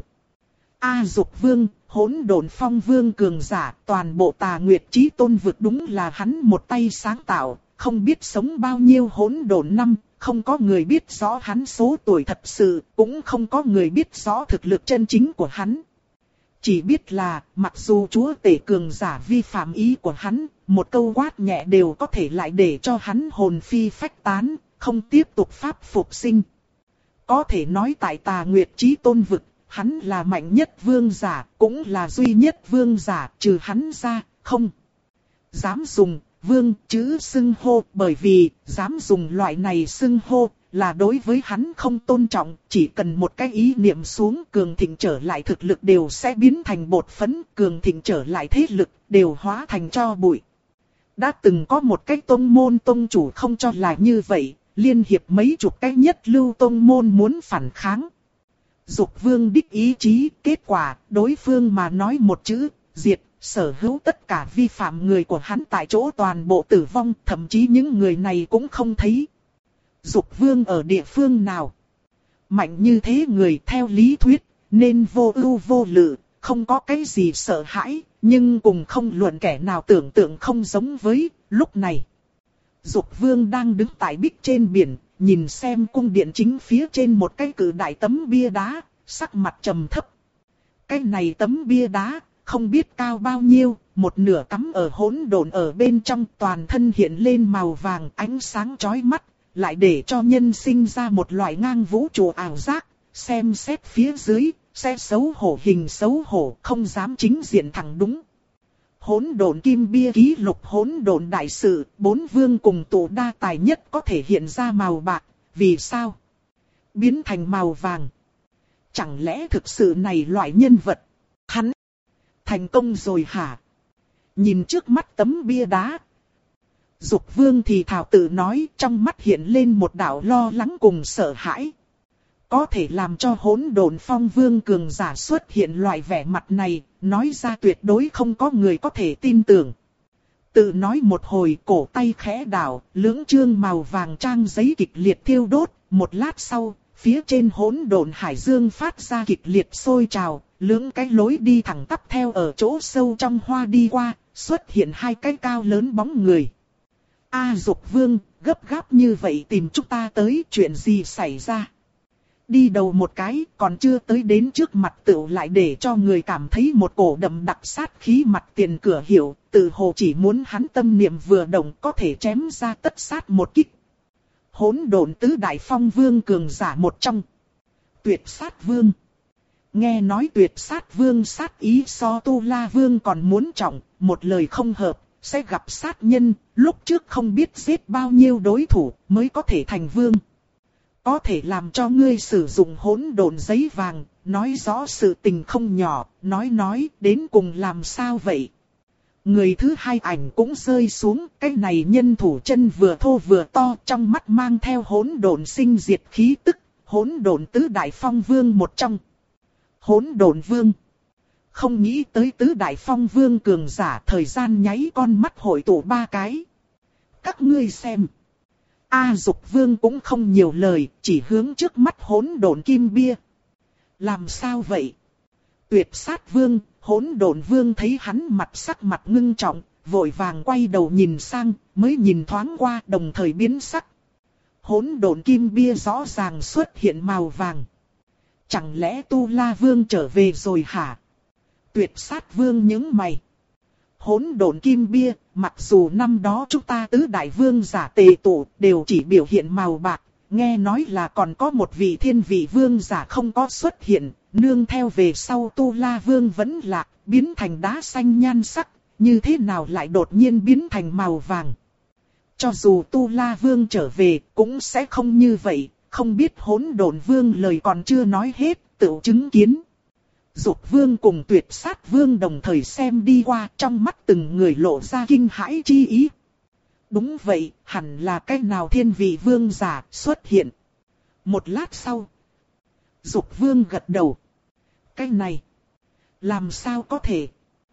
A Dục Vương, Hỗn Độn Phong Vương cường giả, toàn bộ Tà Nguyệt Chí Tôn vực đúng là hắn một tay sáng tạo, không biết sống bao nhiêu hỗn độn năm, không có người biết rõ hắn số tuổi thật sự, cũng không có người biết rõ thực lực chân chính của hắn. Chỉ biết là, mặc dù chúa tể cường giả vi phạm ý của hắn, một câu quát nhẹ đều có thể lại để cho hắn hồn phi phách tán, không tiếp tục pháp phục sinh. Có thể nói tại Tà Nguyệt Chí Tôn vực, hắn là mạnh nhất vương giả, cũng là duy nhất vương giả, trừ hắn ra, không dám dùng vương chữ xưng hô, bởi vì dám dùng loại này xưng hô là đối với hắn không tôn trọng, chỉ cần một cái ý niệm xuống, cường thịnh trở lại thực lực đều sẽ biến thành bột phấn, cường thịnh trở lại thế lực đều hóa thành tro bụi. Đã từng có một cái tông môn tông chủ không cho là như vậy, liên hiệp mấy chục cái nhất lưu tông môn muốn phản kháng. Dục Vương đích ý chí, kết quả đối phương mà nói một chữ, diệt. Sở hữu tất cả vi phạm người của hắn tại chỗ toàn bộ tử vong, thậm chí những người này cũng không thấy. Dục Vương ở địa phương nào? Mạnh như thế người theo lý thuyết, nên vô ưu vô lự, không có cái gì sợ hãi, nhưng cùng không luận kẻ nào tưởng tượng không giống với lúc này. Dục Vương đang đứng tại bích trên biển, nhìn xem cung điện chính phía trên một cái cự đại tấm bia đá, sắc mặt trầm thấp. Cái này tấm bia đá, không biết cao bao nhiêu, một nửa cắm ở hỗn độn ở bên trong, toàn thân hiện lên màu vàng, ánh sáng chói mắt, lại để cho nhân sinh ra một loại ngang vũ trụ ảo giác, xem xét phía dưới, sẽ xấu hổ hình xấu hổ, không dám chính diện thẳng đúng. Hỗn độn kim bia ký lục hỗn độn đại sự, bốn vương cùng tụ đa tài nhất có thể hiện ra màu bạc, vì sao biến thành màu vàng? Chẳng lẽ thực sự này loại nhân vật, hắn thành công rồi hả? Nhìn trước mắt tấm bia đá, Dục Vương thì thào tự nói, trong mắt hiện lên một đạo lo lắng cùng sợ hãi. Có thể làm cho Hỗn Độn Phong Vương cường giả xuất hiện loại vẻ mặt này, nói ra tuyệt đối không có người có thể tin tưởng. Tự nói một hồi, cổ tay khẽ đảo, lưỡng chương màu vàng trang giấy kịch liệt thiêu đốt, một lát sau, phía trên hỗn độn hải dương phát ra kịch liệt sôi trào, lưỡng cái lối đi thẳng tắp theo ở chỗ sâu trong hoa đi qua, xuất hiện hai cái cao lớn bóng người. A Dục Vương, gấp gáp như vậy tìm chúng ta tới, chuyện gì xảy ra? đi đầu một cái, còn chưa tới đến trước mặt tựu lại để cho người cảm thấy một cổ đậm đặc sát khí mặt tiền cửa hiệu, tự hồ chỉ muốn hắn tâm niệm vừa động có thể chém ra tất sát một kích. Hỗn độn tứ đại phong vương cường giả một trong. Tuyệt sát vương. Nghe nói tuyệt sát vương sát ý so tu la vương còn muốn trọng, một lời không hợp, sẽ gặp sát nhân, lúc trước không biết giết bao nhiêu đối thủ mới có thể thành vương. Có thể làm cho ngươi sử dụng hỗn độn giấy vàng, nói rõ sự tình không nhỏ, nói nói đến cùng làm sao vậy. Người thứ hai ảnh cũng rơi xuống, cái này nhân thủ chân vừa thô vừa to, trong mắt mang theo hỗn độn sinh diệt khí tức, hỗn độn tứ đại phong vương một trong. Hỗn độn vương. Không nghĩ tới tứ đại phong vương cường giả, thời gian nháy con mắt hội tụ ba cái. Các ngươi xem. A Dục vương cũng không nhiều lời, chỉ hướng trước mắt hỗn độn kim bia. Làm sao vậy? Tuyệt sát vương, hỗn độn vương thấy hắn mặt sắc mặt ngưng trọng, vội vàng quay đầu nhìn sang, mới nhìn thoáng qua đồng thời biến sắc. Hỗn độn kim bia rõ ràng xuất hiện màu vàng. Chẳng lẽ Tu La vương trở về rồi hả? Tuyệt sát vương nhướng mày. Hỗn độn kim bia, mặc dù năm đó chúng ta tứ đại vương giả tề tụ đều chỉ biểu hiện màu bạc, nghe nói là còn có một vị thiên vị vương giả không có xuất hiện, nương theo về sau Tu La vương vẫn lạc, biến thành đá xanh nhan sắc, như thế nào lại đột nhiên biến thành màu vàng. Cho dù Tu La vương trở về, cũng sẽ không như vậy, không biết hỗn độn vương lời còn chưa nói hết, tự chứng kiến. Dục vương cùng tuyệt sát vương đồng thời xem đi qua, trong mắt từng người lộ ra kinh hãi chi ý. Đúng vậy, hẳn là cái nào thiên vị vương giả xuất hiện. Một lát sau, Dục vương gật đầu. Cái này, làm sao có thể?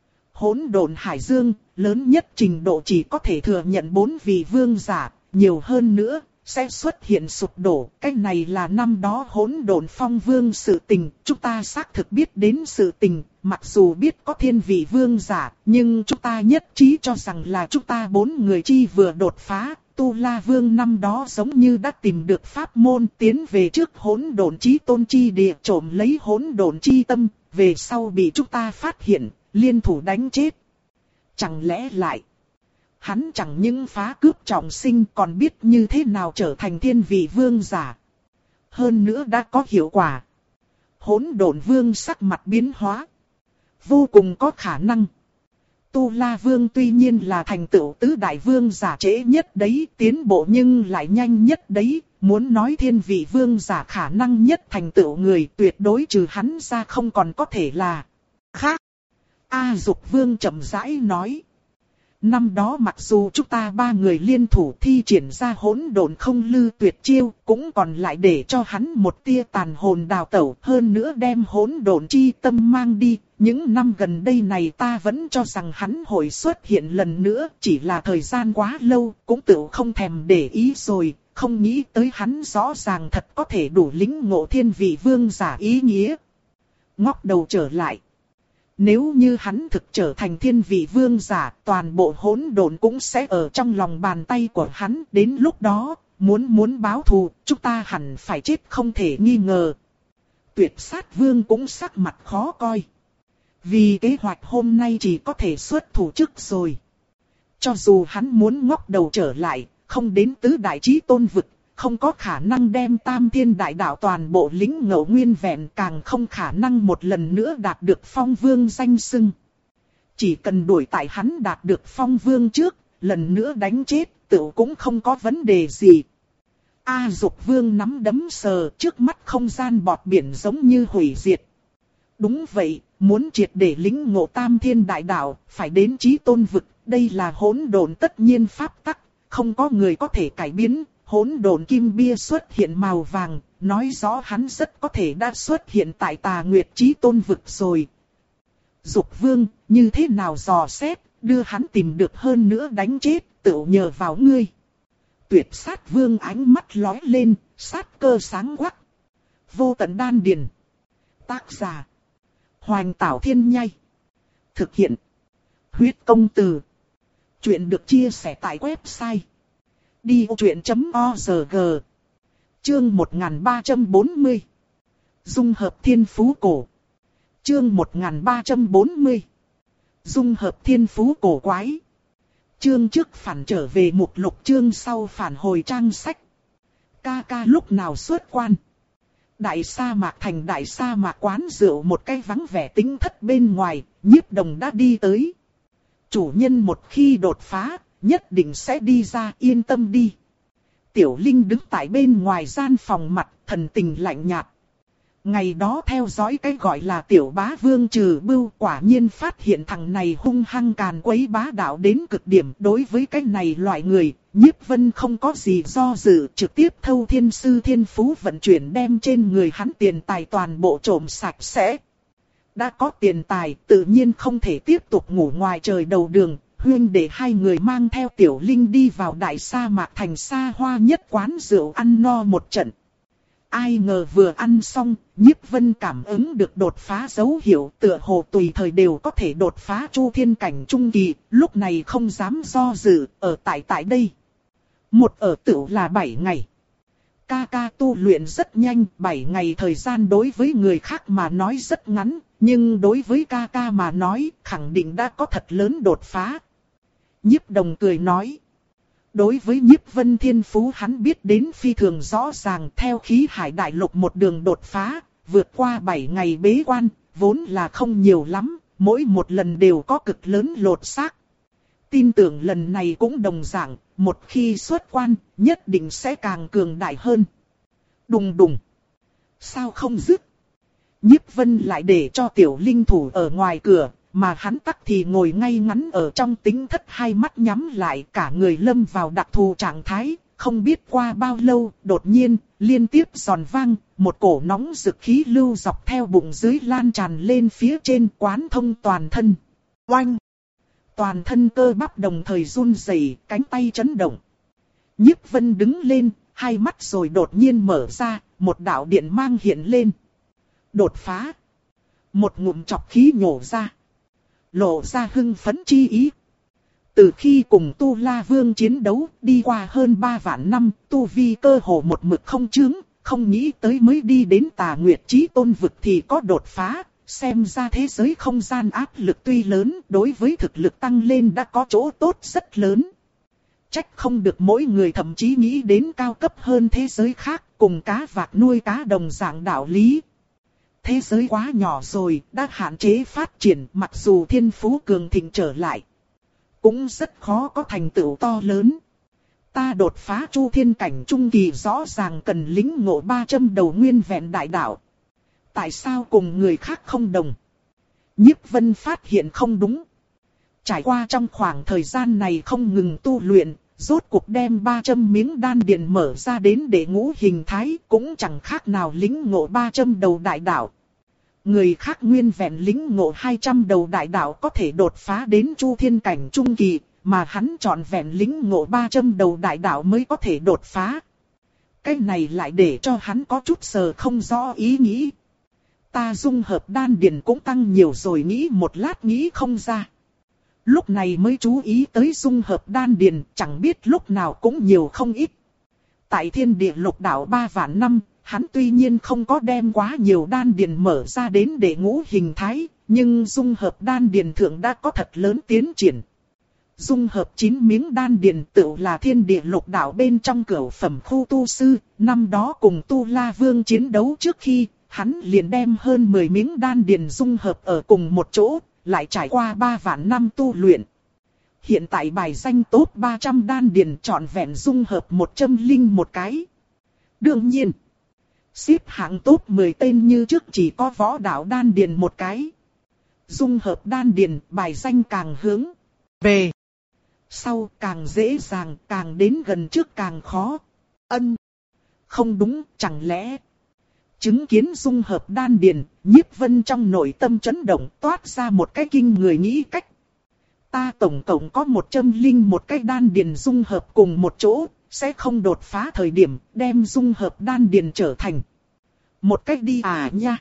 Hỗn độn hải dương, lớn nhất trình độ chỉ có thể thừa nhận bốn vị vương giả, nhiều hơn nữa sẽ xuất hiện sụp đổ. Cái này là năm đó hỗn độn phong vương sự tình, chúng ta xác thực biết đến sự tình, mặc dù biết có thiên vị vương giả, nhưng chúng ta nhất trí cho rằng là chúng ta bốn người chi vừa đột phá. Tu La vương năm đó giống như đã tìm được pháp môn tiến về trước hỗn độn chí tôn chi địa trộm lấy hỗn độn chi tâm, về sau bị chúng ta phát hiện, liên thủ đánh chết. Chẳng lẽ lại hắn chẳng những phá cướp trọng sinh còn biết như thế nào trở thành thiên vị vương giả. Hơn nữa đã có hiệu quả. Hỗn độn vương sắc mặt biến hóa. Vô cùng có khả năng. Tu La vương tuy nhiên là thành tựu tứ đại vương giả trễ nhất đấy, tiến bộ nhưng lại nhanh nhất đấy. Muốn nói thiên vị vương giả khả năng nhất thành tựu người, tuyệt đối trừ hắn ra không còn có thể là khác. A Dục vương chậm rãi nói. Năm đó mặc dù chúng ta ba người liên thủ thi triển ra hỗn độn không lư tuyệt chiêu, cũng còn lại để cho hắn một tia tàn hồn đào tẩu, hơn nữa đem hỗn độn chi tâm mang đi. Những năm gần đây này ta vẫn cho rằng hắn hội xuất hiện lần nữa, chỉ là thời gian quá lâu, cũng tự không thèm để ý rồi, không nghĩ tới hắn rõ ràng thật có thể đủ lĩnh ngộ thiên vị vương giả ý nghĩa. Ngóc đầu trở lại. Nếu như hắn thực trở thành thiên vị vương giả, toàn bộ hỗn độn cũng sẽ ở trong lòng bàn tay của hắn. Đến lúc đó, muốn muốn báo thù, chúng ta hẳn phải chết không thể nghi ngờ. Tuyệt sát vương cũng sắc mặt khó coi. Vì kế hoạch hôm nay chỉ có thể xuất thủ trước rồi. Cho dù hắn muốn ngóc đầu trở lại, không đến tứ đại chí tôn vực, không có khả năng đem tam thiên đại đạo toàn bộ lĩnh ngộ nguyên vẹn, càng không khả năng một lần nữa đạt được phong vương danh xưng. Chỉ cần đuổi tại hắn đạt được phong vương trước, lần nữa đánh chết, tự cũng không có vấn đề gì. A Dục vương nắm đấm sờ, trước mắt không gian bọt biển giống như hủy diệt. Đúng vậy, muốn triệt để lĩnh ngộ tam thiên đại đạo, phải đến chí tôn vực, đây là hỗn độn tất nhiên pháp tắc, không có người có thể cải biến. Hỗn độn kim bia xuất hiện màu vàng, nói rõ hắn rất có thể đã xuất hiện tại Tà Nguyệt Chí Tôn vực rồi. Dục vương, như thế nào dò xét, đưa hắn tìm được hơn nữa đánh chết, tự nhờ vào ngươi. Tuyệt sát vương ánh mắt lóe lên, sát cơ sáng quắc. Vô tận đan điền. Tác giả. Hoành Tảo Thiên Nhai. Thực hiện. Huyết công từ. Chuyện được chia sẻ tại website đi vô chuyện chấm org. Chương một nghìn ba trăm bốn mươi. Dung hợp thiên phú cổ. Chương một nghìn ba trăm bốn mươi. Dung hợp thiên phú cổ quái. Chương trước phản trở về mục lục, chương sau phản hồi trang sách. Ca ca lúc nào xuất quan? Đại sa mạc thành đại sa mạc quán rượu một cái vắng vẻ tính thất bên ngoài, Nhiếp Đồng đã đi tới. Chủ nhân một khi đột phá, nhất định sẽ đi ra, yên tâm đi. Tiểu Linh đứng tại bên ngoài gian phòng mặt, thần tình lạnh nhạt. Ngày đó theo dõi cái gọi là tiểu bá vương Trừ Bưu, quả nhiên phát hiện thằng này hung hăng càn quấy bá đạo đến cực điểm. Đối với cái này loại người, Nhiếp Vân không có gì do dự, trực tiếp thâu thiên sư thiên phú vận chuyển đem trên người hắn tiền tài toàn bộ trộm sạch sẽ. Đã có tiền tài, tự nhiên không thể tiếp tục ngủ ngoài trời đầu đường. Huyên để hai người mang theo Tiểu Linh đi vào đại sa mạc thành xa hoa nhất quán rượu ăn no một trận. Ai ngờ vừa ăn xong, Nhiếp Vân cảm ứng được đột phá dấu hiệu, tựa hồ tùy thời đều có thể đột phá chu thiên cảnh trung kỳ, lúc này không dám do dự, ở tại tại đây. Một ở tựu là bảy ngày. Ca ca tu luyện rất nhanh, bảy ngày thời gian đối với người khác mà nói rất ngắn, nhưng đối với ca ca mà nói, khẳng định đã có thật lớn đột phá. Nhiếp Đồng cười nói. Đối với Nhiếp Vân thiên phú hắn biết đến phi thường rõ ràng, theo khí hải đại lục một đường đột phá, vượt qua bảy ngày bế quan, vốn là không nhiều lắm, mỗi một lần đều có cực lớn lột xác. Tin tưởng lần này cũng đồng dạng, một khi xuất quan, nhất định sẽ càng cường đại hơn. Đùng đùng. Sao không dứt? Nhiếp Vân lại để cho Tiểu Linh thủ ở ngoài cửa. Mà hắn tắc thì ngồi ngay ngắn ở trong tính thất, hai mắt nhắm lại, cả người lâm vào đặc thù trạng thái. Không biết qua bao lâu, đột nhiên, liên tiếp giòn vang, một cổ nóng rực khí lưu dọc theo bụng dưới lan tràn lên phía trên, quán thông toàn thân. Oanh! Toàn thân cơ bắp đồng thời run rẩy, cánh tay chấn động. Nhiếp Vân đứng lên, hai mắt rồi đột nhiên mở ra, một đạo điện mang hiện lên. Đột phá! Một ngụm chọc khí nhổ ra. Lộ ra hưng phấn chi ý. Từ khi cùng Tu La Vương chiến đấu, đi qua hơn ba vạn năm, Tu Vi cơ hồ một mực không chướng, không nghĩ tới mới đi đến Tà Nguyệt Chí Tôn vực thì có đột phá, xem ra thế giới không gian áp lực tuy lớn, đối với thực lực tăng lên đã có chỗ tốt rất lớn. Trách không được mỗi người thậm chí nghĩ đến cao cấp hơn thế giới khác, cùng cá vạc nuôi cá đồng dạng đạo lý. Thế giới quá nhỏ rồi, đã hạn chế phát triển, mặc dù thiên phú cường thịnh trở lại, cũng rất khó có thành tựu to lớn. Ta đột phá chu thiên cảnh trung kỳ rõ ràng cần lĩnh ngộ ba trăm đầu nguyên vẹn đại đạo. Tại sao cùng người khác không đồng? Nhiếp Vân phát hiện không đúng. Trải qua trong khoảng thời gian này không ngừng tu luyện, rốt cuộc đem ba trăm miếng đan điền mở ra đến để ngũ hình thái, cũng chẳng khác nào lĩnh ngộ ba trăm đầu đại đạo. Người khác nguyên vẹn lĩnh ngộ hai trăm đầu đại đạo có thể đột phá đến chu thiên cảnh trung kỳ, mà hắn chọn vẹn lĩnh ngộ ba trăm đầu đại đạo mới có thể đột phá. Cái này lại để cho hắn có chút sờ không rõ ý nghĩ. Ta dung hợp đan điền cũng tăng nhiều rồi, nghĩ một lát nghĩ không ra. Lúc này mới chú ý tới dung hợp đan điền, chẳng biết lúc nào cũng nhiều không ít. Tại thiên địa lục đạo ba vạn năm, hắn tuy nhiên không có đem quá nhiều đan điền mở ra đến để ngũ hình thái, nhưng dung hợp đan điền thượng đã có thật lớn tiến triển. Dung hợp chín miếng đan điền tựu là thiên địa lục đạo bên trong cửu phẩm khu tu sư, năm đó cùng Tu La Vương chiến đấu trước khi, hắn liền đem hơn mười miếng đan điền dung hợp ở cùng một chỗ, lại trải qua ba vạn năm tu luyện. Hiện tại bài danh top ba trăm đan điền trọn vẹn dung hợp một trăm lẻ một cái. Đương nhiên, xếp hạng top mười tên như trước chỉ có võ đạo đan điền một cái. Dung hợp đan điền bài danh càng hướng về sau càng dễ dàng, càng đến gần trước càng khó. Ân, không đúng, chẳng lẽ... Chứng kiến dung hợp đan điền, Nhiếp Vân trong nội tâm chấn động, toát ra một cái kinh người nghĩ cách. Ta tổng cộng có một trăm lẻ một cái đan điền dung hợp cùng một chỗ, sẽ không đột phá thời điểm đem dung hợp đan điền trở thành một cách đi à nha.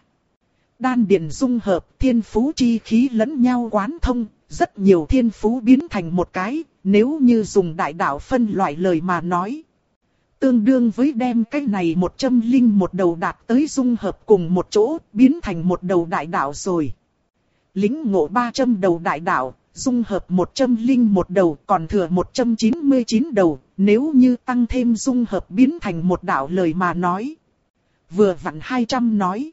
Đan điền dung hợp, thiên phú chi khí lẫn nhau quán thông, rất nhiều thiên phú biến thành một cái, nếu như dùng đại đạo phân loại lời mà nói. Tương đương với đem cái này một trăm linh một đầu đạt tới dung hợp cùng một chỗ, biến thành một đầu đại đạo rồi. Lĩnh ngộ ba trăm đầu đại đạo, dung hợp một trăm linh một đầu, còn thừa một trăm chín mươi chín đầu, nếu như tăng thêm dung hợp biến thành một đạo lời mà nói. Vừa vặn hai trăm nói.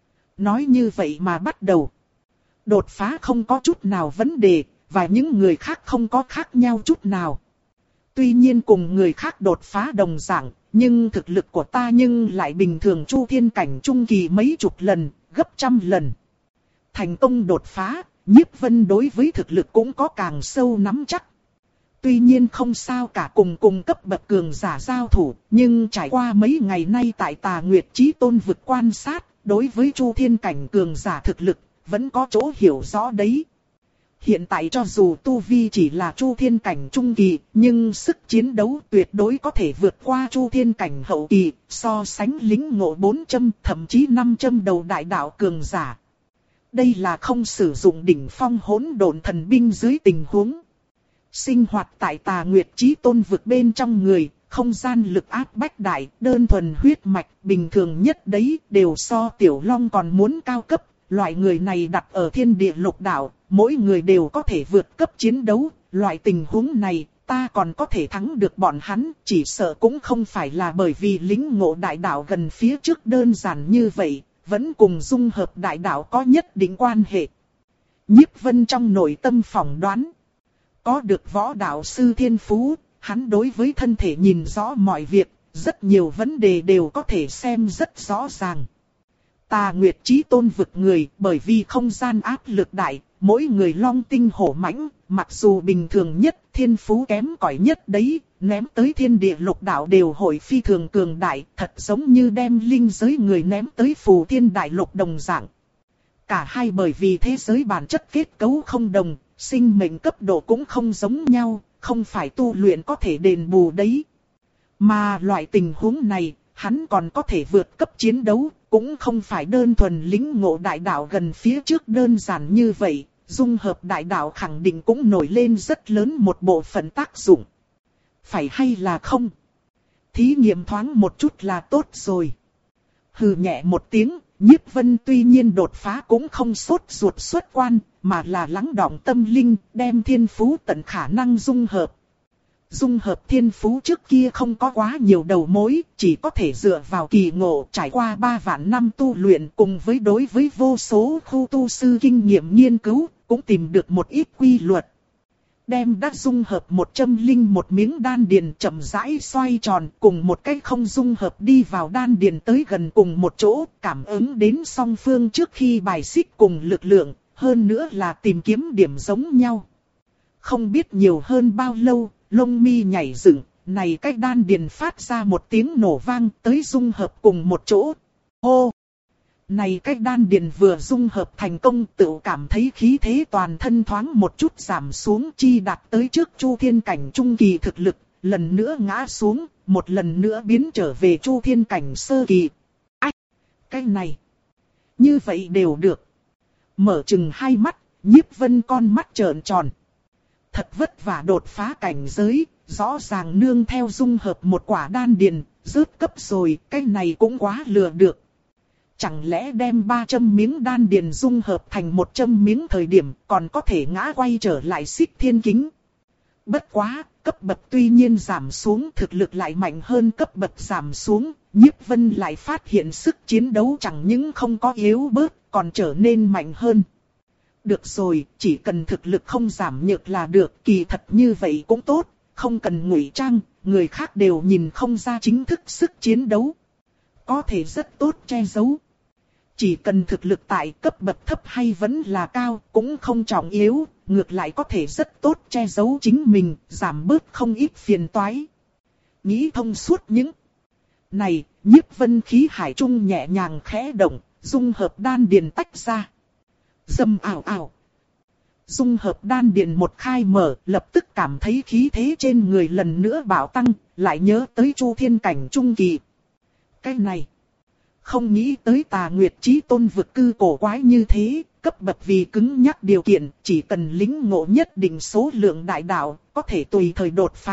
Nói như vậy mà bắt đầu. Đột phá không có chút nào vấn đề, và những người khác không có khác nhau chút nào. Tuy nhiên cùng người khác đột phá đồng dạng, nhưng thực lực của ta nhưng lại bình thường Chu Thiên cảnh trung kỳ mấy chục lần, gấp trăm lần. Thành công đột phá, Nhiếp Vân đối với thực lực cũng có càng sâu nắm chắc. Tuy nhiên không sao cả cùng cùng cấp bậc cường giả giao thủ, nhưng trải qua mấy ngày nay tại Tà Nguyệt Chí Tôn vực quan sát, đối với Chu Thiên cảnh cường giả thực lực, vẫn có chỗ hiểu rõ đấy. Hiện tại cho dù tu vi chỉ là Chu Thiên cảnh trung kỳ, nhưng sức chiến đấu tuyệt đối có thể vượt qua Chu Thiên cảnh hậu kỳ, so sánh lính ngộ bốn trăm thậm chí năm trăm đầu đại đạo cường giả. Đây là không sử dụng đỉnh phong hỗn độn thần binh dưới tình huống. Sinh hoạt tại Tà Nguyệt Chí Tôn vực bên trong người, không gian lực áp bách đại, đơn thuần huyết mạch, bình thường nhất đấy, đều so Tiểu Long còn muốn cao cấp. Loại người này đặt ở thiên địa lục đạo, mỗi người đều có thể vượt cấp chiến đấu. Loại tình huống này, ta còn có thể thắng được bọn hắn, chỉ sợ cũng không phải là bởi vì lĩnh ngộ đại đạo gần phía trước đơn giản như vậy, vẫn cùng dung hợp đại đạo có nhất định quan hệ. Nhiếp Vân trong nội tâm phỏng đoán, có được võ đạo sư thiên phú, hắn đối với thân thể nhìn rõ mọi việc, rất nhiều vấn đề đều có thể xem rất rõ ràng. Tà Nguyệt Chí Tôn vực người, bởi vì không gian áp lực đại, mỗi người long tinh hổ mãnh, mặc dù bình thường nhất, thiên phú kém cỏi nhất đấy, ném tới thiên địa lục đạo đều hội phi thường cường đại, thật giống như đem linh giới người ném tới phù thiên đại lục đồng dạng. Cả hai bởi vì thế giới bản chất kết cấu không đồng, sinh mệnh cấp độ cũng không giống nhau, không phải tu luyện có thể đền bù đấy. Mà loại tình huống này, hắn còn có thể vượt cấp chiến đấu, cũng không phải đơn thuần lĩnh ngộ đại đạo gần phía trước đơn giản như vậy, dung hợp đại đạo khẳng định cũng nổi lên rất lớn một bộ phận tác dụng. Phải hay là không? Thí nghiệm thoáng một chút là tốt rồi. Hừ nhẹ một tiếng, Nhiếp Vân tuy nhiên đột phá cũng không sốt ruột xuất quan, mà là lắng đọng tâm linh, đem thiên phú tận khả năng dung hợp. Dung hợp thiên phú trước kia không có quá nhiều đầu mối, chỉ có thể dựa vào kỳ ngộ trải qua ba vạn năm tu luyện cùng với đối với vô số khu tu sư kinh nghiệm nghiên cứu, cũng tìm được một ít quy luật. Đem đã dung hợp một trăm linh một miếng đan điền chậm rãi xoay tròn cùng một cái không dung hợp đi vào đan điền tới gần cùng một chỗ, cảm ứng đến song phương trước khi bài xích cùng lực lượng, hơn nữa là tìm kiếm điểm giống nhau. Không biết nhiều hơn bao lâu, lông mi nhảy dựng, này cái đan điền phát ra một tiếng nổ vang tới dung hợp cùng một chỗ. Hô! Này cái đan điền vừa dung hợp thành công tự cảm thấy khí thế toàn thân thoáng một chút giảm xuống chi đạt tới trước Chu Thiên cảnh trung kỳ thực lực, lần nữa ngã xuống, một lần nữa biến trở về Chu Thiên cảnh sơ kỳ. Ách! Cái này! Như vậy đều được. Mở chừng hai mắt, Nhiếp Vân con mắt trợn tròn. Thật vất vả đột phá cảnh giới, rõ ràng nương theo dung hợp một quả đan điền, rớt cấp rồi, cái này cũng quá lừa được. Chẳng lẽ đem ba trăm miếng đan điền dung hợp thành một trăm miếng thời điểm còn có thể ngã quay trở lại Xích Thiên Kính. Bất quá, cấp bậc tuy nhiên giảm xuống thực lực lại mạnh hơn cấp bậc giảm xuống, Nhiếp Vân lại phát hiện sức chiến đấu chẳng những không có yếu bớt, còn trở nên mạnh hơn. Được rồi, chỉ cần thực lực không giảm nhược là được, kỳ thật như vậy cũng tốt, không cần ngụy trang, người khác đều nhìn không ra chính thức sức chiến đấu. Có thể rất tốt che giấu. Chỉ cần thực lực tại cấp bậc thấp hay vẫn là cao, cũng không trọng yếu, ngược lại có thể rất tốt che giấu chính mình, giảm bớt không ít phiền toái. Nghĩ thông suốt những này, Nhiếp Vân khí hải trung nhẹ nhàng khẽ động, dung hợp đan điền tách ra. Dầm ảo ảo. Dung hợp đan điền một khai mở, lập tức cảm thấy khí thế trên người lần nữa bạo tăng, lại nhớ tới Chu Thiên cảnh trung kỳ. Cái này, không nghĩ tới Tà Nguyệt Chí Tôn vực cư cổ quái như thế, cấp bậc vì cứng nhắc điều kiện, chỉ cần lĩnh ngộ nhất định số lượng đại đạo, có thể tùy thời đột phá,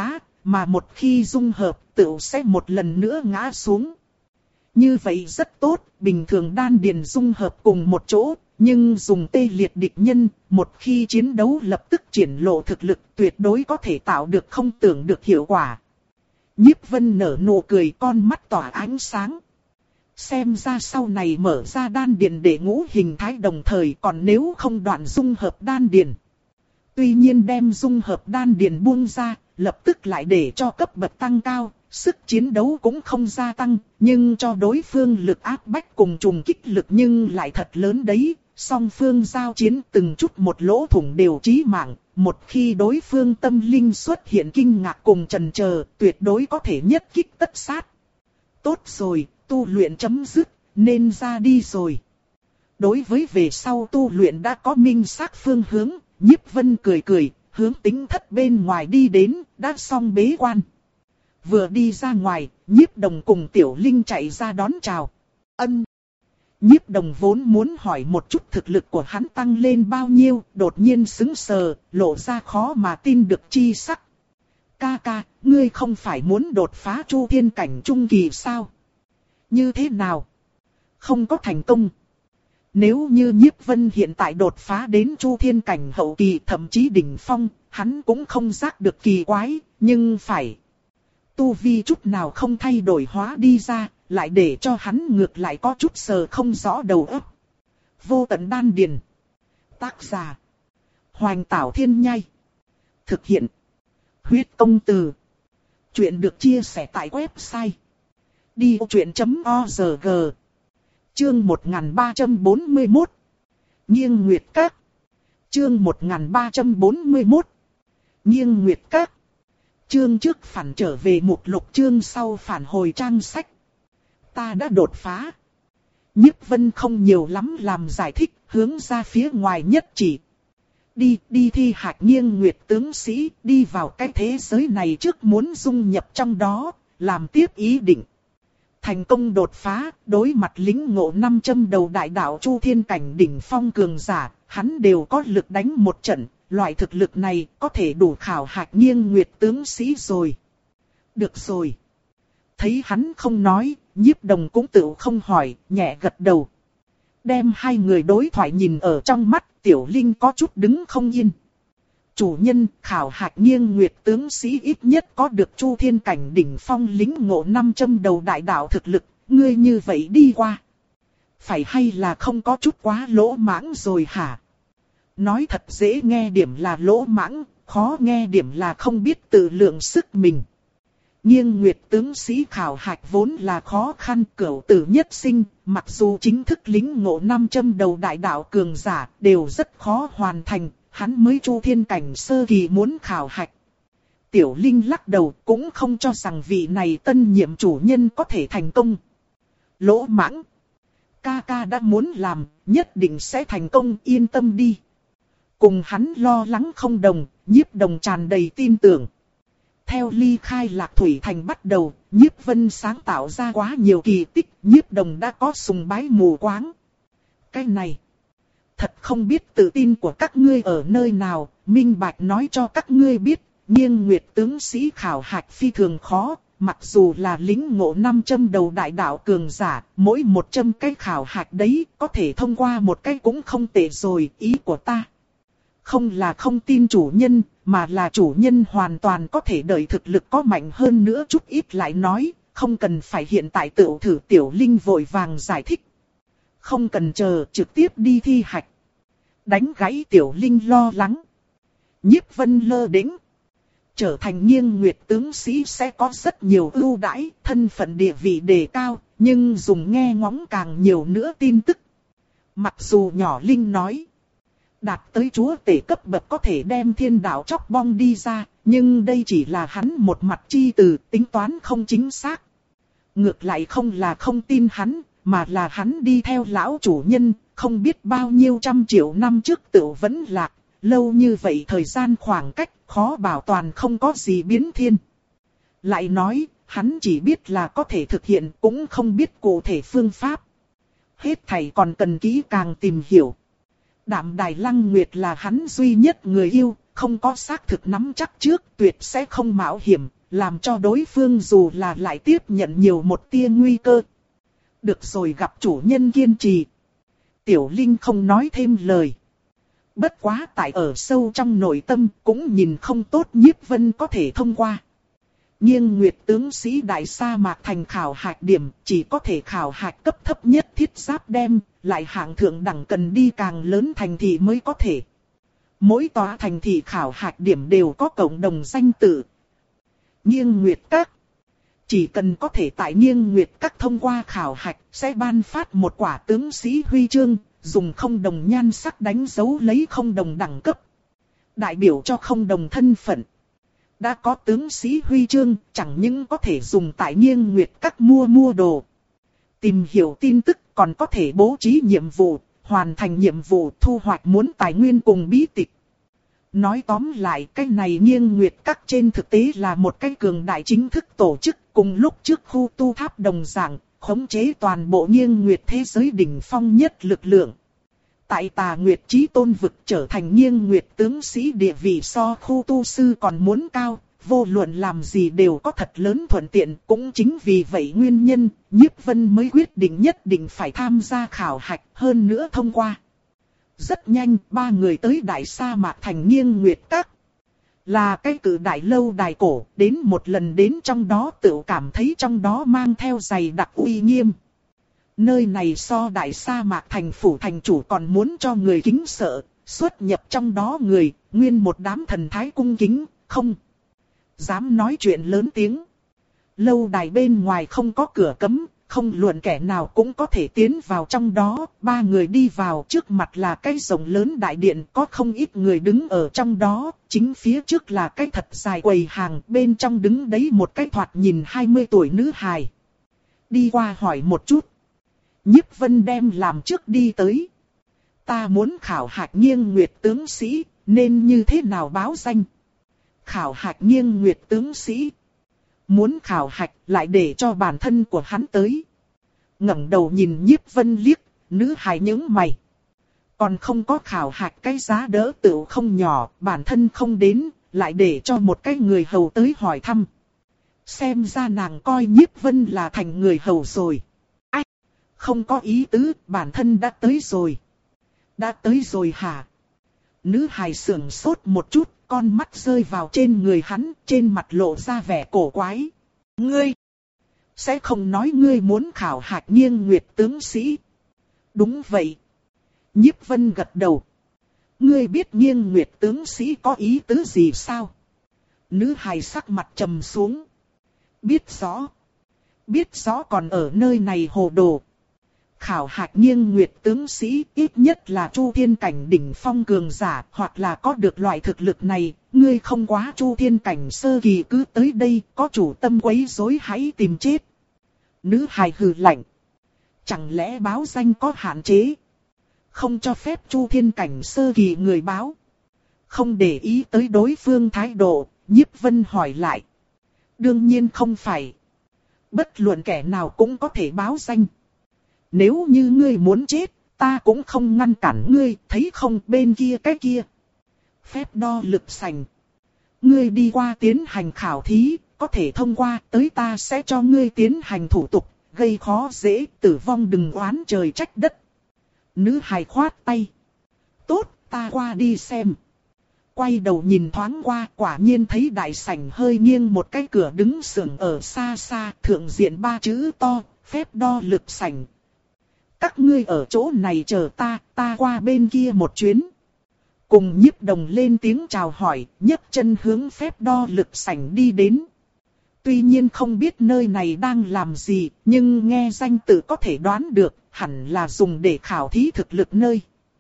mà một khi dung hợp, tựu sẽ một lần nữa ngã xuống. Như vậy rất tốt, bình thường đan điền dung hợp cùng một chỗ, nhưng dùng tê liệt địch nhân, một khi chiến đấu lập tức triển lộ thực lực tuyệt đối có thể tạo được không tưởng được hiệu quả. Nhiếp Vân nở nụ cười, con mắt tỏa ánh sáng. Xem ra sau này mở ra đan điền để ngũ hình thái đồng thời, còn nếu không đoạn dung hợp đan điền. Tuy nhiên đem dung hợp đan điền buông ra, lập tức lại để cho cấp bậc tăng cao, sức chiến đấu cũng không gia tăng, nhưng cho đối phương lực áp bách cùng trùng kích lực nhưng lại thật lớn đấy. Song phương giao chiến từng chút một lỗ thủng đều chí mạng, một khi đối phương tâm linh xuất hiện kinh ngạc cùng chần chờ, tuyệt đối có thể nhất kích tất sát. Tốt rồi, tu luyện chấm dứt, nên ra đi rồi. Đối với về sau tu luyện đã có minh xác phương hướng, Nhiếp Vân cười cười, hướng tính thất bên ngoài đi đến, đã xong bế quan. Vừa đi ra ngoài, Nhiếp Đồng cùng Tiểu Linh chạy ra đón chào. Ân. Nhiếp Đồng vốn muốn hỏi một chút thực lực của hắn tăng lên bao nhiêu, đột nhiên sững sờ, lộ ra khó mà tin được chi sắc. Ca ca, ngươi không phải muốn đột phá Chu Thiên cảnh trung kỳ sao? Như thế nào? Không có thành công. Nếu như Nhiếp Vân hiện tại đột phá đến Chu Thiên cảnh hậu kỳ thậm chí đỉnh phong, hắn cũng không giác được kỳ quái, nhưng phải. Tu vi chút nào không thay đổi hóa đi ra, lại để cho hắn ngược lại có chút sờ không rõ đầu óc. Vô tận đan điền. Tác giả: Hoành Tảo Thiên Nhai. Thực hiện: Huyết Công Từ. Chuyện được chia sẻ tại website đi vô chuyện chấm org. Chương một nghìn ba trăm bốn mươi mốt. Nghiêng Nguyệt Các. Chương một nghìn ba trăm bốn mươi mốt. Nghiêng Nguyệt Các. Chương trước phản trở về mục lục, chương sau phản hồi trang sách. Ta đã đột phá. Nhiếp Vân không nhiều lắm làm giải thích, hướng ra phía ngoài nhất chỉ. Đi, đi thi hạch Nghiêng Nguyệt tướng sĩ, đi vào cái thế giới này trước muốn dung nhập trong đó, làm tiếp ý định. Thành công đột phá, đối mặt lính ngộ năm châm đầu đại đạo Chu Thiên cảnh đỉnh phong cường giả, hắn đều có lực đánh một trận, loại thực lực này có thể đủ khảo hạch Nghiêng Nguyệt tướng sĩ rồi. Được rồi. Thấy hắn không nói, Nhiếp Đồng cũng tự không hỏi, nhẹ gật đầu. Đem hai người đối thoại nhìn ở trong mắt, Tiểu Linh có chút đứng không yên. Chủ nhân, khảo hạch Nghiêng Nguyệt tướng sĩ ít nhất có được Chu Thiên cảnh đỉnh phong lính ngộ năm châm đầu đại đạo thực lực, ngươi như vậy đi qua. Phải hay là không có chút quá lỗ mãng rồi hả? Nói thật dễ nghe điểm là lỗ mãng, khó nghe điểm là không biết tự lượng sức mình. Nghiêng Nguyệt tướng sĩ khảo hạch vốn là khó khăn, cửu tử nhất sinh, mặc dù chính thức lính ngộ năm châm đầu đại đạo cường giả đều rất khó hoàn thành, hắn mới Chu Thiên cảnh sơ kỳ muốn khảo hạch. Tiểu Linh lắc đầu, cũng không cho rằng vị này tân nhiệm chủ nhân có thể thành công. Lỗ mãng. Ca ca đã muốn làm, nhất định sẽ thành công, yên tâm đi. Cùng hắn lo lắng không đồng, Nhiếp Đồng tràn đầy tin tưởng. Theo ly khai Lạc Thủy Thành bắt đầu, Nhiếp Vân sáng tạo ra quá nhiều kỳ tích, Nhiếp Đồng đã có sùng bái mù quáng. Cái này, thật không biết tự tin của các ngươi ở nơi nào, minh bạch nói cho các ngươi biết, Nghiêng Nguyệt tướng sĩ khảo hạch phi thường khó, mặc dù là lính ngộ năm châm đầu đại đạo cường giả, mỗi một châm cái khảo hạch đấy, có thể thông qua một cái cũng không tệ rồi, ý của ta. Không là không tin chủ nhân, mà là chủ nhân hoàn toàn có thể đợi thực lực có mạnh hơn nữa chút ít lại nói, không cần phải hiện tại tự thử. Tiểu Linh vội vàng giải thích. Không cần chờ, trực tiếp đi thi hạch. Đánh gãy Tiểu Linh lo lắng. Nhiếp Vân lơ đễnh. Trở thành Nghiêng Nguyệt tướng sĩ sẽ có rất nhiều ưu đãi, thân phận địa vị đề cao, nhưng dùng nghe ngóng càng nhiều nữa tin tức. Mặc dù nhỏ Linh nói, đạt tới chúa tể cấp bậc có thể đem thiên đạo chóc bong đi ra, nhưng đây chỉ là hắn một mặt chi từ, tính toán không chính xác. Ngược lại không là không tin hắn, mà là hắn đi theo lão chủ nhân, không biết bao nhiêu trăm triệu năm trước tự vẫn lạc, lâu như vậy thời gian khoảng cách, khó bảo toàn không có gì biến thiên. Lại nói, hắn chỉ biết là có thể thực hiện, cũng không biết cụ thể phương pháp. Hết thảy còn cần kỹ càng tìm hiểu. Đạm Đài Lăng Nguyệt là hắn duy nhất người yêu, không có xác thực nắm chắc trước, tuyệt sẽ không mạo hiểm, làm cho đối phương dù là lại tiếp nhận nhiều một tia nguy cơ. Được rồi, gặp chủ nhân kiên trì. Tiểu Linh không nói thêm lời. Bất quá tại ở sâu trong nội tâm cũng nhìn không tốt Nhiếp Vân có thể thông qua. Nghiêng Nguyệt tướng sĩ đại sa mạc thành khảo hạch điểm, chỉ có thể khảo hạch cấp thấp nhất thiết giáp đem, lại hạng thượng đẳng cần đi càng lớn thành thị mới có thể. Mỗi tòa thành thị khảo hạch điểm đều có cộng đồng danh tự. Nghiêng Nguyệt Các. Chỉ cần có thể tại Nghiêng Nguyệt Các thông qua khảo hạch, sẽ ban phát một quả tướng sĩ huy chương, dùng không đồng nhan sắc đánh dấu lấy không đồng đẳng cấp. Đại biểu cho không đồng thân phận. Đã có tướng sĩ huy chương, chẳng những có thể dùng tại Nghiêng Nguyệt Các mua mua đồ. Tìm hiểu tin tức còn có thể bố trí nhiệm vụ, hoàn thành nhiệm vụ thu hoạch muốn tài nguyên cùng bí tịch. Nói tóm lại, cái này Nghiêng Nguyệt Các trên thực tế là một cái cường đại chính thức tổ chức, cùng lúc trước khu tu tháp đồng dạng, khống chế toàn bộ Nghiêng Nguyệt thế giới đỉnh phong nhất lực lượng. Tại Tà Nguyệt Chí Tôn vực trở thành Nghiêng Nguyệt tướng sĩ địa vị so khu tu sư còn muốn cao, vô luận làm gì đều có thật lớn thuận tiện. Cũng chính vì vậy nguyên nhân, Nhiếp Vân mới quyết định nhất định phải tham gia khảo hạch, hơn nữa thông qua. Rất nhanh, ba người tới đại sa mạc thành Nghiêng Nguyệt Các. Là cái cự đại lâu đài cổ, đến một lần đến trong đó tự cảm thấy trong đó mang theo dày đặc uy nghiêm. Nơi này so đại sa mạc thành phủ thành chủ còn muốn cho người kính sợ, xuất nhập trong đó người, nguyên một đám thần thái cung kính, không dám nói chuyện lớn tiếng. Lâu đài bên ngoài không có cửa cấm, không luận kẻ nào cũng có thể tiến vào trong đó. Ba người đi vào, trước mặt là cái rộng lớn đại điện, có không ít người đứng ở trong đó. Chính phía trước là cái thật dài quầy hàng, bên trong đứng đấy một cái thoạt nhìn hai mươi tuổi nữ hài. Đi qua hỏi một chút. Nhiếp Vân đem làm trước đi tới. Ta muốn khảo hạch Nghiêng Nguyệt tướng sĩ, nên như thế nào báo danh? Khảo hạch Nghiêng Nguyệt tướng sĩ. Muốn khảo hạch lại để cho bản thân của hắn tới. Ngẩng đầu nhìn Nhiếp Vân liếc, nữ hài nhướng mày. Còn không có khảo hạch cái giá đỡ tựu không nhỏ, bản thân không đến, lại để cho một cái người hầu tới hỏi thăm. Xem ra nàng coi Nhiếp Vân là thành người hầu rồi. Ai? Không có ý tứ, bản thân đã tới rồi. Đã tới rồi hả? Nữ hài sưởng sốt một chút, con mắt rơi vào trên người hắn, trên mặt lộ ra vẻ cổ quái. Ngươi! Sẽ không nói ngươi muốn khảo hạch Nghiêng Nguyệt tướng sĩ. Đúng vậy. Nhiếp Vân gật đầu. Ngươi biết Nghiêng Nguyệt tướng sĩ có ý tứ gì sao? Nữ hài sắc mặt trầm xuống. Biết rõ. Biết rõ còn ở nơi này hồ đồ. Khảo hạch Nghiêng Nguyệt tướng sĩ ít nhất là Chu Thiên cảnh đỉnh phong cường giả, hoặc là có được loại thực lực này. Ngươi không quá Chu Thiên cảnh sơ kỳ cứ tới đây, có chủ tâm quấy rối hãy tìm chết. Nữ hài hừ lạnh. Chẳng lẽ báo danh có hạn chế? Không cho phép Chu Thiên cảnh sơ kỳ người báo. Không để ý tới đối phương thái độ, Nhiếp Vân hỏi lại. Đương nhiên không phải. Bất luận kẻ nào cũng có thể báo danh. Nếu như ngươi muốn chết, ta cũng không ngăn cản ngươi, thấy không, bên kia cái kia. Phép đo lực sành. Ngươi đi qua tiến hành khảo thí, có thể thông qua, tới ta sẽ cho ngươi tiến hành thủ tục, gây khó dễ, tử vong đừng oán trời trách đất. Nữ hài khoát tay. Tốt, ta qua đi xem. Quay đầu nhìn thoáng qua, quả nhiên thấy đại sảnh hơi nghiêng một cái cửa đứng sưởng ở xa xa, thượng diện ba chữ to, phép đo lực sảnh. Các ngươi ở chỗ này chờ ta, ta qua bên kia một chuyến. Cùng Nhiếp Đồng lên tiếng chào hỏi, nhấc chân hướng phép đo lực sảnh đi đến. Tuy nhiên không biết nơi này đang làm gì, nhưng nghe danh tự có thể đoán được, hẳn là dùng để khảo thí thực lực nơi.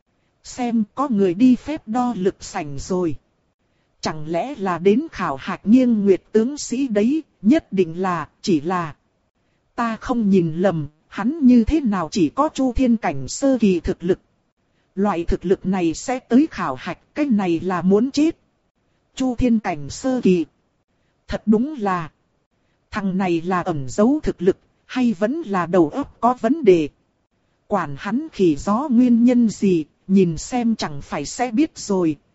Xem có người đi phép đo lực sảnh rồi. Chẳng lẽ là đến khảo hạch Nghiêng Nguyệt tướng sĩ đấy, nhất định là, chỉ là. Ta không nhìn lầm, hắn như thế nào chỉ có Chu Thiên cảnh sơ kỳ thực lực. Loại thực lực này sẽ tới khảo hạch, cái này là muốn chết. Chu Thiên cảnh sơ kỳ. Thật đúng là. Thằng này là ẩn giấu thực lực, hay vẫn là đầu óc có vấn đề. Quản hắn khỉ gió nguyên nhân gì, nhìn xem chẳng phải sẽ biết rồi.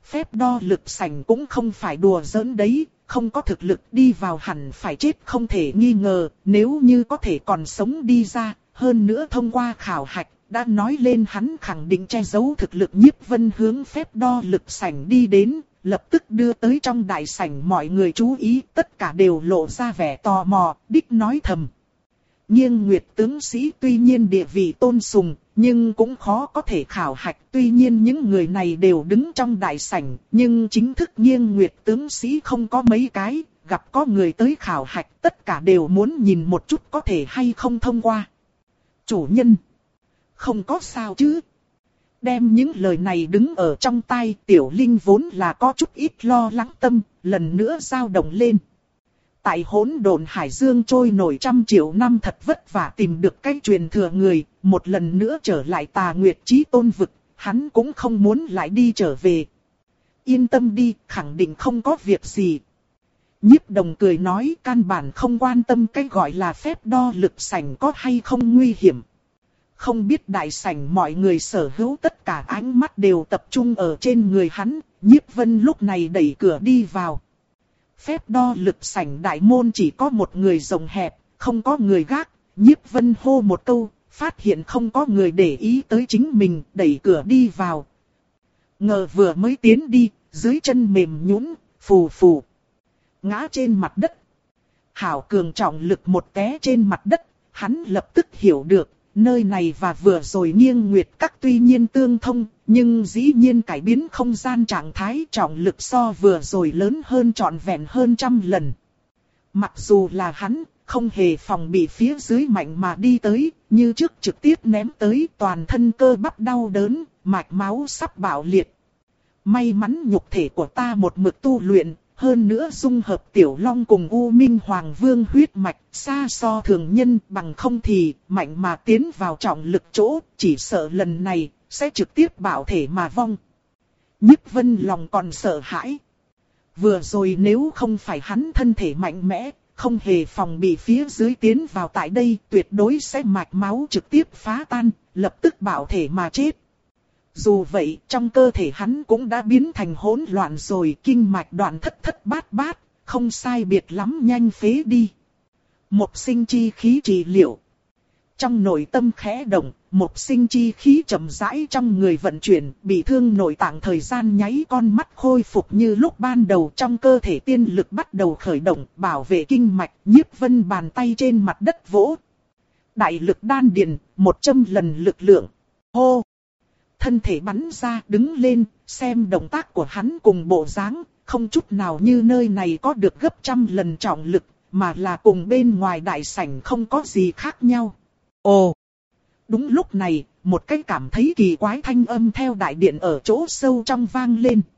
phép đo lực sảnh cũng không phải đùa giỡn đấy, không có thực lực đi vào hẳn phải chết không thể nghi ngờ, nếu như có thể còn sống đi ra, hơn nữa thông qua khảo hạch, đã nói lên hắn khẳng định che giấu thực lực. Nhiếp Vân hướng phép đo lực sảnh đi đến, lập tức đưa tới trong đại sảnh mọi người chú ý, tất cả đều lộ ra vẻ tò mò, đích nói thầm. Nghiêng Nguyệt tướng sĩ tuy nhiên địa vị tôn sùng, nhưng cũng khó có thể khảo hạch. Tuy nhiên những người này đều đứng trong đại sảnh, nhưng chính thức Nghiêng Nguyệt tướng sĩ không có mấy cái, gặp có người tới khảo hạch tất cả đều muốn nhìn một chút có thể hay không thông qua. Chủ nhân, không có sao chứ? Đem những lời này đứng ở trong tai, Tiểu Linh vốn là có chút ít lo lắng tâm, lần nữa dao động lên. Tại hỗn độn hải dương trôi nổi trăm triệu năm thật vất vả tìm được cái truyền thừa người, một lần nữa trở lại Tà Nguyệt Chí Tôn vực, hắn cũng không muốn lại đi trở về. Yên tâm đi, khẳng định không có việc gì. Nhiếp Đồng cười nói, căn bản không quan tâm cái gọi là phép đo lực sảnh có hay không nguy hiểm. Không biết đại sảnh mọi người sở hữu tất cả ánh mắt đều tập trung ở trên người hắn, Nhiếp Vân lúc này đẩy cửa đi vào. Phép đo lực sảnh đại môn chỉ có một người rộng hẹp, không có người gác, Nhiếp Vân hô một câu, phát hiện không có người để ý tới chính mình, đẩy cửa đi vào. Ngờ vừa mới tiến đi, dưới chân mềm nhũn, phù phù, ngã trên mặt đất. Hảo cường trọng lực một té trên mặt đất, hắn lập tức hiểu được. Nơi này và vừa rồi Nghiêng Nguyệt các tuy nhiên tương thông, nhưng dĩ nhiên cải biến không gian trạng thái, trọng lực so vừa rồi lớn hơn trọn vẹn hơn trăm lần. Mặc dù là hắn, không hề phòng bị phía dưới mạnh mà đi tới, như trước trực tiếp ném tới, toàn thân cơ bắp đau đớn, mạch máu sắp bạo liệt. May mắn nhục thể của ta một mực tu luyện, hơn nữa dung hợp Tiểu Long cùng U Minh Hoàng Vương huyết mạch, xa so thường nhân, bằng không thì mạnh mà tiến vào trọng lực chỗ, chỉ sợ lần này sẽ trực tiếp bạo thể mà vong. Nhiếp Vân lòng còn sợ hãi. Vừa rồi nếu không phải hắn thân thể mạnh mẽ, không hề phòng bị phía dưới tiến vào tại đây, tuyệt đối sẽ mạch máu trực tiếp phá tan, lập tức bạo thể mà chết. Dù vậy, trong cơ thể hắn cũng đã biến thành hỗn loạn rồi, kinh mạch đoạn thất thất bát bát, không sai biệt lắm nhanh phế đi. Một sinh chi khí trị liệu. Trong nội tâm khẽ động, một sinh chi khí chậm rãi trong người vận chuyển, bị thương nội tạng thời gian nháy con mắt khôi phục như lúc ban đầu, trong cơ thể tiên lực bắt đầu khởi động, bảo vệ kinh mạch. Nhiếp Vân bàn tay trên mặt đất vỗ. Đại lực đan điền, một trăm lần lực lượng. Hô! Thân thể bắn ra, đứng lên, xem động tác của hắn cùng bộ dáng, không chút nào như nơi này có được gấp trăm lần trọng lực, mà là cùng bên ngoài đại sảnh không có gì khác nhau. Ồ! Đúng lúc này, một cái cảm thấy kỳ quái thanh âm theo đại điện ở chỗ sâu trong vang lên.